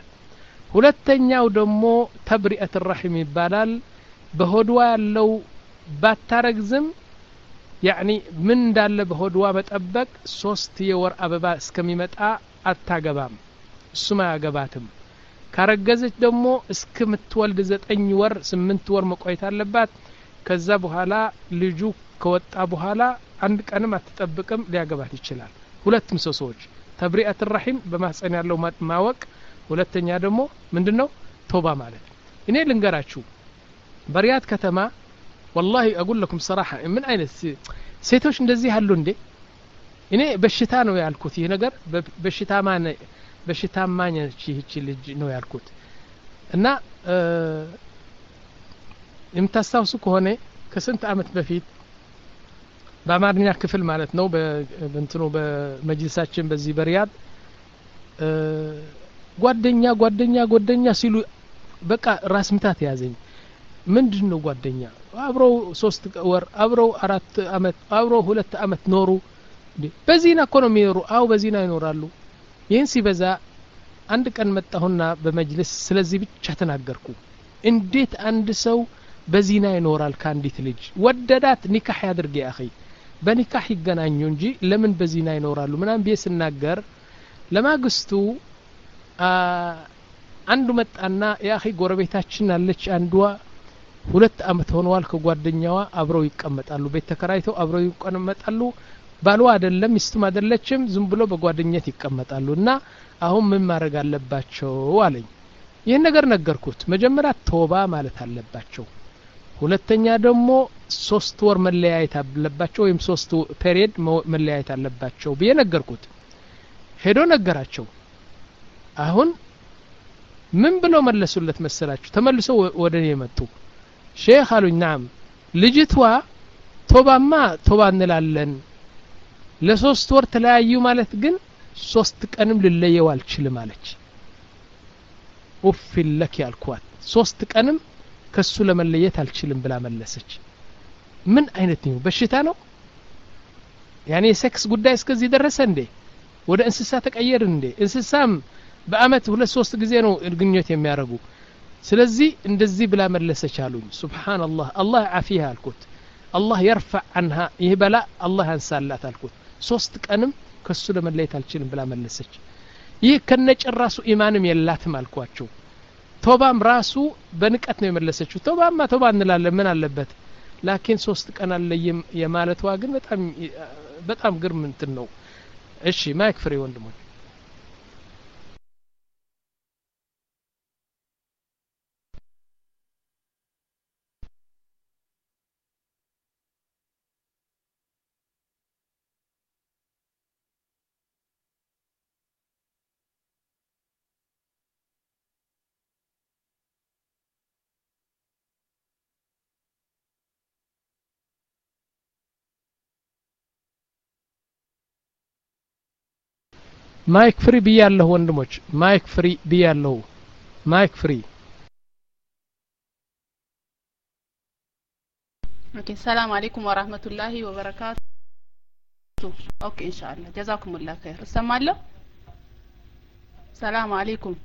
Speaker 1: ሁለተኛው ደግሞ ተብሪአት الرحم ይባላል በሆድዋ ያለው ባታረግዝም ያኒ ምን እንዳለ በሆድዋ መጠበቅ ሶስት የወር አበባ እስከሚመጣ አታገባም እሱማ ያገባትም ካረገዘች ደግሞ እስከምትወልድ ዘጠኝ ወር ስምንት ወር መቆየት አለባት ከዛ በኋላ ልጁ ከወጣ በኋላ አንድ ቀንም አትጠብቅም ሊያገባት ይችላል ሁለት ምሰሶች ተብሪአት الرحم በማህፀን ያለው ማወቅ ሁለተኛ ደግሞ ምንድነው ቶባ ማለት እኔ ልንገራችሁ በሪያድ ከተማ والله اقول لكم صراحه من اين ሴቶች እንደዚህ አሉ እንዴ እኔ በሽታ ነው ያልኩት ይሄ ነገር በሽታ ማን በሽታ ማኛች ይህች ልጅ ነው ያልኩት እና የምታስታውሱ ከሆነ ከስንት አመት በፊት በአማርኛ ክፍል ማለት ነው በእንትኑ በመጅልሳችን በዚህ በሪያድ ጓደኛ ጓደኛ ጓደኛ ሲሉ በቃ ራስ ምታት ያዘኝ ምንድነው ጓደኛ አብረው ሶስት ወር አብረው አራት አመት አብረው ሁለት አመት ኖሩ በዚህና እኮ ነው የሚኖሩ አው በዚህና ይኖራሉ ይህን ሲበዛ አንድ ቀን መጣሁና በመጅልስ ስለዚህ ብቻ ተናገርኩ እንዴት አንድ ሰው በዚህና ይኖራል ካንዲት ልጅ ወደዳት ኒካህ ያድርግ ያ اخي በኒካህ ይገናኙ እንጂ ለምን በዚህና ይኖራሉ ምናም ቢስናገር ለማግስቱ አንዱ መጣና ያ اخي ጎረቤታችን አለች አንዷ ሁለት አመት ሆነዋል ከጓደኛዋ አብረው ይቀመጣሉ ቤት ተከራይተው አብረው ይቀመጣሉ ባሏ አይደለም ሚስቱም አይደለችም ዝም ብሎ በጓደኝነት ይቀመጣሉና አሁን ምን ማድረግ አለባቸው አለኝ ይሄን ነገር ነገርኩት መጀመሪያ ተውባ ማለት አለባቸው ሁለተኛ ደግሞ ሶስት ወር መለያየት አለባቸው ወይም ሶስት ፔሪየድ መለያየት አለባቸው ብዬ ነገርኩት ሄዶ ነገራቸው አሁን ምን ብለው መለሱለት መሰላችሁ ተመልሰው ወደኔ መጡ ሼክ አሉኝ ናም ልጅቷ ቶባማ ቶባ እንላለን ለሶስት ወር ተለያዩ ማለት ግን ሶስት ቀንም ልለየው አልችልም አለች ኡፍል ለክ ያልኳት ሶስት ቀንም ከሱ ለመለየት አልችልም ብላ መለሰች ምን አይነት ነው በሽታ ነው ያኔ ሴክስ ጉዳይ እስከዚህ ደረሰ እንዴ ወደ እንስሳ ተቀየር እንዴ እንስሳም በአመት ሁለት ሶስት ጊዜ ነው ግንኙነት የሚያረጉ ስለዚህ እንደዚህ ብላ መለሰች አሉኝ ሱብሃንአላህ አላህ አፊያ አልኩት አላህ يرفع عنها ይህ በላ አላህ ያንሳላት አልኩት ሶስት ቀንም ከሱ ለመለየት አልችልም ብላ መለሰች ይህ ከነጭራሱ ኢማንም የላትም አልኳቸው ቶባም ራሱ በንቀት ነው የመለሰችው ቶባማ ቶባ እንላለን ምን አለበት ላኪን ሶስት ቀን አለየም የማለቷ ግን በጣም በጣም ግርም እንትን ነው እሺ ማይክ ፍሬ ወንድሞች ማይክ ፍሪ ቢያለሁ ወንድሞች ማይክ ፍሪ ቢያለሁ ማይክ ፍሪ
Speaker 6: ኦኬ ሰላም አለይኩም ወራህመቱላሂ ወበረካቱ ኦኬ ኢንሻአላህ ጀዛኩሙላህ ኸይር እሰማለሁ ሰላም አለይኩም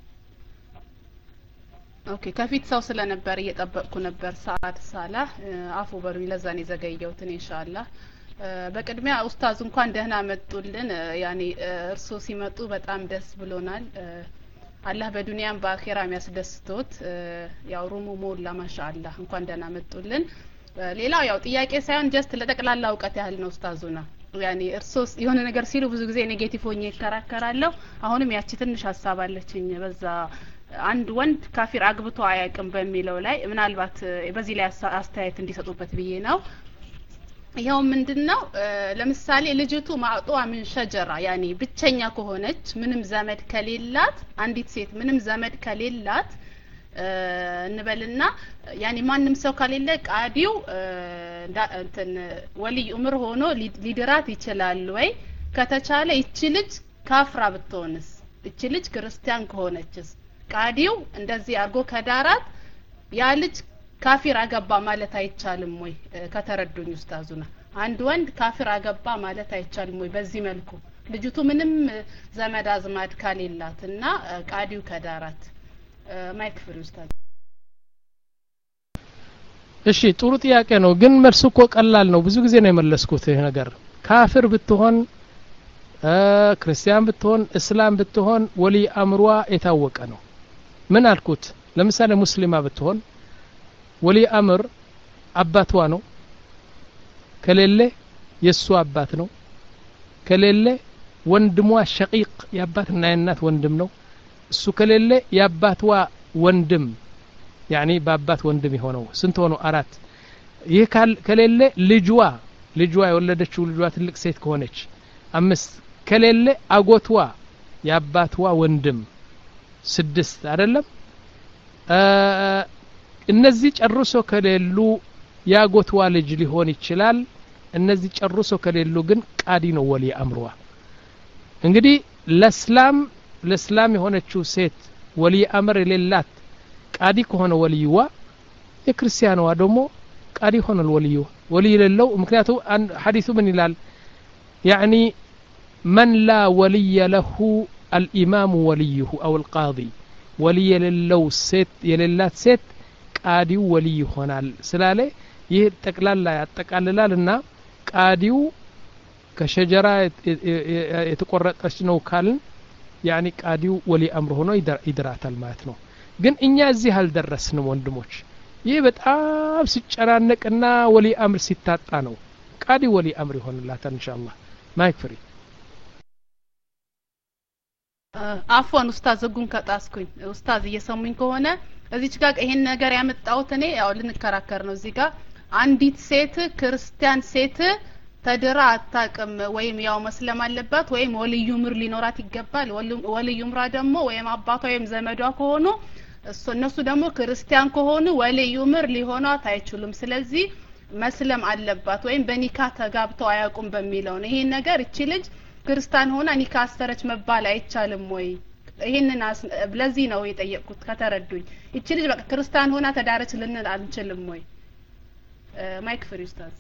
Speaker 6: ኦኬ ከፊት ሰው ስለነበር እየጠበቅኩ ነበር ሰዓት ሳላህ አፉ በሉኝ ለዛ ነው ዘገየሁት ኢንሻአላህ በቅድሚያ ኡስታዝ እንኳን ደህና መጡልን ያኒ እርሶ ሲመጡ በጣም ደስ ብሎናል አላህ በዱንያም በአኺራም ያስደስቶት ያው ሩሙ ሞላ ማሻአላህ እንኳን ደህና መጡልን ሌላው ያው ጥያቄ ሳይሆን ጀስት ለጠቅላላ እውቀት ያህል ነው ኡስታዙና ያኒ እርሶስ የሆነ ነገር ሲሉ ብዙ ጊዜ ኔጌቲቭ ሆኜ ይከራከራለሁ አሁንም ያቺ ትንሽ ሐሳብ አለችኝ በዛ አንድ ወንድ ካፊር አግብቶ አያውቅም በሚለው ላይ ምናልባት በዚህ ላይ አስተያየት እንዲሰጡበት ብዬ ነው ያው ምንድነው ለምሳሌ ልጅቱ ማዕጧ ምን ሸጀራ ያኒ ብቸኛ ከሆነች ምንም ዘመድ ከሌላት አንዲት ሴት ምንም ዘመድ ከሌላት እንበልና ያኒ ማንም ሰው ከሌለ ቃዲው እንትን ወልይ ኡምር ሆኖ ሊድራት ይችላል ወይ ከተቻለ እቺ ልጅ ካፍራ ብትሆንስ እቺ ልጅ ክርስቲያን ከሆነችስ ቃዲው እንደዚህ አርጎ ከዳራት ያ ልጅ ካፊር አገባ ማለት አይቻልም ወይ ከተረዱኝ ኡስታዙና አንድ ወንድ ካፊር አገባ ማለት አይቻልም ወይ በዚህ መልኩ ልጅቱ ምንም ዘመድ አዝማድ ካሌላትና ቃዲው ከዳራት ማይክ ፍሪ ኡስታዝ
Speaker 1: እሺ ጥሩ ጥያቄ ነው ግን መልሱ እኮ ቀላል ነው ብዙ ጊዜ ነው የመለስኩት ይሄ ነገር ካፊር ብትሆን ክርስቲያን ብትሆን እስላም ብትሆን ወሊ አምሯ የታወቀ ነው ምን አልኩት ለምሳሌ ሙስሊማ ብትሆን ወሊ አምር አባቷ ነው ከሌለ የሱ አባት ነው ከሌለ ወንድሟ ሸቂቅ ያባትና የናት ወንድም ነው እሱ ከሌለ ያባቷ ወንድም ያኒ ባባት ወንድም ይሆነው ስንት ሆኖ አራት ይሄ ከሌለ ልጅዋ ልጅዋ የወለደችው ልጅዋ ትልቅ ሴት ከሆነች አምስት ከሌለ አጎቷ ያባቷ ወንድም ስድስት አይደለም እነዚህ ጨርሶ ከሌሉ ያጎቷ ልጅ ሊሆን ይችላል እነዚህ ጨርሶ ከሌሉ ግን ቃዲ ነው ወሊ አምሯ እንግዲህ ለእስላም ለእስላም የሆነችው ሴት ወሊ አምር የሌላት ቃዲ ከሆነ ወልይዋ የክርስቲያኗ ደግሞ ቃዲ ሆነ ወልዩ ወልይ ለለው ምክንያቱ ሐዲሱ ምን ይላል يعني من لا ولي له الإمام وليه أو القاضي ولي للو ست يللات ست قاديو ولي هونال سلاله ይህ ተቀላላ ያጠቃልላልና ቃዲው ከሸጀራ የተቆረጠች ነው ካልን ያኒ ቃዲው ወሊ አምር ሆኖ ይድራታል ማለት ነው ግን እኛ እዚህ አልደረስንም ወንድሞች ይህ በጣም ሲጨናነቅና ወሊ አምር ሲታጣ ነው ቃዲ ወሊ አምር ይሆንላታል ኢንሻአላህ ማይክ ፍሪ
Speaker 6: አፎን ኡስታዝ ጉን ከጣስኩኝ ኡስታዝ እየሰሙኝ ከሆነ እዚች ጋር ይሄን ነገር ያመጣሁት እኔ ያው ልንከራከር ነው እዚህ ጋር አንዲት ሴት ክርስቲያን ሴት ተድራ አታቅም ወይም ያው መስለም አለባት ወይም ወልዩ ምር ሊኖራት ይገባል ወልዩ ምራ ደግሞ ወይም አባቷ ወይም ዘመዷ ከሆኑ እነሱ ደግሞ ክርስቲያን ከሆኑ ወልዩ ምር ሊሆኗት አይችሉም ስለዚህ መስለም አለባት ወይም በኒካ ተጋብተው አያውቁም በሚለው ነው ይሄን ነገር እቺ ልጅ ክርስቲያን ሆና ኒካ አሰረች መባል አይቻልም ወይ ይሄንን ለዚህ ነው የጠየቅኩት ከተረዱኝ እቺ ልጅ በቃ ክርስቲያን ሆና ተዳረች ልንል አንችልም ወይ ማይክ ፍሪ ኡስታዝ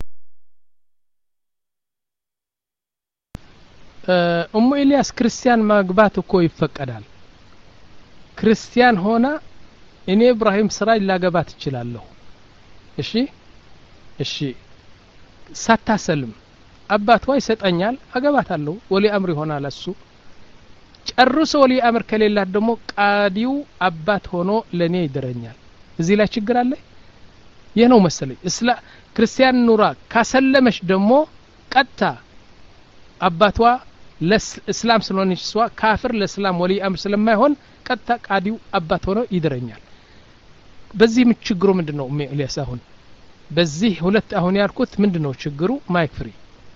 Speaker 6: ኡሙ ኢልያስ ክርስቲያን ማግባት እኮ ይፈቀዳል ክርስቲያን ሆና እኔ ኢብራሂም ስራይ ላገባት እችላለሁ እሺ እሺ ሳታሰልም አባቷ ይሰጠኛል አገባታለሁ ወሊ አምር ይሆናል እሱ ጨርሶ ወሊ አምር ከሌላት ደግሞ ቃዲው አባት ሆኖ ለኔ ይደረኛል እዚህ ላይ ችግር አለ የነው መሰለኝ እስላ ክርስቲያን ኑራ ካሰለመሽ ደግሞ ቀጣ አባቷ ለእስላም ስለሆነች ሷ ካፍር ለእስላም ወሊ አምር ስለማይሆን ቀጣ ቃዲው አባት ሆኖ ይደረኛል በዚህ ምን ችግሩ ምንድነው ኢልያስ አሁን በዚህ ሁለት አሁን ያልኩት ምንድነው ችግሩ ማይክ ፍሪ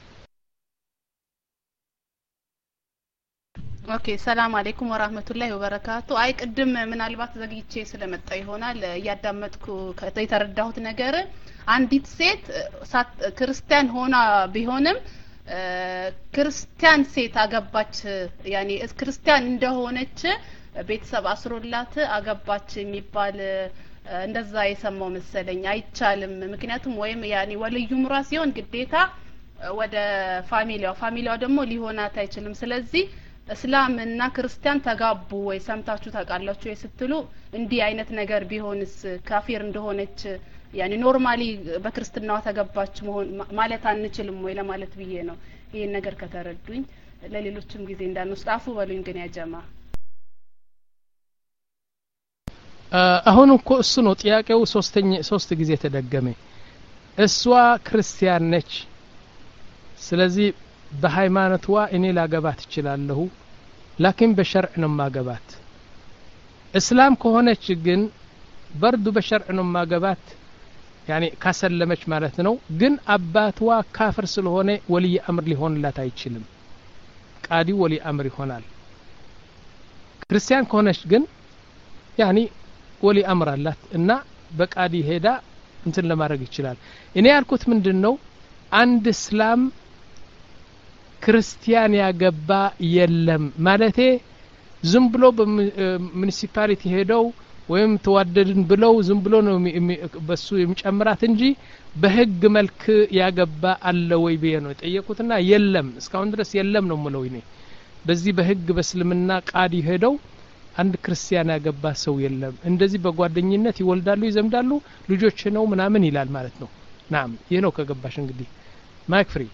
Speaker 6: ኦኬ ሰላም አለይኩም ወራህመቱላሂ ወበረካቱ አይ ቅድም ምናልባት ዘግይቼ ስለመጣ ይሆናል ያዳመጥኩ ከተረዳሁት ነገር አንዲት ሴት ክርስቲያን ሆና ቢሆንም ክርስቲያን ሴት አገባች ያኒ ክርስቲያን እንደሆነች ቤተሰብ አስሮላት አገባች የሚባል እንደዛ የሰማው መሰለኝ አይቻልም ምክንያቱም ወይም ያኒ ወልዩ ምራ ሲሆን ግዴታ ወደ ፋሚሊያው ፋሚሊያው ደግሞ ሊሆናት አይችልም ስለዚህ እስላም እና ክርስቲያን ተጋቡ ወይ ሰምታችሁ ታውቃላችሁ ወይ ስትሉ እንዲህ አይነት ነገር ቢሆንስ ካፊር እንደሆነች ያኒ ኖርማሊ በክርስትናዋ ተገባች መሆን ማለት አንችልም ወይ ለማለት ብዬ ነው ይሄን ነገር ከተረዱኝ ለሌሎችም ጊዜ እንዳንወስዳፉ በሉኝ ግን ያጀማ
Speaker 1: አሁን እኮ እሱ ነው ጥያቄው ሶስተኛ ሶስት ጊዜ ተደገመ እሷ ክርስቲያን ነች ስለዚህ በሃይማኖትዋ እኔ ላገባት እችላለሁ ላኪን በሸርዕ ነው ማገባት እስላም ከሆነች ግን በርዱ በሸርዕ ነው ማገባት ያኒ ካሰለመች ማለት ነው ግን አባትዋ ካፍር ስለሆነ ወልይ አምር ሊሆንላት አይችልም ቃዲ ወልይ አምር ይሆናል ክርስቲያን ከሆነች ግን ያኒ ወልይ አምር አላት እና በቃዲ ሄዳ እንትን ለማድረግ ይችላል እኔ ያልኩት ምንድነው አንድ እስላም ክርስቲያን ያገባ የለም ማለቴ ዝም ብሎ በሙኒሲፓሊቲ ሄደው ወይም ተዋደድን ብለው ዝም ብሎ ነው በሱ የሚጨምራት እንጂ በህግ መልክ ያገባ አለ ወይ በየ ነው ጠየቁትና የለም እስካሁን ድረስ የለም ነው ምለው እኔ በዚህ በህግ በእስልምና ቃዲ ሄደው አንድ ክርስቲያን ያገባ ሰው የለም እንደዚህ በጓደኝነት ይወልዳሉ ይዘምዳሉ ልጆች ነው ምናምን ይላል ማለት ነው ናም ይሄ ነው ከገባሽ እንግዲህ ማይክ ፍሪ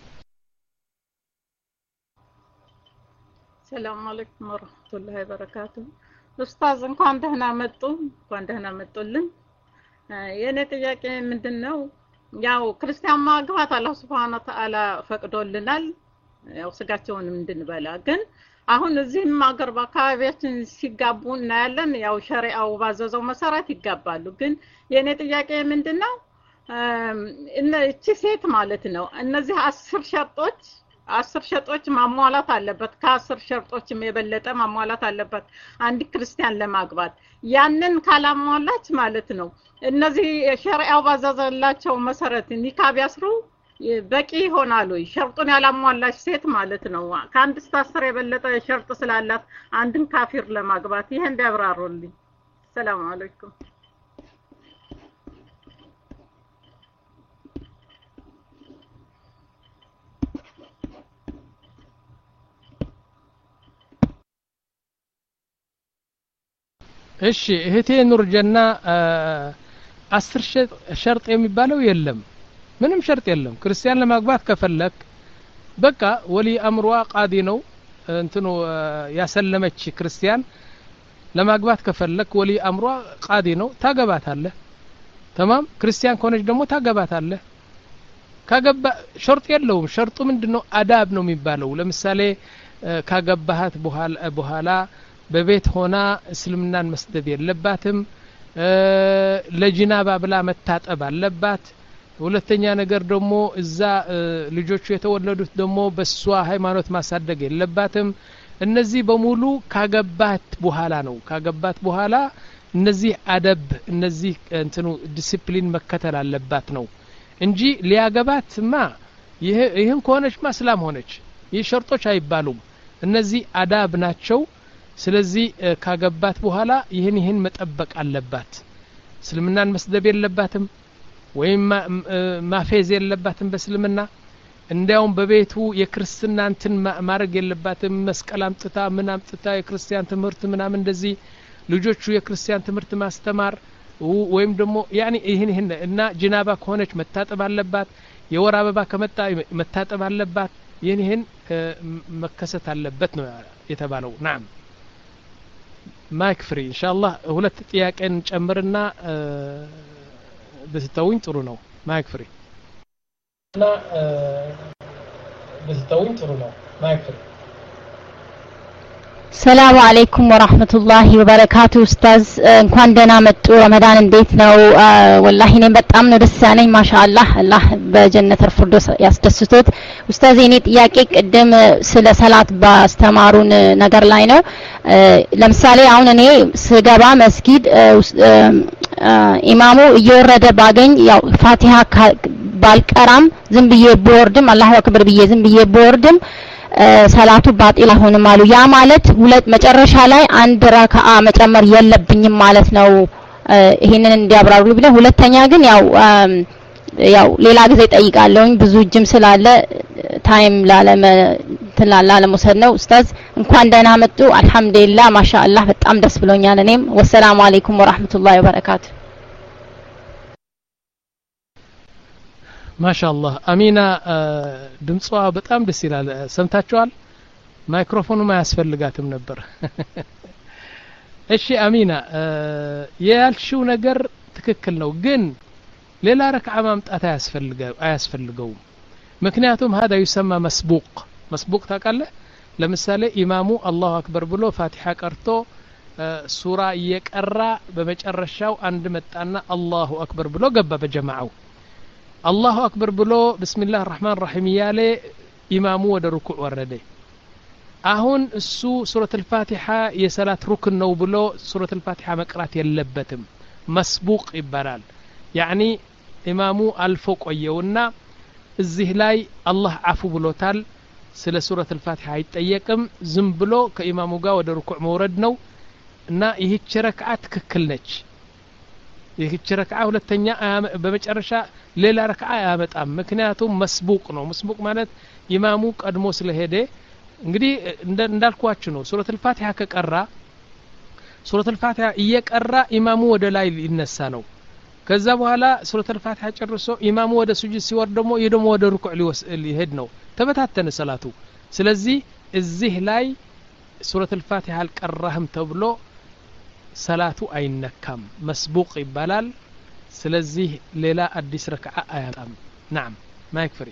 Speaker 9: ሰላም አለይኩም ወራህመቱላሂ ወበረካቱ ኡስታዝ እንኳን ደህና መጡ እንኳን ደህና መጡልን የኔ ጥያቄ ምንድነው ያው ክርስቲያን ማግባት አላህ Subhanahu Wa Ta'ala ፈቅዶልናል ያው ስጋቸውንም እንድንበላ ግን አሁን እዚህም አገር በአካባቢያችን ሲጋቡ እናያለን ያው ሸሪዓው ባዘዘው መሰረት ይጋባሉ ግን የኔ ጥያቄ ምንድነው እነ እቺ ሴት ማለት ነው እነዚህ አስር ሸርጦች አስር ሸርጦች ማሟላት አለበት ከአስር ሸርጦችም የበለጠ ማሟላት አለበት አንድ ክርስቲያን ለማግባት ያንን ካላሟላች ማለት ነው እነዚህ ሸሪዓው ባዘዘላቸው መሰረት ኒካ ቢያስሩ በቂ ይሆናሉ ሸርጡን ያላሟላች ሴት ማለት ነው ከአንድ እስከ አስር የበለጠ ሸርጥ ስላላት አንድን ካፊር ለማግባት ይሄን ቢያብራሩልኝ ሰላም አለይኩም
Speaker 1: እሺ እህቴ ኑር ጀና አስር ሸርጥ የሚባለው የለም ምንም ሸርጥ የለም ክርስቲያን ለማግባት ከፈለክ በቃ ወሊ አምሯ ቃዲ ነው እንትኑ ያሰለመች ክርስቲያን ለማግባት ከፈለክ ወሊ አምሯ ቃዲ ነው ታገባታለህ تمام ክርስቲያን ከሆነች ደግሞ ታገባታለህ ካገባ ሸርጥ የለውም ሸርጡ ምንድነው አዳብ ነው የሚባለው ለምሳሌ ካገባሃት በኋላ በኋላ በቤት ሆና እስልምናን መስደብ የለባትም ለጂናባ ብላ መታጠብ አለባት ሁለተኛ ነገር ደግሞ እዛ ልጆቹ የተወለዱት ደግሞ በሷ ሃይማኖት ማሳደግ የለባትም እነዚህ በሙሉ ካገባት በኋላ ነው ካገባት በኋላ እነዚህ አደብ እነዚህ እንትኑ ዲሲፕሊን መከተል አለባት ነው እንጂ ሊያገባትማ ይሄ ይሄን ከሆነች ማስላም ሆነች ይህ ሸርጦች አይባሉም እነዚህ አዳብ ናቸው ስለዚህ ካገባት በኋላ ይሄን ይሄን መጠበቅ አለባት እስልምናን መስደብ የለባትም ወይም ማፌዝ የለባትም በእስልምና እንዲያውም በቤቱ የክርስቲያን እንትን ማድረግ የለባትም መስቀል አምጥታ ምን አምጥታ የክርስቲያን ትምህርት ምናምን እንደዚህ ልጆቹ የክርስቲያን ትምህርት ማስተማር ወይም ደግሞ ያኒ ይሄን ይሄን እና ጂናባ ከሆነች መታጠብ አለባት የወር አበባ ከመጣ መታጠብ አለባት ይሄን ይሄን መከሰት አለበት ነው የተባለው ናም ማይክ ፍሪ ኢንሻአላህ ሁለት ጥያቄን ጨምርና በስተውኝ ጥሩ ነው ማይክ ፍሪ እና በስተውኝ ጥሩ ነው ማይክ ፍሪ
Speaker 10: ሰላም አለይኩም ወራህመቱላሂ ወበረካቱ ኡስታዝ እንኳን ደህና መጡ ረመዳን እንዴት ነው ወላሂ እኔ በጣም ነው ደስ ያለኝ ማሻአላህ አላህ በጀነት አልፍርዶስ ያስደስቶት ኡስታዝ እኔ ጥያቄ ቅድም ስለ ሰላት ባስተማሩን ነገር ላይ ነው ለምሳሌ አሁን እኔ ስገባ መስጊድ ኢማሙ እየወረደ ባገኝ ያው ፋቲሃ ባልቀራም ዝም ብዬ ቦርድም አላሁ አክበር ብዬ ዝም ብዬ ቦርድም ሰላቱ ባጢል ሆነ ማሉ ያ ማለት ሁለት መጨረሻ ላይ አንድ ረካዓ መጨመር የለብኝም ማለት ነው ይሄንን እንዲያብራሩ ብለ ሁለተኛ ግን ያው ያው ሌላ ጊዜ ጠይቃለሁኝ ብዙ ጅም ስላለ ታይም ላለመ ተላላለ መውሰድ ነው ኡስታዝ እንኳን ደህና መጡ አልহামዱሊላህ ማሻአላህ በጣም ደስ ብሎኛል እኔም ወሰላሙ አለይኩም ወራህመቱላሂ ወበረካቱ
Speaker 1: ማሻአላህ አሚና ድምጿ በጣም ደስ ይላል ሰምታችኋል ማይክሮፎኑ ማያስፈልጋትም ነበር እሺ አሚና ያልሽው ነገር ትክክል ነው ግን ሌላ ረክዓ ማምጣት አያስፈልገው አያስፈልገው ምክንያቱም هذا يسمى مسبوق مسبوق ታውቃለህ ለምሳሌ ኢማሙ አላሁ አክበር ብሎ ፋቲሃ ቀርቶ ሱራ እየቀራ በመጨረሻው አንድ መጣና አላሁ አክበር ብሎ ገባ በጀማዓው አላሁ አክበር ብሎ ቢስሚላህ الرحمن الرحيم ያለ ኢማሙ ወደ ሩኩዕ ወረደ አሁን እሱ ሱረቱል ፋቲሃ የሰላት ሩክን ነው ብሎ ሱረቱል ፋቲሃ መቅራት የለበትም መስቡቅ ይባላል ያኒ ኢማሙ አልፎ ቆየውና እዚህ ላይ አላህ አፉ ብሎታል ስለ ሱረቱል ፋቲሃ አይጠየቅም ዝም ብሎ ከኢማሙ ጋር ወደ ሩኩዕ መውረድ ነው እና ይህች ረክዓ ትክክል ነች ይህች ረክዓ ሁለተኛ በመጨረሻ ሌላ ረክዓ ያመጣም ምክንያቱም መስቡቅ ነው መስቡቅ ማለት ኢማሙ ቀድሞ ስለሄደ እንግዲህ እንዳልኳችሁ ነው ሱረቱል ፋቲሃ ከቀራ ሱረቱል ፋቲሃ እየቀራ ኢማሙ ወደ ላይ ሊነሳ ነው ከዛ በኋላ ሱረቱል ፋቲሃ ጨርሶ ኢማሙ ወደ ሱጁድ ሲወርድ ደግሞ ይደሞ ወደ ሩኩዕ ሊሄድ ነው ተበታተነ ሰላቱ ስለዚህ እዚህ ላይ ሱረቱል ፋቲሃ አልቀራህም ተብሎ ሰላቱ አይነካም መስቡቅ ይባላል ስለዚህ ሌላ አዲስ ረክዓ አያጣም نعم ማይክ ፍሪ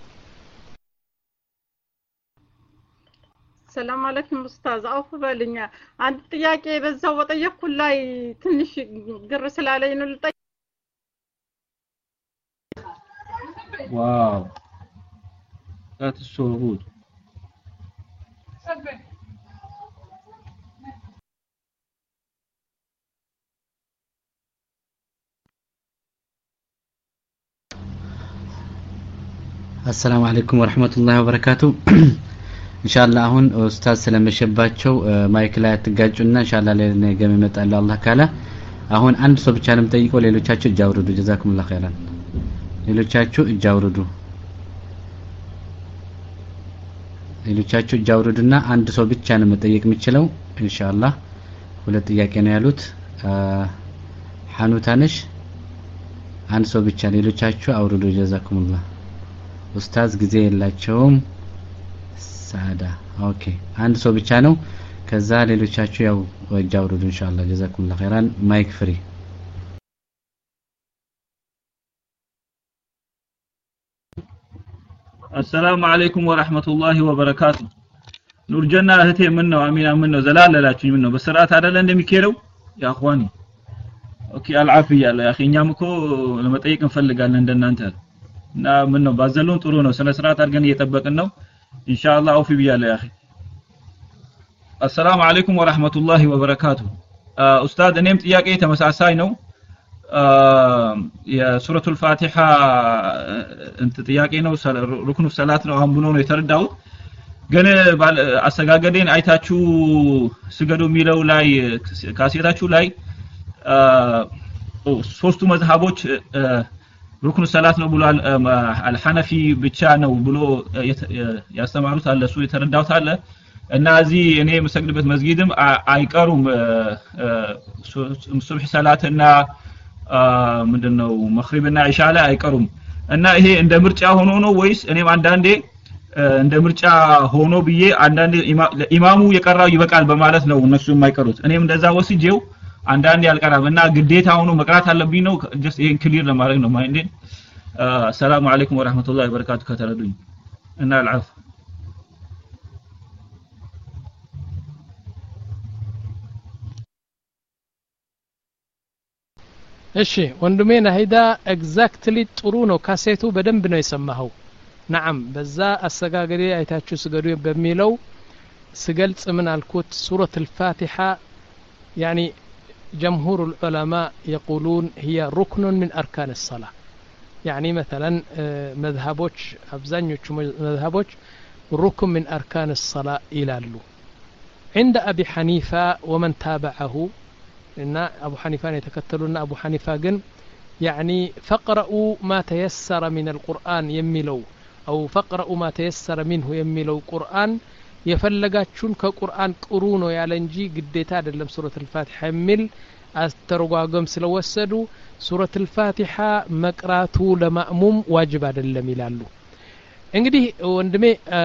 Speaker 9: ሰላም አለይኩም ኡስታዝ አውፍ በልኛ አንድ ጥያቄ በዛው በጠየቅኩ ላይ ትንሽ ግር ስላለኝ ነው ልጠይቅ
Speaker 11: ዋው that's so good
Speaker 4: السلام عليكم ورحمة الله وبركاته ኢንሻአላህ አሁን ኡስታዝ ስለመሸባቸው ማይክ ላይ አትጋጩና ኢንሻአላህ ለነገ ይመጣል አላህ ካለ አሁን አንድ ሰው ብቻ ነው የምጠይቀው ሌሎቻችሁ እጅ አውርዱ ጀዛኩሙላህ ኸይራን ሌሎቻችሁ እጅ አውርዱ ሌሎቻችሁ እጅ አውርዱና አንድ ሰው ብቻ ነው መጠየቅ የሚችለው ኢንሻአላህ ሁለት ጥያቄ ነው ያሉት ሐኑታነሽ አንድ ሰው ብቻ ሌሎቻችሁ አውርዱ ጀዛኩሙላህ ኡስታዝ ጊዜ የላቸውም ሳዳ ኦኬ አንድ ሰው ብቻ ነው ከዛ ሌሎቻችሁ ያው ወጃውሩዱ ኢንሻአላህ ጀዛኩሙላህ ኸይራን ማይክ ፍሪ
Speaker 11: السلام عليكم ورحمة الله وبركاته نور جنة እህቴ ምን ነው አሚና ምን ነው ዘላለላችሁ ምን ነው በስርዓት አይደለ እንደሚከለው ያ اخواني ኦኬ አልዓፊያ ያ اخي እኛም እኮ ለመጠየቅ እንፈልጋለን እንደናንተ እና ምን ነው ባዘሉን ጥሩ ነው ስነ ስርዓት አድርገን እየጠበቅን ነው إن شاء الله أوفي بياله يا أخي السلام عليكم ورحمة الله وبركاته أستاذ نمت إياكي تمساساي نو يا سورة الفاتحة أنت إياكي نو ركن الصلاة نو هم بنون يترداو ግን አሰጋገዴን አይታችሁ ስገዱ ሚለው ላይ ካሴታችሁ ላይ ሶስቱ መዝሃቦች ሩክኑ ሰላት ነው ብሏል አልሐነፊ ብቻ ነው ብሎ ያስተማሩት አለ እሱ የተረዳውት አለ እና እዚህ እኔ መሰግድበት መስጊድም አይቀሩም ሱብህ ሰላትና ምንድነው መግሪብና ኢሻ ላይ አይቀሩም እና ይሄ እንደ ምርጫ ሆኖ ነው ወይስ እኔም አንዳንዴ እንደ ምርጫ ሆኖ ብዬ አንዳንዴ ኢማሙ የቀራው ይበቃል በማለት ነው እነሱ የማይቀሩት እኔም እንደዛ ወስጄው አንዳንዴ ያልቀራም እና ግዴታ ሆኖ መቅራት አለብኝ ነው ጀስት ይሄን ክሊር ለማድረግ ነው ማይንዴ ሰላም አለይኩም ወራህመቱላሂ ወበረካቱ ከተረዱኝ እና አልዓፍ
Speaker 1: እሺ ወንድሜ ናሂዳ ኤግዛክትሊ ጥሩ ነው ካሴቱ በደንብ ነው የሰማኸው نعم በዛ አሰጋገሪ አይታችሁ ስገዱ በሚለው ስገልጽ ምን አልኩት ሱረة الفاتحة يعني جمهور العلماء يقولون هي ركن من أركان الصلاة يعني مثلا مذهبوش أبزانيوش مذهبوش ركن من أركان الصلاة إلى اللو عند أبي حنيفة ومن تابعه እና አቡ ሐኒፋን የተከተሉና አቡ ሐኒፋ ግን يعني فقرأوا ما تيسر من القرآن يميلو أو فقرأوا ما تيسر منه يميلو قرآن يفلقاتشون كقرآن قرونو يالنجي قديتا دلم سورة الفاتحة يميل أسترقاقم سلوسدو سورة الفاتحة مقراتو لمأموم واجب دلم يلالو እንግዲህ ወንድሜ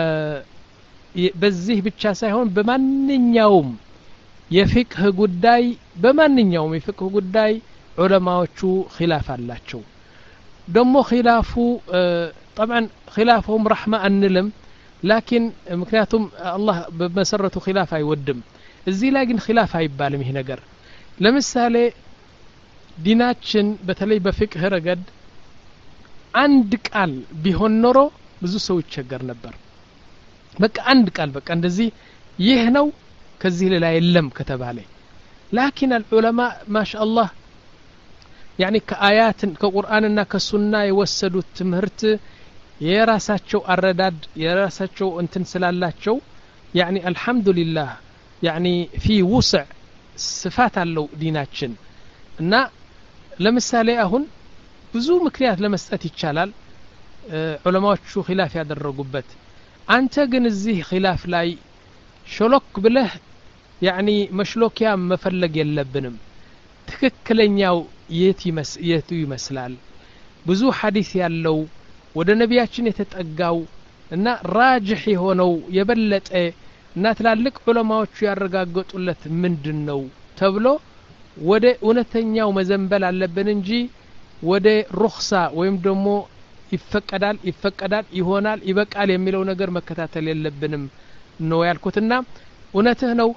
Speaker 1: በዚህ ብቻ ሳይሆን በማንኛውም የፍቅህ ጉዳይ በማንኛውም የፍቅህ ጉዳይ ዑለማዎቹ ኺላፍ አላቸው ደሞ ኺላፉ طبعا ኺላፉም ረህማ አንልም ላኪን ምክንያቱም አላህ በመሰረቱ ኺላፍ አይወድም እዚህ ላይ ግን ኺላፍ አይባልም ይሄ ነገር ለምሳሌ ዲናችን በተለይ በፍቅህ ረገድ አንድ ቃል ቢሆን ኖሮ ብዙ ሰው ይቸገር ነበር በቃ አንድ ቃል በቃ እንደዚህ ይህ ነው ከዚህ ሌላ የለም ከተባለ ላኪን العلماء ما شاء الله يعني كآيات كقرآننا كسنة يوسدوا التمهرت የራሳቸው አረዳድ የራሳቸው እንትን ስላላቸው يعني الحمد لله يعني في وسع ስፋት አለው ዲናችን እና ለምሳሌ አሁን ብዙ ምክንያት ለመስጠት ይቻላል ዑለማዎቹ ኺላፍ ያደረጉበት አንተ ግን እዚህ ኺላፍ ላይ ሾሎክ ብለህ يعني መሽሎኪያ መፈለግ የለብንም ትክክለኛው የቱ ይመስላል ብዙ ሐዲስ ያለው ወደ ነቢያችን የተጠጋው እና ራጅህ የሆነው የበለጠ እና ትላልቅ ዑለማዎቹ ያረጋገጡለት ምንድነው ተብሎ ወደ እውነተኛው መዘንበል አለብን እንጂ ወደ ሩኽሳ ወይም ደግሞ ይፈቀዳል ይፈቀዳል ይሆናል ይበቃል የሚለው ነገር መከታተል የለብንም ነው ያልኩትና እውነትህ ነው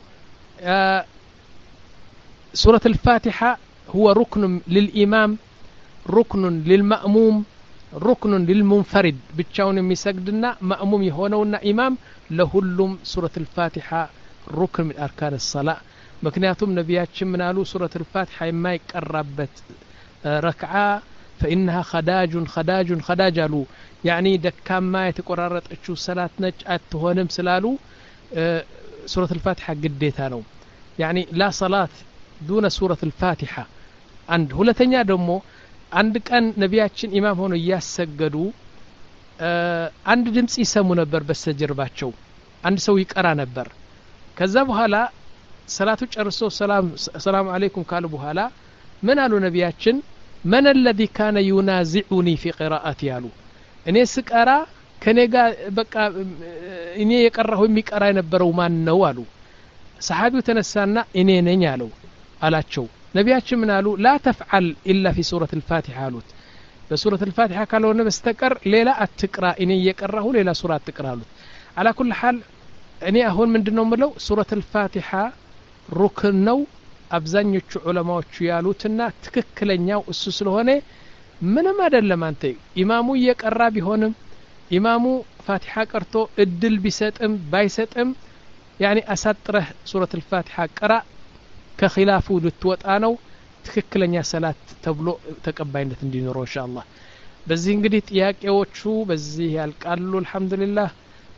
Speaker 1: سورة الفاتحة هو ركن للإمام ركن للمأموم ركن للمنفرد بتشاون يسجدنا مأموم يهونونا إمام لهلم سورة الفاتحة ركن من أركان الصلاة مكنياتهم نبيات منالو سورة الفاتحة ما يقربت ركعة فإنها خداج خداج خداجلو يعني دكام ما يتقررت أشو صلاة نجأت تهونم سلالو سورة الفاتحة قديتها يعني لا صلاة دون سورة الفاتحة عند هلتنيا دمو عندك أن نبياتشن إمام هون ياسجدوا عند دمس يسمو نبر بس جرباتشو عند سوي يقرا نبر كذا بهلا صلاة ጨርሶ ሰላም ሰላም አለይኩም ካሉ በኋላ ምን አሉ ነቢያችን من الذي كان ينازعني في قراءتي ያሉ እኔ ስቀራ ከኔ ጋር በቃ እኔ የቀራሁ የሚቀራ የነበረው ማን ነው አሉ ሰሃቢው ተነሳና እኔ ነኝ አለው አላቸው ነቢያችን ምን አሉ لا تفعل الا في سورة الفاتحة አሉት በሱረቱ الفاتحة ካልሆነ በስተቀር ሌላ አትቅራ እኔ የቀራሁ ሌላ ሱራ አትቅራ አሉት على كل حال እኔ አሁን ምንድነው ምለው سورة الفاتحة ሩክን ነው አብዛኞቹ ዑለማዎቹ ያሉትና ትክክለኛው እሱ ስለሆነ ምንም አይደለም አንተ ኢማሙ የቀራ ቢሆንም ኢማሙ ፋቲሃ ቀርቶ እድል ቢሰጥም ባይሰጥም يعني አሳጥረህ ሱረቱ الفاتحة ቀራ ከኺላፉ ልትወጣ ነው ትክክለኛ ሰላት ተብሎ ተቀባይነት እንዲኖረው ኢንሻአላህ በዚህ እንግዲህ ጥያቄዎቹ በዚህ ያልቃሉ አልহামዱሊላህ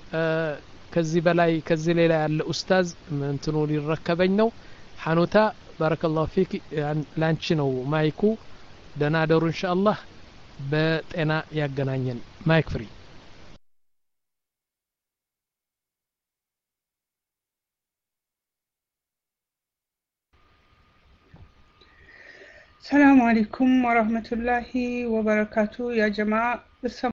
Speaker 1: ከዚህ በላይ ከዚህ ሌላ ያለ ኡስታዝ እንትኑ ሊረከበኝ ነው ሐኑታ ባረከላሁ ፊክ ላንቺ ነው ማይኩ ደናደሩ ኢንሻአላህ በጤና ያገናኘን ማይክ ፍሪ
Speaker 12: السلام عليكم ورحمة الله وبركاته يا جماعة